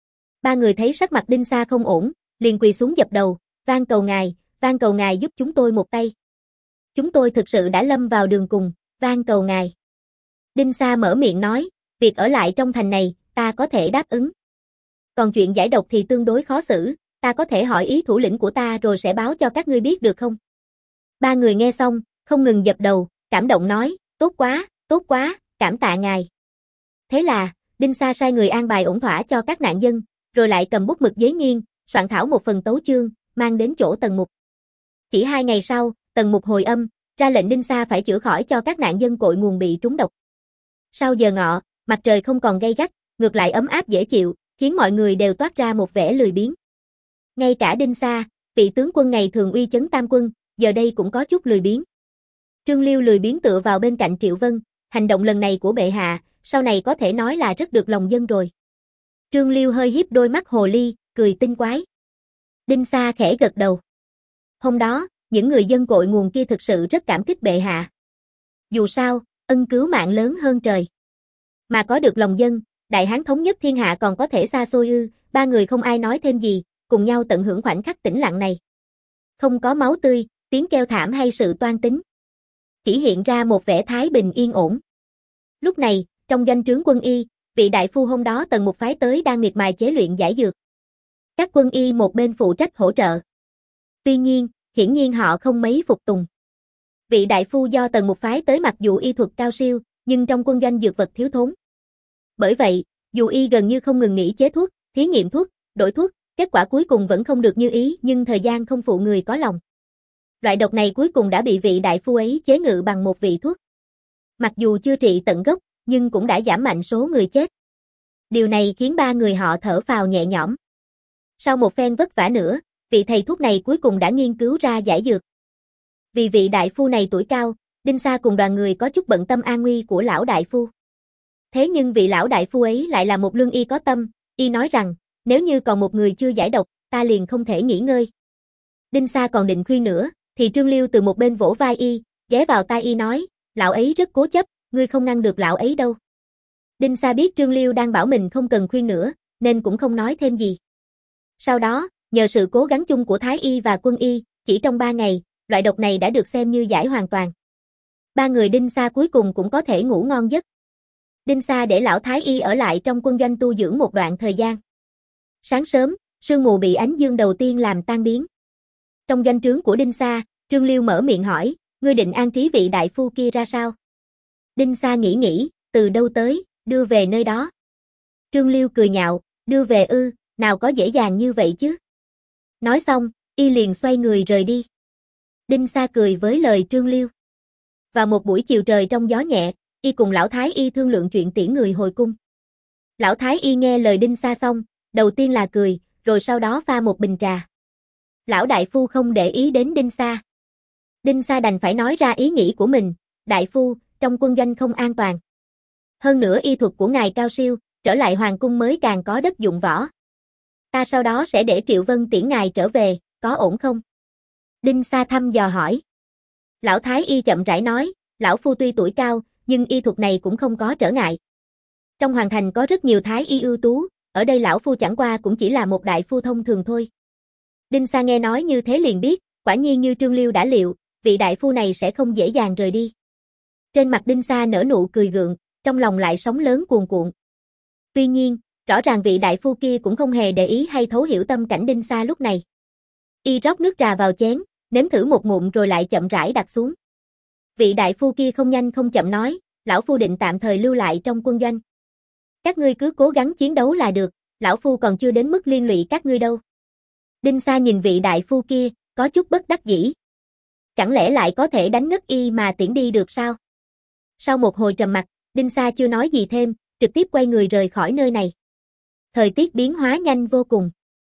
Ba người thấy sắc mặt Đinh Sa không ổn, liền quỳ xuống dập đầu, van cầu ngài, van cầu ngài giúp chúng tôi một tay. Chúng tôi thực sự đã lâm vào đường cùng, van cầu ngài. Đinh Sa mở miệng nói, việc ở lại trong thành này, ta có thể đáp ứng. Còn chuyện giải độc thì tương đối khó xử, ta có thể hỏi ý thủ lĩnh của ta rồi sẽ báo cho các ngươi biết được không? Ba người nghe xong, không ngừng dập đầu, cảm động nói, tốt quá, tốt quá, cảm tạ ngài. Thế là, Đinh Sa sai người an bài ổn thỏa cho các nạn dân, rồi lại cầm bút mực giấy nghiêng, soạn thảo một phần tấu chương, mang đến chỗ Tần Mục. Chỉ hai ngày sau, Tần Mục hồi âm, ra lệnh Đinh Sa phải chữa khỏi cho các nạn nhân cội nguồn bị trúng độc. Sau giờ ngọ, mặt trời không còn gay gắt, ngược lại ấm áp dễ chịu, khiến mọi người đều toát ra một vẻ lười biếng. Ngay cả Đinh Sa, vị tướng quân ngày thường uy chấn tam quân, giờ đây cũng có chút lười biếng. Trương Liêu lười biếng tựa vào bên cạnh Triệu Vân, hành động lần này của bệ hạ, sau này có thể nói là rất được lòng dân rồi. Trương Liêu hơi híp đôi mắt hồ ly, cười tinh quái. Đinh Sa khẽ gật đầu. Hôm đó, những người dân cội nguồn kia thực sự rất cảm kích bệ hạ. Dù sao, ân cứu mạng lớn hơn trời. Mà có được lòng dân, đại hán thống nhất thiên hạ còn có thể xa xôi ư? Ba người không ai nói thêm gì, cùng nhau tận hưởng khoảnh khắc tĩnh lặng này. Không có máu tươi, tiếng kêu thảm hay sự toan tính. Chỉ hiện ra một vẻ thái bình yên ổn. Lúc này, trong doanh trướng quân y, vị đại phu hôm đó Tần Mục phái tới đang miệt mài chế luyện giải dược. Các quân y một bên phụ trách hỗ trợ. Tuy nhiên, hiển nhiên họ không mấy phục tùng. Vị đại phu do Tần Mục phái tới mặc dù y thuật cao siêu, nhưng trong quân doanh dược vật thiếu thốn. Bởi vậy, dù y gần như không ngừng nghỉ chế thuốc, thí nghiệm thuốc, đổi thuốc, kết quả cuối cùng vẫn không được như ý, nhưng thời gian không phụ người có lòng. Loại độc này cuối cùng đã bị vị đại phu ấy chế ngự bằng một vị thuốc. Mặc dù chưa trị tận gốc, nhưng cũng đã giảm mạnh số người chết. Điều này khiến ba người họ thở phào nhẹ nhõm. Sau một phen vất vả nữa, vị thầy thuốc này cuối cùng đã nghiên cứu ra giải dược. Vì vị đại phu này tuổi cao, Đinh Sa cùng đoàn người có chút bận tâm an nguy của lão đại phu. Thế nhưng vị lão đại phu ấy lại là một lương y có tâm, y nói rằng, nếu như còn một người chưa giải độc, ta liền không thể nghỉ ngơi. Đinh Sa còn định khuyên nữa, thì Trương Liêu từ một bên vỗ vai y, ghé vào tai y nói, lão ấy rất cố chấp, ngươi không ngăn được lão ấy đâu. Đinh Sa biết Trương Liêu đang bảo mình không cần khuyên nữa, nên cũng không nói thêm gì. Sau đó, nhờ sự cố gắng chung của Thái y và quân y, chỉ trong ba ngày, loại độc này đã được xem như giải hoàn toàn. Ba người Đinh Sa cuối cùng cũng có thể ngủ ngon giấc. Đinh Sa để lão Thái y ở lại trong quân doanh tu dưỡng một đoạn thời gian. Sáng sớm, sương mù bị ánh dương đầu tiên làm tan biến. Trong doanh trướng của Đinh Sa, Trương Liêu mở miệng hỏi, ngươi định an trí vị đại phu kia ra sao? Đinh Sa nghĩ nghĩ, từ đâu tới, đưa về nơi đó. Trương Liêu cười nhạo, đưa về ư, nào có dễ dàng như vậy chứ. Nói xong, y liền xoay người rời đi. Đinh Sa cười với lời Trương Liêu. Vào một buổi chiều trời trong gió nhẹ, y cùng lão Thái y thương lượng chuyện tiễn người hồi cung. Lão Thái y nghe lời Đinh Sa xong, đầu tiên là cười, rồi sau đó pha một bình trà. Lão đại phu không để ý đến Đinh Sa. Đinh Sa đành phải nói ra ý nghĩ của mình, đại phu, trong quân doanh không an toàn. Hơn nữa y thuật của ngài cao siêu, trở lại hoàng cung mới càng có đất dụng võ. Ta sau đó sẽ để Triệu Vân tiễn ngài trở về, có ổn không? Đinh Sa thăm dò hỏi. Lão Thái y chậm rãi nói, lão phu tuy tuổi cao, nhưng y thuật này cũng không có trở ngại. Trong hoàng thành có rất nhiều thái y ưu tú, ở đây lão phu chẳng qua cũng chỉ là một đại phu thông thường thôi. Đinh Sa nghe nói như thế liền biết, quả nhiên như Trương Liêu đã liệu, vị đại phu này sẽ không dễ dàng rời đi. Trên mặt Đinh Sa nở nụ cười gượng, trong lòng lại sóng lớn cuồn cuộn. Tuy nhiên, rõ ràng vị đại phu kia cũng không hề để ý hay thấu hiểu tâm cảnh Đinh Sa lúc này. Y rót nước trà vào chén, nếm thử một ngụm rồi lại chậm rãi đặt xuống. Vị đại phu kia không nhanh không chậm nói, lão phu định tạm thời lưu lại trong quân doanh. Các ngươi cứ cố gắng chiến đấu là được, lão phu còn chưa đến mức liên lụy các ngươi đâu. Đinh Sa nhìn vị đại phu kia, có chút bất đắc dĩ. Chẳng lẽ lại có thể đánh ngất y mà tiễn đi được sao? Sau một hồi trầm mặc, Đinh Sa chưa nói gì thêm, trực tiếp quay người rời khỏi nơi này. Thời tiết biến hóa nhanh vô cùng.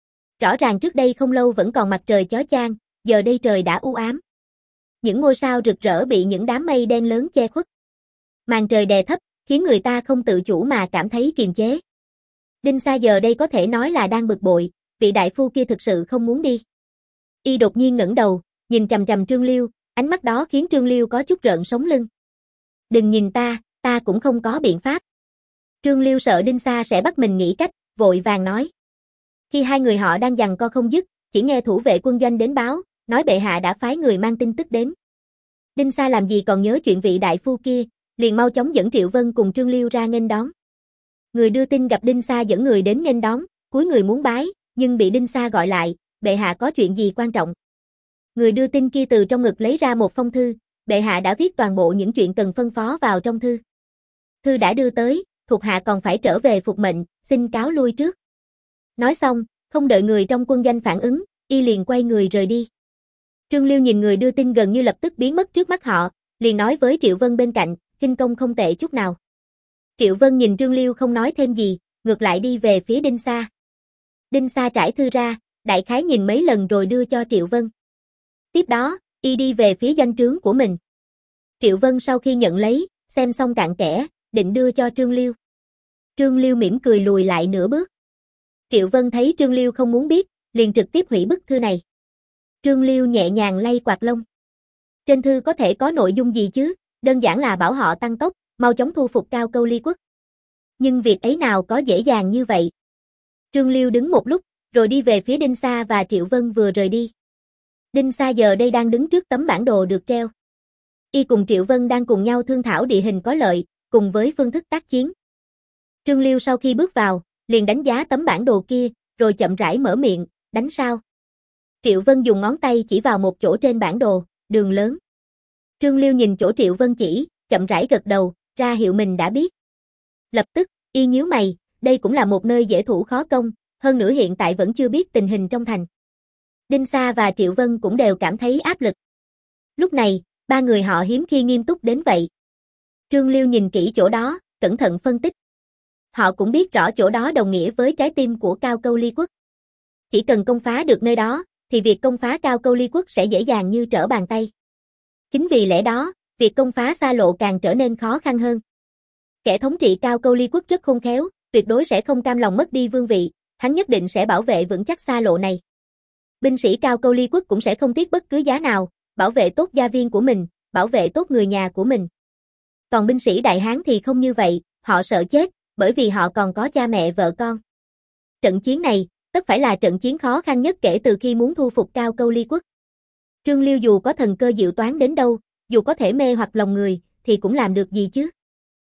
Rõ ràng trước đây không lâu vẫn còn mặt trời chói chang, giờ đây trời đã u ám. Những ngôi sao rực rỡ bị những đám mây đen lớn che khuất. Màn trời đè thấp, khiến người ta không tự chủ mà cảm thấy kiềm chế. Đinh Sa giờ đây có thể nói là đang bực bội, vị đại phu kia thực sự không muốn đi. Y đột nhiên ngẩng đầu, nhìn chằm chằm Trương Liêu, ánh mắt đó khiến Trương Liêu có chút rợn sống lưng. Đừng nhìn ta, ta cũng không có biện pháp. Trương Liêu sợ Đinh Sa sẽ bắt mình nghĩ cách, vội vàng nói. Khi hai người họ đang giằng co không dứt, chỉ nghe thủ vệ quân doanh đến báo, nói bệ hạ đã phái người mang tin tức đến. Đinh Sa làm gì còn nhớ chuyện vị đại phu kia, liền mau chóng dẫn Triệu Vân cùng Trương Liêu ra nghênh đón. Người đưa tin gặp Đinh Sa dẫn người đến nghênh đón, cúi người muốn bái, nhưng bị Đinh Sa gọi lại, bệ hạ có chuyện gì quan trọng. Người đưa tin kia từ trong ngực lấy ra một phong thư, bệ hạ đã viết toàn bộ những chuyện cần phân phó vào trong thư. Thư đã đưa tới, thuộc hạ còn phải trở về phục mệnh, xin cáo lui trước. Nói xong, không đợi người trong quân doanh phản ứng, y liền quay người rời đi. Trương Liêu nhìn người đưa tin gần như lập tức biến mất trước mắt họ, liền nói với Triệu Vân bên cạnh, khinh công không tệ chút nào. Triệu Vân nhìn Trương Liêu không nói thêm gì, ngược lại đi về phía Đinh Sa. Đinh Sa trải thư ra, đại khái nhìn mấy lần rồi đưa cho Triệu Vân. Tiếp đó, y đi về phía doanh trướng của mình. Triệu Vân sau khi nhận lấy, xem xong cặn kẽ, định đưa cho Trương Liêu. Trương Liêu mỉm cười lùi lại nửa bước. Triệu Vân thấy Trương Liêu không muốn biết, liền trực tiếp hủy bức thư này. Trương Liêu nhẹ nhàng lay quạt lông. Trên thư có thể có nội dung gì chứ, đơn giản là bảo họ tăng tốc, mau chóng thu phục Cao Câu Ly Quốc. Nhưng việc ấy nào có dễ dàng như vậy. Trương Liêu đứng một lúc, rồi đi về phía Đinh Sa và Triệu Vân vừa rời đi. Đinh Sa giờ đây đang đứng trước tấm bản đồ được treo. Y cùng Triệu Vân đang cùng nhau thương thảo địa hình có lợi, cùng với phương thức tác chiến. Trương Liêu sau khi bước vào, liền đánh giá tấm bản đồ kia, rồi chậm rãi mở miệng, đánh sao? Triệu Vân dùng ngón tay chỉ vào một chỗ trên bản đồ, đường lớn. Trương Liêu nhìn chỗ Triệu Vân chỉ, chậm rãi gật đầu, ra hiệu mình đã biết. Lập tức, y nhíu mày, đây cũng là một nơi dễ thủ khó công, hơn nữa hiện tại vẫn chưa biết tình hình trong thành. Đinh Sa và Triệu Vân cũng đều cảm thấy áp lực. Lúc này, ba người họ hiếm khi nghiêm túc đến vậy. Trương Liêu nhìn kỹ chỗ đó, cẩn thận phân tích. Họ cũng biết rõ chỗ đó đồng nghĩa với trái tim của Cao Câu Ly Quốc. Chỉ cần công phá được nơi đó, thì việc công phá Cao Câu Ly Quốc sẽ dễ dàng như trở bàn tay. Chính vì lẽ đó, việc công phá xa lộ càng trở nên khó khăn hơn. Kẻ thống trị Cao Câu Ly Quốc rất khôn khéo, tuyệt đối sẽ không cam lòng mất đi vương vị, hắn nhất định sẽ bảo vệ vững chắc xa lộ này. Binh sĩ Cao Câu Ly Quốc cũng sẽ không tiếc bất cứ giá nào, bảo vệ tốt gia viên của mình, bảo vệ tốt người nhà của mình. Còn binh sĩ Đại Hán thì không như vậy, họ sợ chết, bởi vì họ còn có cha mẹ vợ con. Trận chiến này, tất phải là trận chiến khó khăn nhất kể từ khi muốn thu phục Cao Câu Ly Quốc. Trương Liêu dù có thần cơ diệu toán đến đâu, dù có thể mê hoặc lòng người, thì cũng làm được gì chứ?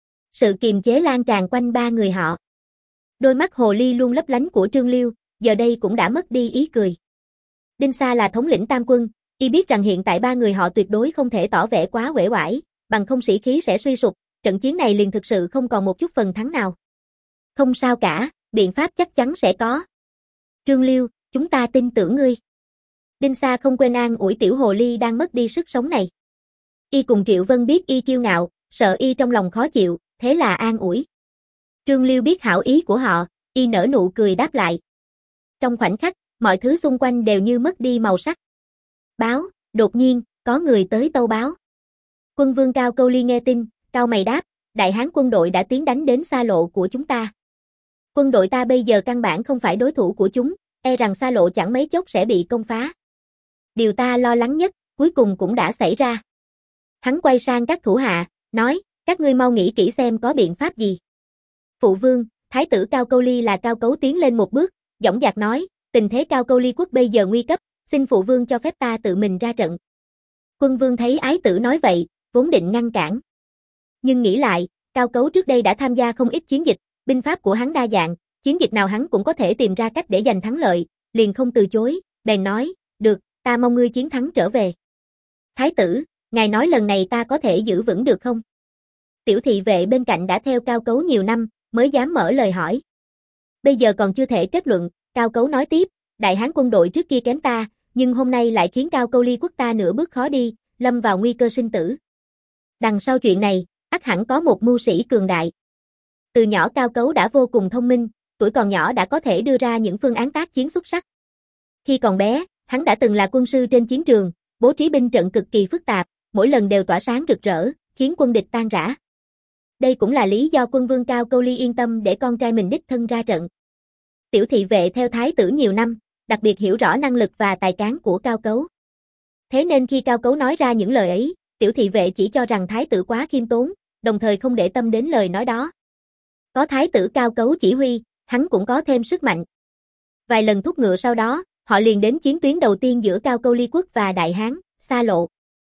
Sự kiềm chế lan tràn quanh ba người họ. Đôi mắt hồ ly luôn lấp lánh của Trương Liêu, giờ đây cũng đã mất đi ý cười. Đinh Sa là thống lĩnh tam quân, y biết rằng hiện tại ba người họ tuyệt đối không thể tỏ vẻ quá uể oải, bằng không sĩ khí sẽ suy sụp, trận chiến này liền thực sự không còn một chút phần thắng nào. Không sao cả, biện pháp chắc chắn sẽ có. Trương Liêu, chúng ta tin tưởng ngươi. Đinh Sa không quên an ủi tiểu hồ ly đang mất đi sức sống này. Y cùng Triệu Vân biết y kiêu ngạo, sợ y trong lòng khó chịu, thế là an ủi. Trương Liêu biết hảo ý của họ, y nở nụ cười đáp lại. Trong khoảnh khắc, mọi thứ xung quanh đều như mất đi màu sắc. Báo, đột nhiên, có người tới tâu báo. Quân vương Cao Câu Ly nghe tin, cao mày đáp, Đại Hán quân đội đã tiến đánh đến xa lộ của chúng ta. Quân đội ta bây giờ căn bản không phải đối thủ của chúng, e rằng xa lộ chẳng mấy chốc sẽ bị công phá. Điều ta lo lắng nhất, cuối cùng cũng đã xảy ra. Hắn quay sang các thủ hạ, nói, các ngươi mau nghĩ kỹ xem có biện pháp gì. Phụ vương, Thái tử Cao Câu Ly là Cao Cấu tiến lên một bước, dõng dạc nói, tình thế Cao Câu Ly quốc bây giờ nguy cấp, xin phụ vương cho phép ta tự mình ra trận. Quân vương thấy ái tử nói vậy, vốn định ngăn cản. Nhưng nghĩ lại, Cao Cấu trước đây đã tham gia không ít chiến dịch, binh pháp của hắn đa dạng, chiến dịch nào hắn cũng có thể tìm ra cách để giành thắng lợi, liền không từ chối, bèn nói, được, ta mong ngươi chiến thắng trở về. Thái tử, ngài nói lần này ta có thể giữ vững được không? Tiểu thị vệ bên cạnh đã theo Cao Cấu nhiều năm, mới dám mở lời hỏi. Bây giờ còn chưa thể kết luận, Cao Cấu nói tiếp, Đại Hán quân đội trước kia kém ta, nhưng hôm nay lại khiến Cao Câu Ly quốc ta nửa bước khó đi, lâm vào nguy cơ sinh tử. Đằng sau chuyện này, ắt hẳn có một mưu sĩ cường đại. Từ nhỏ Cao Cấu đã vô cùng thông minh, tuổi còn nhỏ đã có thể đưa ra những phương án tác chiến xuất sắc. Khi còn bé, hắn đã từng là quân sư trên chiến trường, bố trí binh trận cực kỳ phức tạp, mỗi lần đều tỏa sáng rực rỡ, khiến quân địch tan rã. Đây cũng là lý do quân vương Cao Câu Ly yên tâm để con trai mình đích thân ra trận. Tiểu thị vệ theo thái tử nhiều năm, đặc biệt hiểu rõ năng lực và tài cán của Cao Cấu. Thế nên khi Cao Cấu nói ra những lời ấy, tiểu thị vệ chỉ cho rằng thái tử quá khiêm tốn, đồng thời không để tâm đến lời nói đó. Có thái tử Cao Cấu chỉ huy, hắn cũng có thêm sức mạnh. Vài lần thúc ngựa sau đó, họ liền đến chiến tuyến đầu tiên giữa Cao Câu Ly quốc và Đại Hán, Xa Lộ.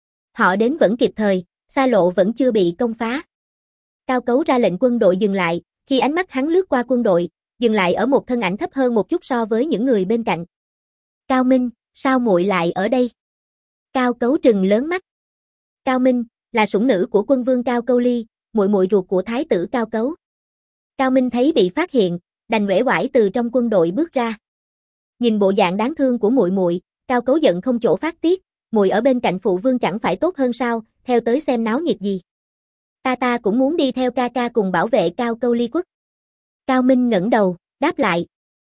Họ đến vẫn kịp thời, Xa Lộ vẫn chưa bị công phá. Cao Cấu ra lệnh quân đội dừng lại, khi ánh mắt hắn lướt qua quân đội, dừng lại ở một thân ảnh thấp hơn một chút so với những người bên cạnh. Cao Minh, sao muội lại ở đây? Cao Cấu trừng lớn mắt. Cao Minh, là sủng nữ của quân vương Cao Câu Ly, muội muội ruột của thái tử Cao Cấu. Cao Minh thấy bị phát hiện, đành uể oải từ trong quân đội bước ra. Nhìn bộ dạng đáng thương của muội muội, Cao Cấu giận không chỗ phát tiết, muội ở bên cạnh phụ vương chẳng phải tốt hơn sao, theo tới xem náo nhiệt gì. Ta ta cũng muốn đi theo ca ca cùng bảo vệ Cao Câu Ly quốc. Cao Minh ngẩng đầu, đáp lại.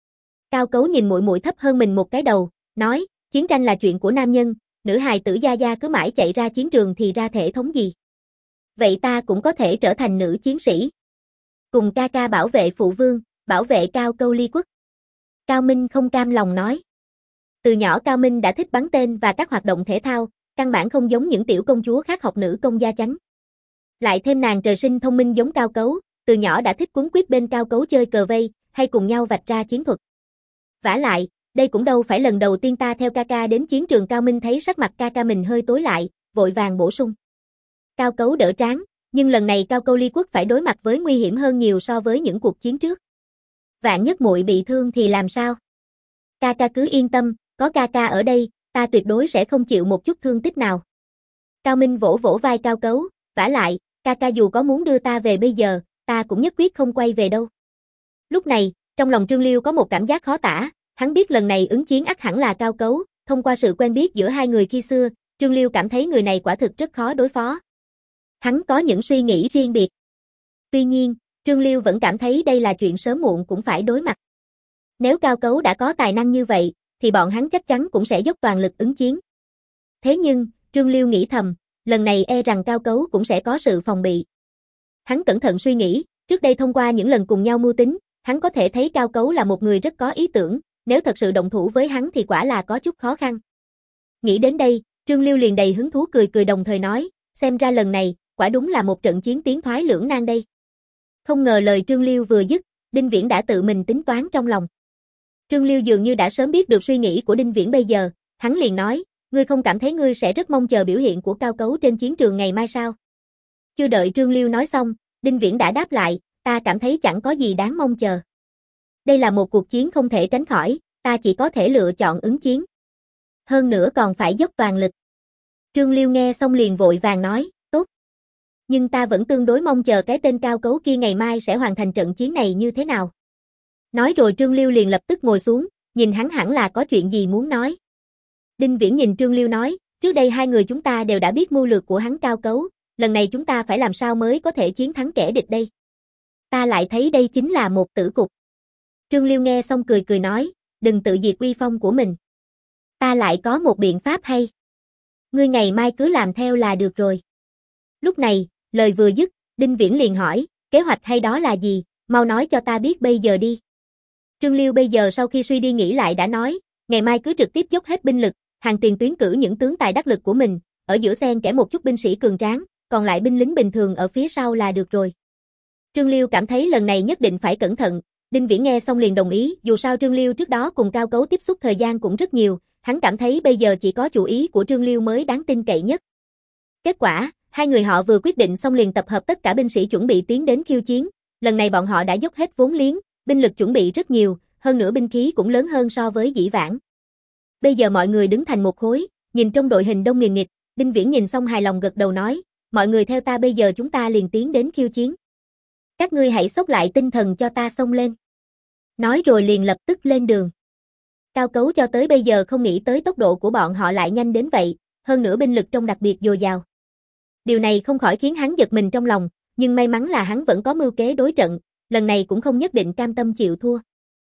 Cao Cấu nhìn muội muội thấp hơn mình một cái đầu, nói, chiến tranh là chuyện của nam nhân, nữ hài tử gia gia cứ mãi chạy ra chiến trường thì ra thể thống gì. Vậy ta cũng có thể trở thành nữ chiến sĩ. Cùng ca ca bảo vệ phụ vương, bảo vệ Cao Câu Ly quốc. Cao Minh không cam lòng nói. Từ nhỏ Cao Minh đã thích bắn tên và các hoạt động thể thao, căn bản không giống những tiểu công chúa khác học nữ công gia chánh. Lại thêm nàng trời sinh thông minh giống Cao Cấu, từ nhỏ đã thích quấn quýt bên Cao Cấu chơi cờ vây, hay cùng nhau vạch ra chiến thuật. Vả lại, đây cũng đâu phải lần đầu tiên ta theo ca ca đến chiến trường. Cao Minh thấy sắc mặt ca ca mình hơi tối lại, vội vàng bổ sung. Cao Cấu đỡ trán, nhưng lần này Cao Câu Ly quốc phải đối mặt với nguy hiểm hơn nhiều so với những cuộc chiến trước. Vạn nhất muội bị thương thì làm sao? Ca ca cứ yên tâm, có ca ca ở đây, ta tuyệt đối sẽ không chịu một chút thương tích nào. Cao Minh vỗ vỗ vai Cao Cấu, vả lại, ca ca dù có muốn đưa ta về bây giờ, ta cũng nhất quyết không quay về đâu. Lúc này, trong lòng Trương Liêu có một cảm giác khó tả, hắn biết lần này ứng chiến ắt hẳn là Cao Cấu, thông qua sự quen biết giữa hai người khi xưa, Trương Liêu cảm thấy người này quả thực rất khó đối phó. Hắn có những suy nghĩ riêng biệt. Tuy nhiên, Trương Liêu vẫn cảm thấy đây là chuyện sớm muộn cũng phải đối mặt. Nếu Cao Cấu đã có tài năng như vậy, thì bọn hắn chắc chắn cũng sẽ dốc toàn lực ứng chiến. Thế nhưng, Trương Liêu nghĩ thầm, lần này e rằng Cao Cấu cũng sẽ có sự phòng bị. Hắn cẩn thận suy nghĩ, trước đây thông qua những lần cùng nhau mưu tính, hắn có thể thấy Cao Cấu là một người rất có ý tưởng, nếu thật sự động thủ với hắn thì quả là có chút khó khăn. Nghĩ đến đây, Trương Liêu liền đầy hứng thú cười cười đồng thời nói, xem ra lần này, quả đúng là một trận chiến tiến thoái lưỡng nan đây. Không ngờ lời Trương Liêu vừa dứt, Đinh Viễn đã tự mình tính toán trong lòng. Trương Liêu dường như đã sớm biết được suy nghĩ của Đinh Viễn bây giờ, hắn liền nói, ngươi không cảm thấy ngươi sẽ rất mong chờ biểu hiện của Cao Cấu trên chiến trường ngày mai sao? Chưa đợi Trương Liêu nói xong, Đinh Viễn đã đáp lại, ta cảm thấy chẳng có gì đáng mong chờ. Đây là một cuộc chiến không thể tránh khỏi, ta chỉ có thể lựa chọn ứng chiến. Hơn nữa còn phải dốc toàn lực. Trương Liêu nghe xong liền vội vàng nói, tốt. Nhưng ta vẫn tương đối mong chờ cái tên Cao Cấu kia ngày mai sẽ hoàn thành trận chiến này như thế nào. Nói rồi Trương Liêu liền lập tức ngồi xuống, nhìn hắn hẳn là có chuyện gì muốn nói. Đinh Viễn nhìn Trương Liêu nói, trước đây hai người chúng ta đều đã biết mưu lược của hắn Cao Cấu, lần này chúng ta phải làm sao mới có thể chiến thắng kẻ địch đây. Ta lại thấy đây chính là một tử cục. Trương Liêu nghe xong cười cười nói, đừng tự diệt uy phong của mình. Ta lại có một biện pháp hay. Ngươi ngày mai cứ làm theo là được rồi. Lúc này, lời vừa dứt, Đinh Viễn liền hỏi, kế hoạch hay đó là gì, mau nói cho ta biết bây giờ đi. Trương Liêu bây giờ sau khi suy đi nghĩ lại đã nói, ngày mai cứ trực tiếp dốc hết binh lực, hàng tiền tuyến cử những tướng tài đắc lực của mình, ở giữa xen kẽ một chút binh sĩ cường tráng, còn lại binh lính bình thường ở phía sau là được rồi. Trương Liêu cảm thấy lần này nhất định phải cẩn thận, Đinh Viễn nghe xong liền đồng ý, dù sao Trương Liêu trước đó cùng Cao Cấu tiếp xúc thời gian cũng rất nhiều, hắn cảm thấy bây giờ chỉ có chủ ý của Trương Liêu mới đáng tin cậy nhất. Kết quả, hai người họ vừa quyết định xong liền tập hợp tất cả binh sĩ chuẩn bị tiến đến khiêu chiến, lần này bọn họ đã dốc hết vốn liếng, binh lực chuẩn bị rất nhiều, hơn nữa binh khí cũng lớn hơn so với dĩ vãng. Bây giờ mọi người đứng thành một khối, nhìn trong đội hình đông nghìn nghịt, Đinh Viễn nhìn xong hài lòng gật đầu nói, mọi người theo ta bây giờ chúng ta liền tiến đến khiêu chiến. Các ngươi hãy xốc lại tinh thần cho ta xông lên. Nói rồi liền lập tức lên đường. Cao Cấu cho tới bây giờ không nghĩ tới tốc độ của bọn họ lại nhanh đến vậy, hơn nữa binh lực trong đặc biệt dồi dào. Điều này không khỏi khiến hắn giật mình trong lòng, nhưng may mắn là hắn vẫn có mưu kế đối trận, lần này cũng không nhất định cam tâm chịu thua.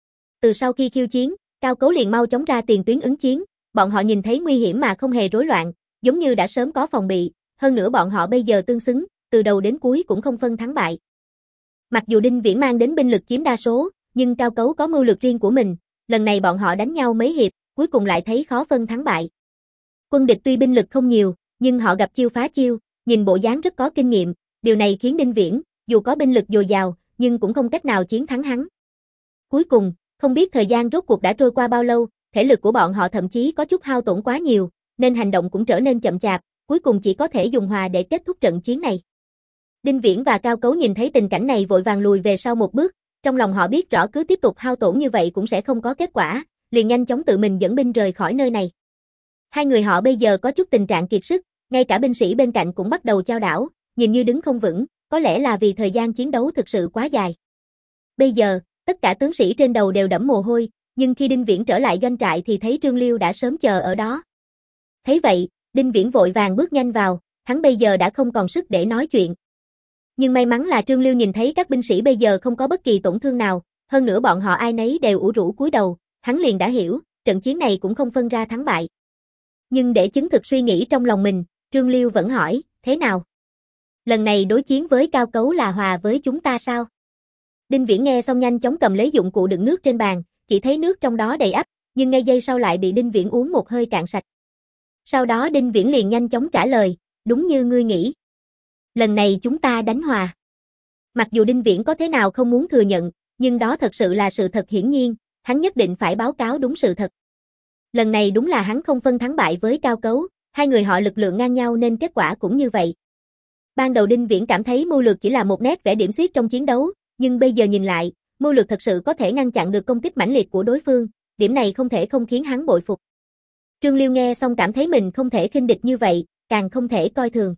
Từ sau khi khiêu chiến, Cao Cấu liền mau chóng ra tiền tuyến ứng chiến, bọn họ nhìn thấy nguy hiểm mà không hề rối loạn, giống như đã sớm có phòng bị, hơn nữa bọn họ bây giờ tương xứng, từ đầu đến cuối cũng không phân thắng bại. Mặc dù Đinh Viễn mang đến binh lực chiếm đa số, nhưng Cao Cấu có mưu lược riêng của mình, lần này bọn họ đánh nhau mấy hiệp, cuối cùng lại thấy khó phân thắng bại. Quân địch tuy binh lực không nhiều, nhưng họ gặp chiêu phá chiêu, nhìn bộ dáng rất có kinh nghiệm, điều này khiến Đinh Viễn, dù có binh lực dồi dào, nhưng cũng không cách nào chiến thắng hắn. Cuối cùng, không biết thời gian rốt cuộc đã trôi qua bao lâu, thể lực của bọn họ thậm chí có chút hao tổn quá nhiều, nên hành động cũng trở nên chậm chạp, cuối cùng chỉ có thể dùng hòa để kết thúc trận chiến này. Đinh Viễn và Cao Cấu nhìn thấy tình cảnh này vội vàng lùi về sau một bước, trong lòng họ biết rõ cứ tiếp tục hao tổn như vậy cũng sẽ không có kết quả, liền nhanh chóng tự mình dẫn binh rời khỏi nơi này. Hai người họ bây giờ có chút tình trạng kiệt sức, ngay cả binh sĩ bên cạnh cũng bắt đầu chao đảo, nhìn như đứng không vững, có lẽ là vì thời gian chiến đấu thực sự quá dài. Bây giờ, tất cả tướng sĩ trên đầu đều đẫm mồ hôi, nhưng khi Đinh Viễn trở lại doanh trại thì thấy Trương Liêu đã sớm chờ ở đó. Thấy vậy, Đinh Viễn vội vàng bước nhanh vào, hắn bây giờ đã không còn sức để nói chuyện. Nhưng may mắn là Trương Liêu nhìn thấy các binh sĩ bây giờ không có bất kỳ tổn thương nào, hơn nữa bọn họ ai nấy đều ủ rũ cúi đầu, hắn liền đã hiểu, trận chiến này cũng không phân ra thắng bại. Nhưng để chứng thực suy nghĩ trong lòng mình, Trương Liêu vẫn hỏi, thế nào? Lần này đối chiến với Cao Cấu là hòa với chúng ta sao? Đinh Viễn nghe xong nhanh chóng cầm lấy dụng cụ đựng nước trên bàn, chỉ thấy nước trong đó đầy ắp, nhưng ngay giây sau lại bị Đinh Viễn uống một hơi cạn sạch. Sau đó Đinh Viễn liền nhanh chóng trả lời, đúng như ngươi nghĩ. Lần này chúng ta đánh hòa. Mặc dù Đinh Viễn có thế nào không muốn thừa nhận, nhưng đó thật sự là sự thật hiển nhiên, hắn nhất định phải báo cáo đúng sự thật. Lần này đúng là hắn không phân thắng bại với Cao Cấu, hai người họ lực lượng ngang nhau nên kết quả cũng như vậy. Ban đầu Đinh Viễn cảm thấy mưu lược chỉ là một nét vẽ điểm xuyết trong chiến đấu, nhưng bây giờ nhìn lại, mưu lược thật sự có thể ngăn chặn được công kích mãnh liệt của đối phương, điểm này không thể không khiến hắn bội phục. Trương Liêu nghe xong cảm thấy mình không thể khinh địch như vậy, càng không thể coi thường.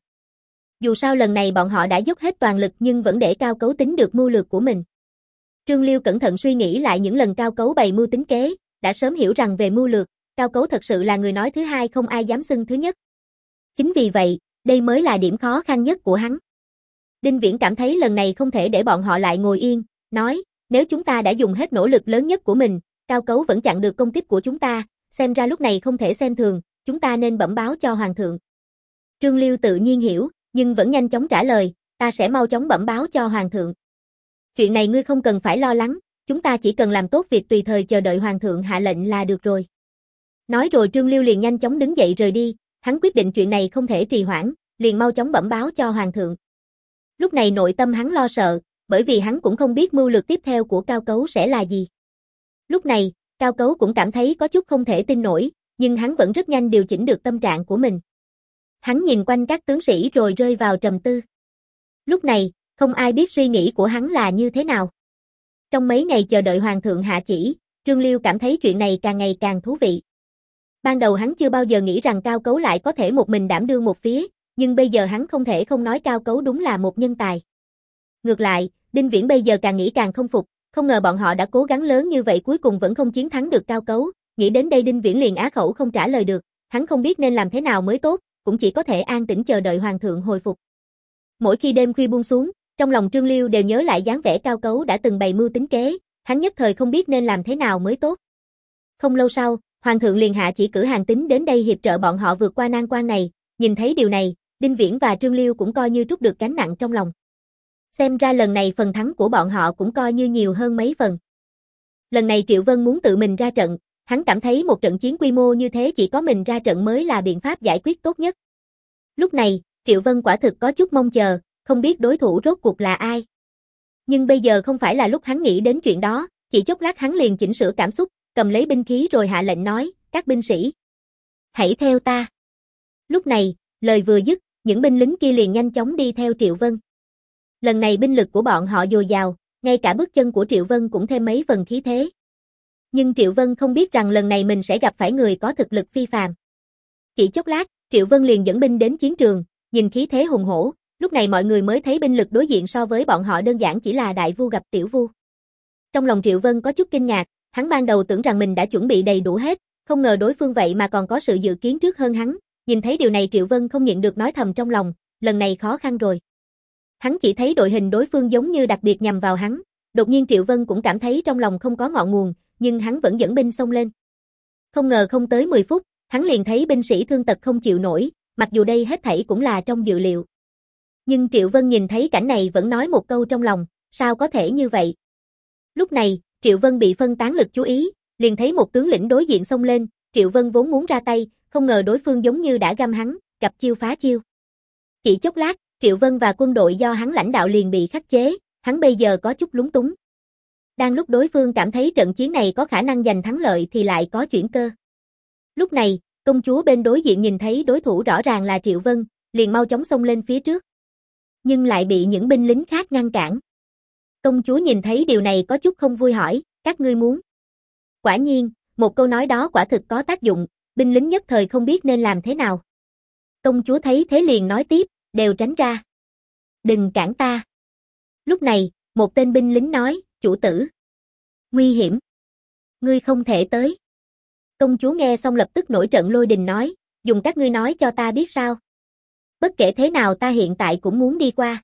Dù sao lần này bọn họ đã dốc hết toàn lực nhưng vẫn để Cao Cấu tính được mưu lược của mình. Trương Liêu cẩn thận suy nghĩ lại những lần Cao Cấu bày mưu tính kế, đã sớm hiểu rằng về mưu lược, Cao Cấu thật sự là người nói thứ hai không ai dám xưng thứ nhất. Chính vì vậy, đây mới là điểm khó khăn nhất của hắn. Đinh Viễn cảm thấy lần này không thể để bọn họ lại ngồi yên, nói, nếu chúng ta đã dùng hết nỗ lực lớn nhất của mình, Cao Cấu vẫn chặn được công kích của chúng ta, xem ra lúc này không thể xem thường, chúng ta nên bẩm báo cho Hoàng thượng. Trương Liêu tự nhiên hiểu, nhưng vẫn nhanh chóng trả lời, ta sẽ mau chóng bẩm báo cho Hoàng thượng. Chuyện này ngươi không cần phải lo lắng, chúng ta chỉ cần làm tốt việc tùy thời chờ đợi Hoàng thượng hạ lệnh là được rồi. Nói rồi Trương Liêu liền nhanh chóng đứng dậy rời đi, hắn quyết định chuyện này không thể trì hoãn, liền mau chóng bẩm báo cho Hoàng thượng. Lúc này nội tâm hắn lo sợ, bởi vì hắn cũng không biết mưu lược tiếp theo của Cao Cấu sẽ là gì. Lúc này, Cao Cấu cũng cảm thấy có chút không thể tin nổi, nhưng hắn vẫn rất nhanh điều chỉnh được tâm trạng của mình. Hắn nhìn quanh các tướng sĩ rồi rơi vào trầm tư. Lúc này, không ai biết suy nghĩ của hắn là như thế nào. Trong mấy ngày chờ đợi Hoàng thượng hạ chỉ, Trương Liêu cảm thấy chuyện này càng ngày càng thú vị. Ban đầu hắn chưa bao giờ nghĩ rằng Cao Cấu lại có thể một mình đảm đương một phía, nhưng bây giờ hắn không thể không nói Cao Cấu đúng là một nhân tài. Ngược lại, Đinh Viễn bây giờ càng nghĩ càng không phục, không ngờ bọn họ đã cố gắng lớn như vậy cuối cùng vẫn không chiến thắng được Cao Cấu, nghĩ đến đây Đinh Viễn liền á khẩu không trả lời được, hắn không biết nên làm thế nào mới tốt, cũng chỉ có thể an tĩnh chờ đợi Hoàng thượng hồi phục. Mỗi khi đêm khuya buông xuống, trong lòng Trương Liêu đều nhớ lại dáng vẻ Cao Cấu đã từng bày mưu tính kế, hắn nhất thời không biết nên làm thế nào mới tốt. Không lâu sau, Hoàng thượng liền hạ chỉ cử hàng tín đến đây hiệp trợ bọn họ vượt qua nan quan này, nhìn thấy điều này, Đinh Viễn và Trương Liêu cũng coi như trút được gánh nặng trong lòng. Xem ra lần này phần thắng của bọn họ cũng coi như nhiều hơn mấy phần. Lần này Triệu Vân muốn tự mình ra trận, hắn cảm thấy một trận chiến quy mô như thế chỉ có mình ra trận mới là biện pháp giải quyết tốt nhất. Lúc này, Triệu Vân quả thực có chút mong chờ, không biết đối thủ rốt cuộc là ai. Nhưng bây giờ không phải là lúc hắn nghĩ đến chuyện đó, chỉ chốc lát hắn liền chỉnh sửa cảm xúc, cầm lấy binh khí rồi hạ lệnh nói, các binh sĩ, hãy theo ta. Lúc này, lời vừa dứt, những binh lính kia liền nhanh chóng đi theo Triệu Vân. Lần này binh lực của bọn họ dồi dào, ngay cả bước chân của Triệu Vân cũng thêm mấy phần khí thế. Nhưng Triệu Vân không biết rằng lần này mình sẽ gặp phải người có thực lực phi phàm. Chỉ chốc lát, Triệu Vân liền dẫn binh đến chiến trường, nhìn khí thế hùng hổ, lúc này mọi người mới thấy binh lực đối diện so với bọn họ đơn giản chỉ là đại vu gặp tiểu vu. Trong lòng Triệu Vân có chút kinh ngạc, hắn ban đầu tưởng rằng mình đã chuẩn bị đầy đủ hết, không ngờ đối phương vậy mà còn có sự dự kiến trước hơn hắn, nhìn thấy điều này Triệu Vân không nhịn được nói thầm trong lòng, lần này khó khăn rồi. Hắn chỉ thấy đội hình đối phương giống như đặc biệt nhằm vào hắn, đột nhiên Triệu Vân cũng cảm thấy trong lòng không có ngọn nguồn, nhưng hắn vẫn dẫn binh xông lên. Không ngờ không tới mười phút, hắn liền thấy binh sĩ thương tật không chịu nổi, mặc dù đây hết thảy cũng là trong dự liệu. Nhưng Triệu Vân nhìn thấy cảnh này vẫn nói một câu trong lòng, sao có thể như vậy? Lúc này, Triệu Vân bị phân tán lực chú ý, liền thấy một tướng lĩnh đối diện xông lên, Triệu Vân vốn muốn ra tay, không ngờ đối phương giống như đã găm hắn, gặp chiêu phá chiêu. Chỉ chốc lát, Triệu Vân và quân đội do hắn lãnh đạo liền bị khắc chế, hắn bây giờ có chút lúng túng. Đang lúc đối phương cảm thấy trận chiến này có khả năng giành thắng lợi thì lại có chuyển cơ. Lúc này, công chúa bên đối diện nhìn thấy đối thủ rõ ràng là Triệu Vân, liền mau chóng xông lên phía trước. Nhưng lại bị những binh lính khác ngăn cản. Công chúa nhìn thấy điều này có chút không vui hỏi, các ngươi muốn? Quả nhiên, một câu nói đó quả thực có tác dụng, binh lính nhất thời không biết nên làm thế nào. Công chúa thấy thế liền nói tiếp, đều tránh ra. Đừng cản ta. Lúc này, một tên binh lính nói, chủ tử. Nguy hiểm. Ngươi không thể tới. Công chúa nghe xong lập tức nổi trận lôi đình nói, Dùng các ngươi nói cho ta biết sao. Bất kể thế nào ta hiện tại cũng muốn đi qua.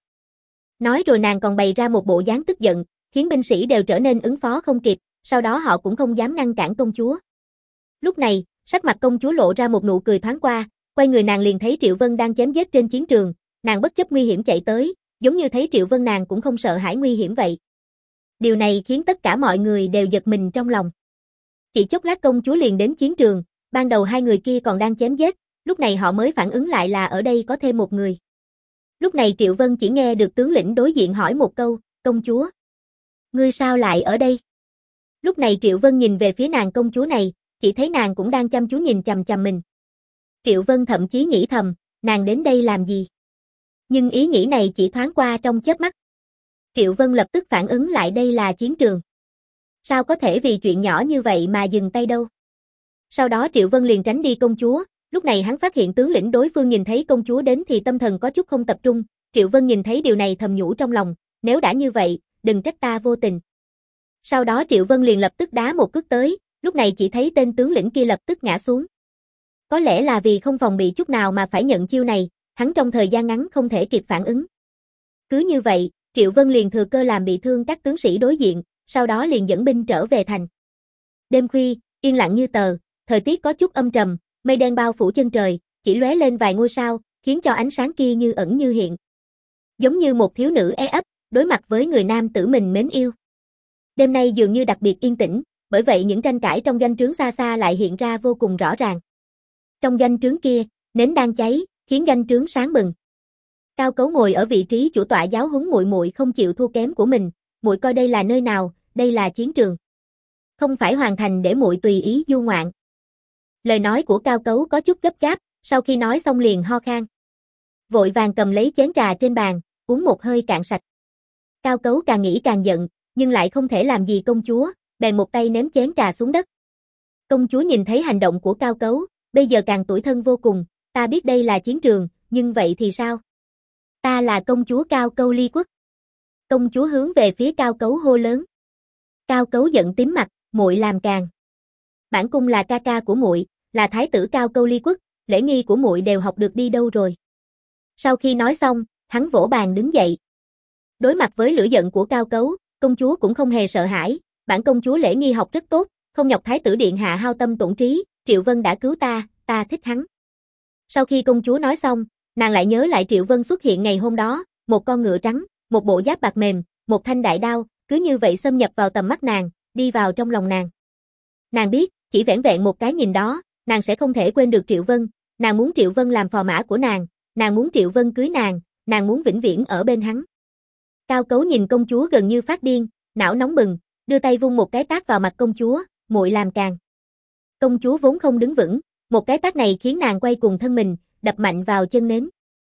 Nói rồi nàng còn bày ra một bộ dáng tức giận, khiến binh sĩ đều trở nên ứng phó không kịp, sau đó họ cũng không dám ngăn cản công chúa. Lúc này, sắc mặt công chúa lộ ra một nụ cười thoáng qua, quay người nàng liền thấy Triệu Vân đang chém giết trên chiến trường, nàng bất chấp nguy hiểm chạy tới, giống như thấy Triệu Vân nàng cũng không sợ hãi nguy hiểm vậy. Điều này khiến tất cả mọi người đều giật mình trong lòng. Chỉ chốc lát công chúa liền đến chiến trường, ban đầu hai người kia còn đang chém giết, lúc này họ mới phản ứng lại là ở đây có thêm một người. Lúc này Triệu Vân chỉ nghe được tướng lĩnh đối diện hỏi một câu, công chúa, ngươi sao lại ở đây? Lúc này Triệu Vân nhìn về phía nàng công chúa này, chỉ thấy nàng cũng đang chăm chú nhìn chằm chằm mình. Triệu Vân thậm chí nghĩ thầm, nàng đến đây làm gì? Nhưng ý nghĩ này chỉ thoáng qua trong chớp mắt. Triệu Vân lập tức phản ứng lại đây là chiến trường. Sao có thể vì chuyện nhỏ như vậy mà dừng tay đâu? Sau đó Triệu Vân liền tránh đi công chúa, lúc này hắn phát hiện tướng lĩnh đối phương nhìn thấy công chúa đến thì tâm thần có chút không tập trung, Triệu Vân nhìn thấy điều này thầm nhủ trong lòng, nếu đã như vậy, đừng trách ta vô tình. Sau đó Triệu Vân liền lập tức đá một cước tới, lúc này chỉ thấy tên tướng lĩnh kia lập tức ngã xuống. Có lẽ là vì không phòng bị chút nào mà phải nhận chiêu này, hắn trong thời gian ngắn không thể kịp phản ứng. Cứ như vậy, Triệu Vân liền thừa cơ làm bị thương các tướng sĩ đối diện, sau đó liền dẫn binh trở về thành. Đêm khuya, yên lặng như tờ, thời tiết có chút âm trầm, mây đen bao phủ chân trời, chỉ lóe lên vài ngôi sao, khiến cho ánh sáng kia như ẩn như hiện. Giống như một thiếu nữ e ấp, đối mặt với người nam tử mình mến yêu. Đêm nay dường như đặc biệt yên tĩnh, bởi vậy những tranh cãi trong doanh trướng xa xa lại hiện ra vô cùng rõ ràng. Trong doanh trướng kia, nến đang cháy, khiến doanh trướng sáng bừng. Cao Cấu ngồi ở vị trí chủ tọa giáo huấn muội muội không chịu thua kém của mình, muội coi đây là nơi nào, đây là chiến trường. Không phải hoàn thành để muội tùy ý du ngoạn. Lời nói của Cao Cấu có chút gấp gáp, sau khi nói xong liền ho khan. Vội vàng cầm lấy chén trà trên bàn, uống một hơi cạn sạch. Cao Cấu càng nghĩ càng giận, nhưng lại không thể làm gì công chúa, bèn một tay ném chén trà xuống đất. Công chúa nhìn thấy hành động của Cao Cấu, bây giờ càng tủi thân vô cùng, ta biết đây là chiến trường, nhưng vậy thì sao? Ta là công chúa Cao Câu Ly Quốc. Công chúa hướng về phía Cao Cấu hô lớn. Cao Cấu giận tím mặt, muội làm càng. Bản cung là ca ca của muội, là thái tử Cao Câu Ly Quốc, lễ nghi của muội đều học được đi đâu rồi? Sau khi nói xong, hắn vỗ bàn đứng dậy. Đối mặt với lửa giận của Cao Cấu, công chúa cũng không hề sợ hãi, bản công chúa lễ nghi học rất tốt, không nhọc thái tử điện hạ hao tâm tổn trí, Triệu Vân đã cứu ta, ta thích hắn. Sau khi công chúa nói xong, nàng lại nhớ lại Triệu Vân xuất hiện ngày hôm đó, một con ngựa trắng, một bộ giáp bạc mềm, một thanh đại đao, cứ như vậy xâm nhập vào tầm mắt nàng, đi vào trong lòng nàng. Nàng biết, chỉ vẻn vẹn một cái nhìn đó, nàng sẽ không thể quên được Triệu Vân, nàng muốn Triệu Vân làm phò mã của nàng, nàng muốn Triệu Vân cưới nàng, nàng muốn vĩnh viễn ở bên hắn. Cao Cấu nhìn công chúa gần như phát điên, não nóng bừng, đưa tay vung một cái tát vào mặt công chúa, muội làm càng. Công chúa vốn không đứng vững, một cái tát này khiến nàng quay cuồng thân mình, đập mạnh vào chân nến.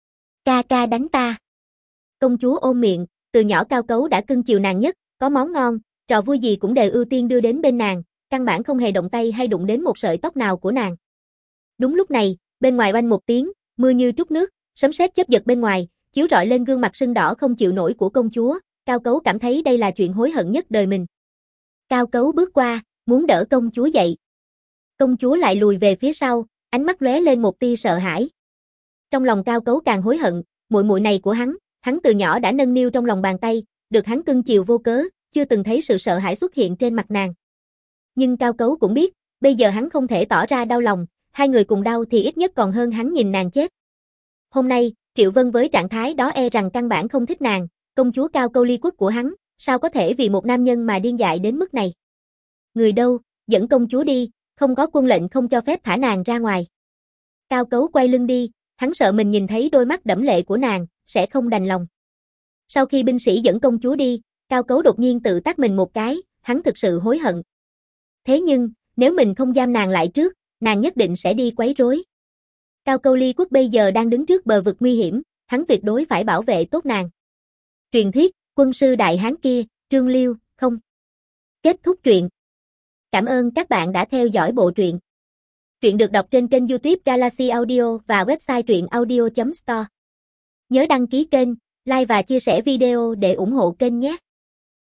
Ca ca đánh ta. Công chúa ôm miệng, từ nhỏ Cao Cấu đã cưng chiều nàng nhất, có món ngon, trò vui gì cũng đều ưu tiên đưa đến bên nàng, căn bản không hề động tay hay đụng đến một sợi tóc nào của nàng. Đúng lúc này, bên ngoài oanh một tiếng, mưa như trút nước, sấm sét chớp giật bên ngoài, chiếu rọi lên gương mặt sưng đỏ không chịu nổi của công chúa, Cao Cấu cảm thấy đây là chuyện hối hận nhất đời mình. Cao Cấu bước qua, muốn đỡ công chúa dậy. Công chúa lại lùi về phía sau, ánh mắt lóe lên một tia sợ hãi. Trong lòng Cao Cấu càng hối hận, muội muội này của hắn, hắn từ nhỏ đã nâng niu trong lòng bàn tay, được hắn cưng chiều vô cớ, chưa từng thấy sự sợ hãi xuất hiện trên mặt nàng. Nhưng Cao Cấu cũng biết, bây giờ hắn không thể tỏ ra đau lòng, hai người cùng đau thì ít nhất còn hơn hắn nhìn nàng chết. Hôm nay, Triệu Vân với trạng thái đó e rằng căn bản không thích nàng, công chúa Cao Câu Ly Quốc của hắn, sao có thể vì một nam nhân mà điên dại đến mức này. Người đâu, dẫn công chúa đi, không có quân lệnh không cho phép thả nàng ra ngoài. Cao Cấu quay lưng đi, hắn sợ mình nhìn thấy đôi mắt đẫm lệ của nàng, sẽ không đành lòng. Sau khi binh sĩ dẫn công chúa đi, Cao Cấu đột nhiên tự tát mình một cái, hắn thực sự hối hận. Thế nhưng, nếu mình không giam nàng lại trước, nàng nhất định sẽ đi quấy rối. Cao Câu Ly Quốc bây giờ đang đứng trước bờ vực nguy hiểm, hắn tuyệt đối phải bảo vệ tốt nàng. Truyền thuyết, quân sư đại hán kia, Trương Liêu, không. Kết thúc truyện. Cảm ơn các bạn đã theo dõi bộ truyện. Truyện được đọc trên kênh YouTube Galaxy Audio và website truyện audio chấm store. Nhớ đăng ký kênh, like và chia sẻ video để ủng hộ kênh nhé.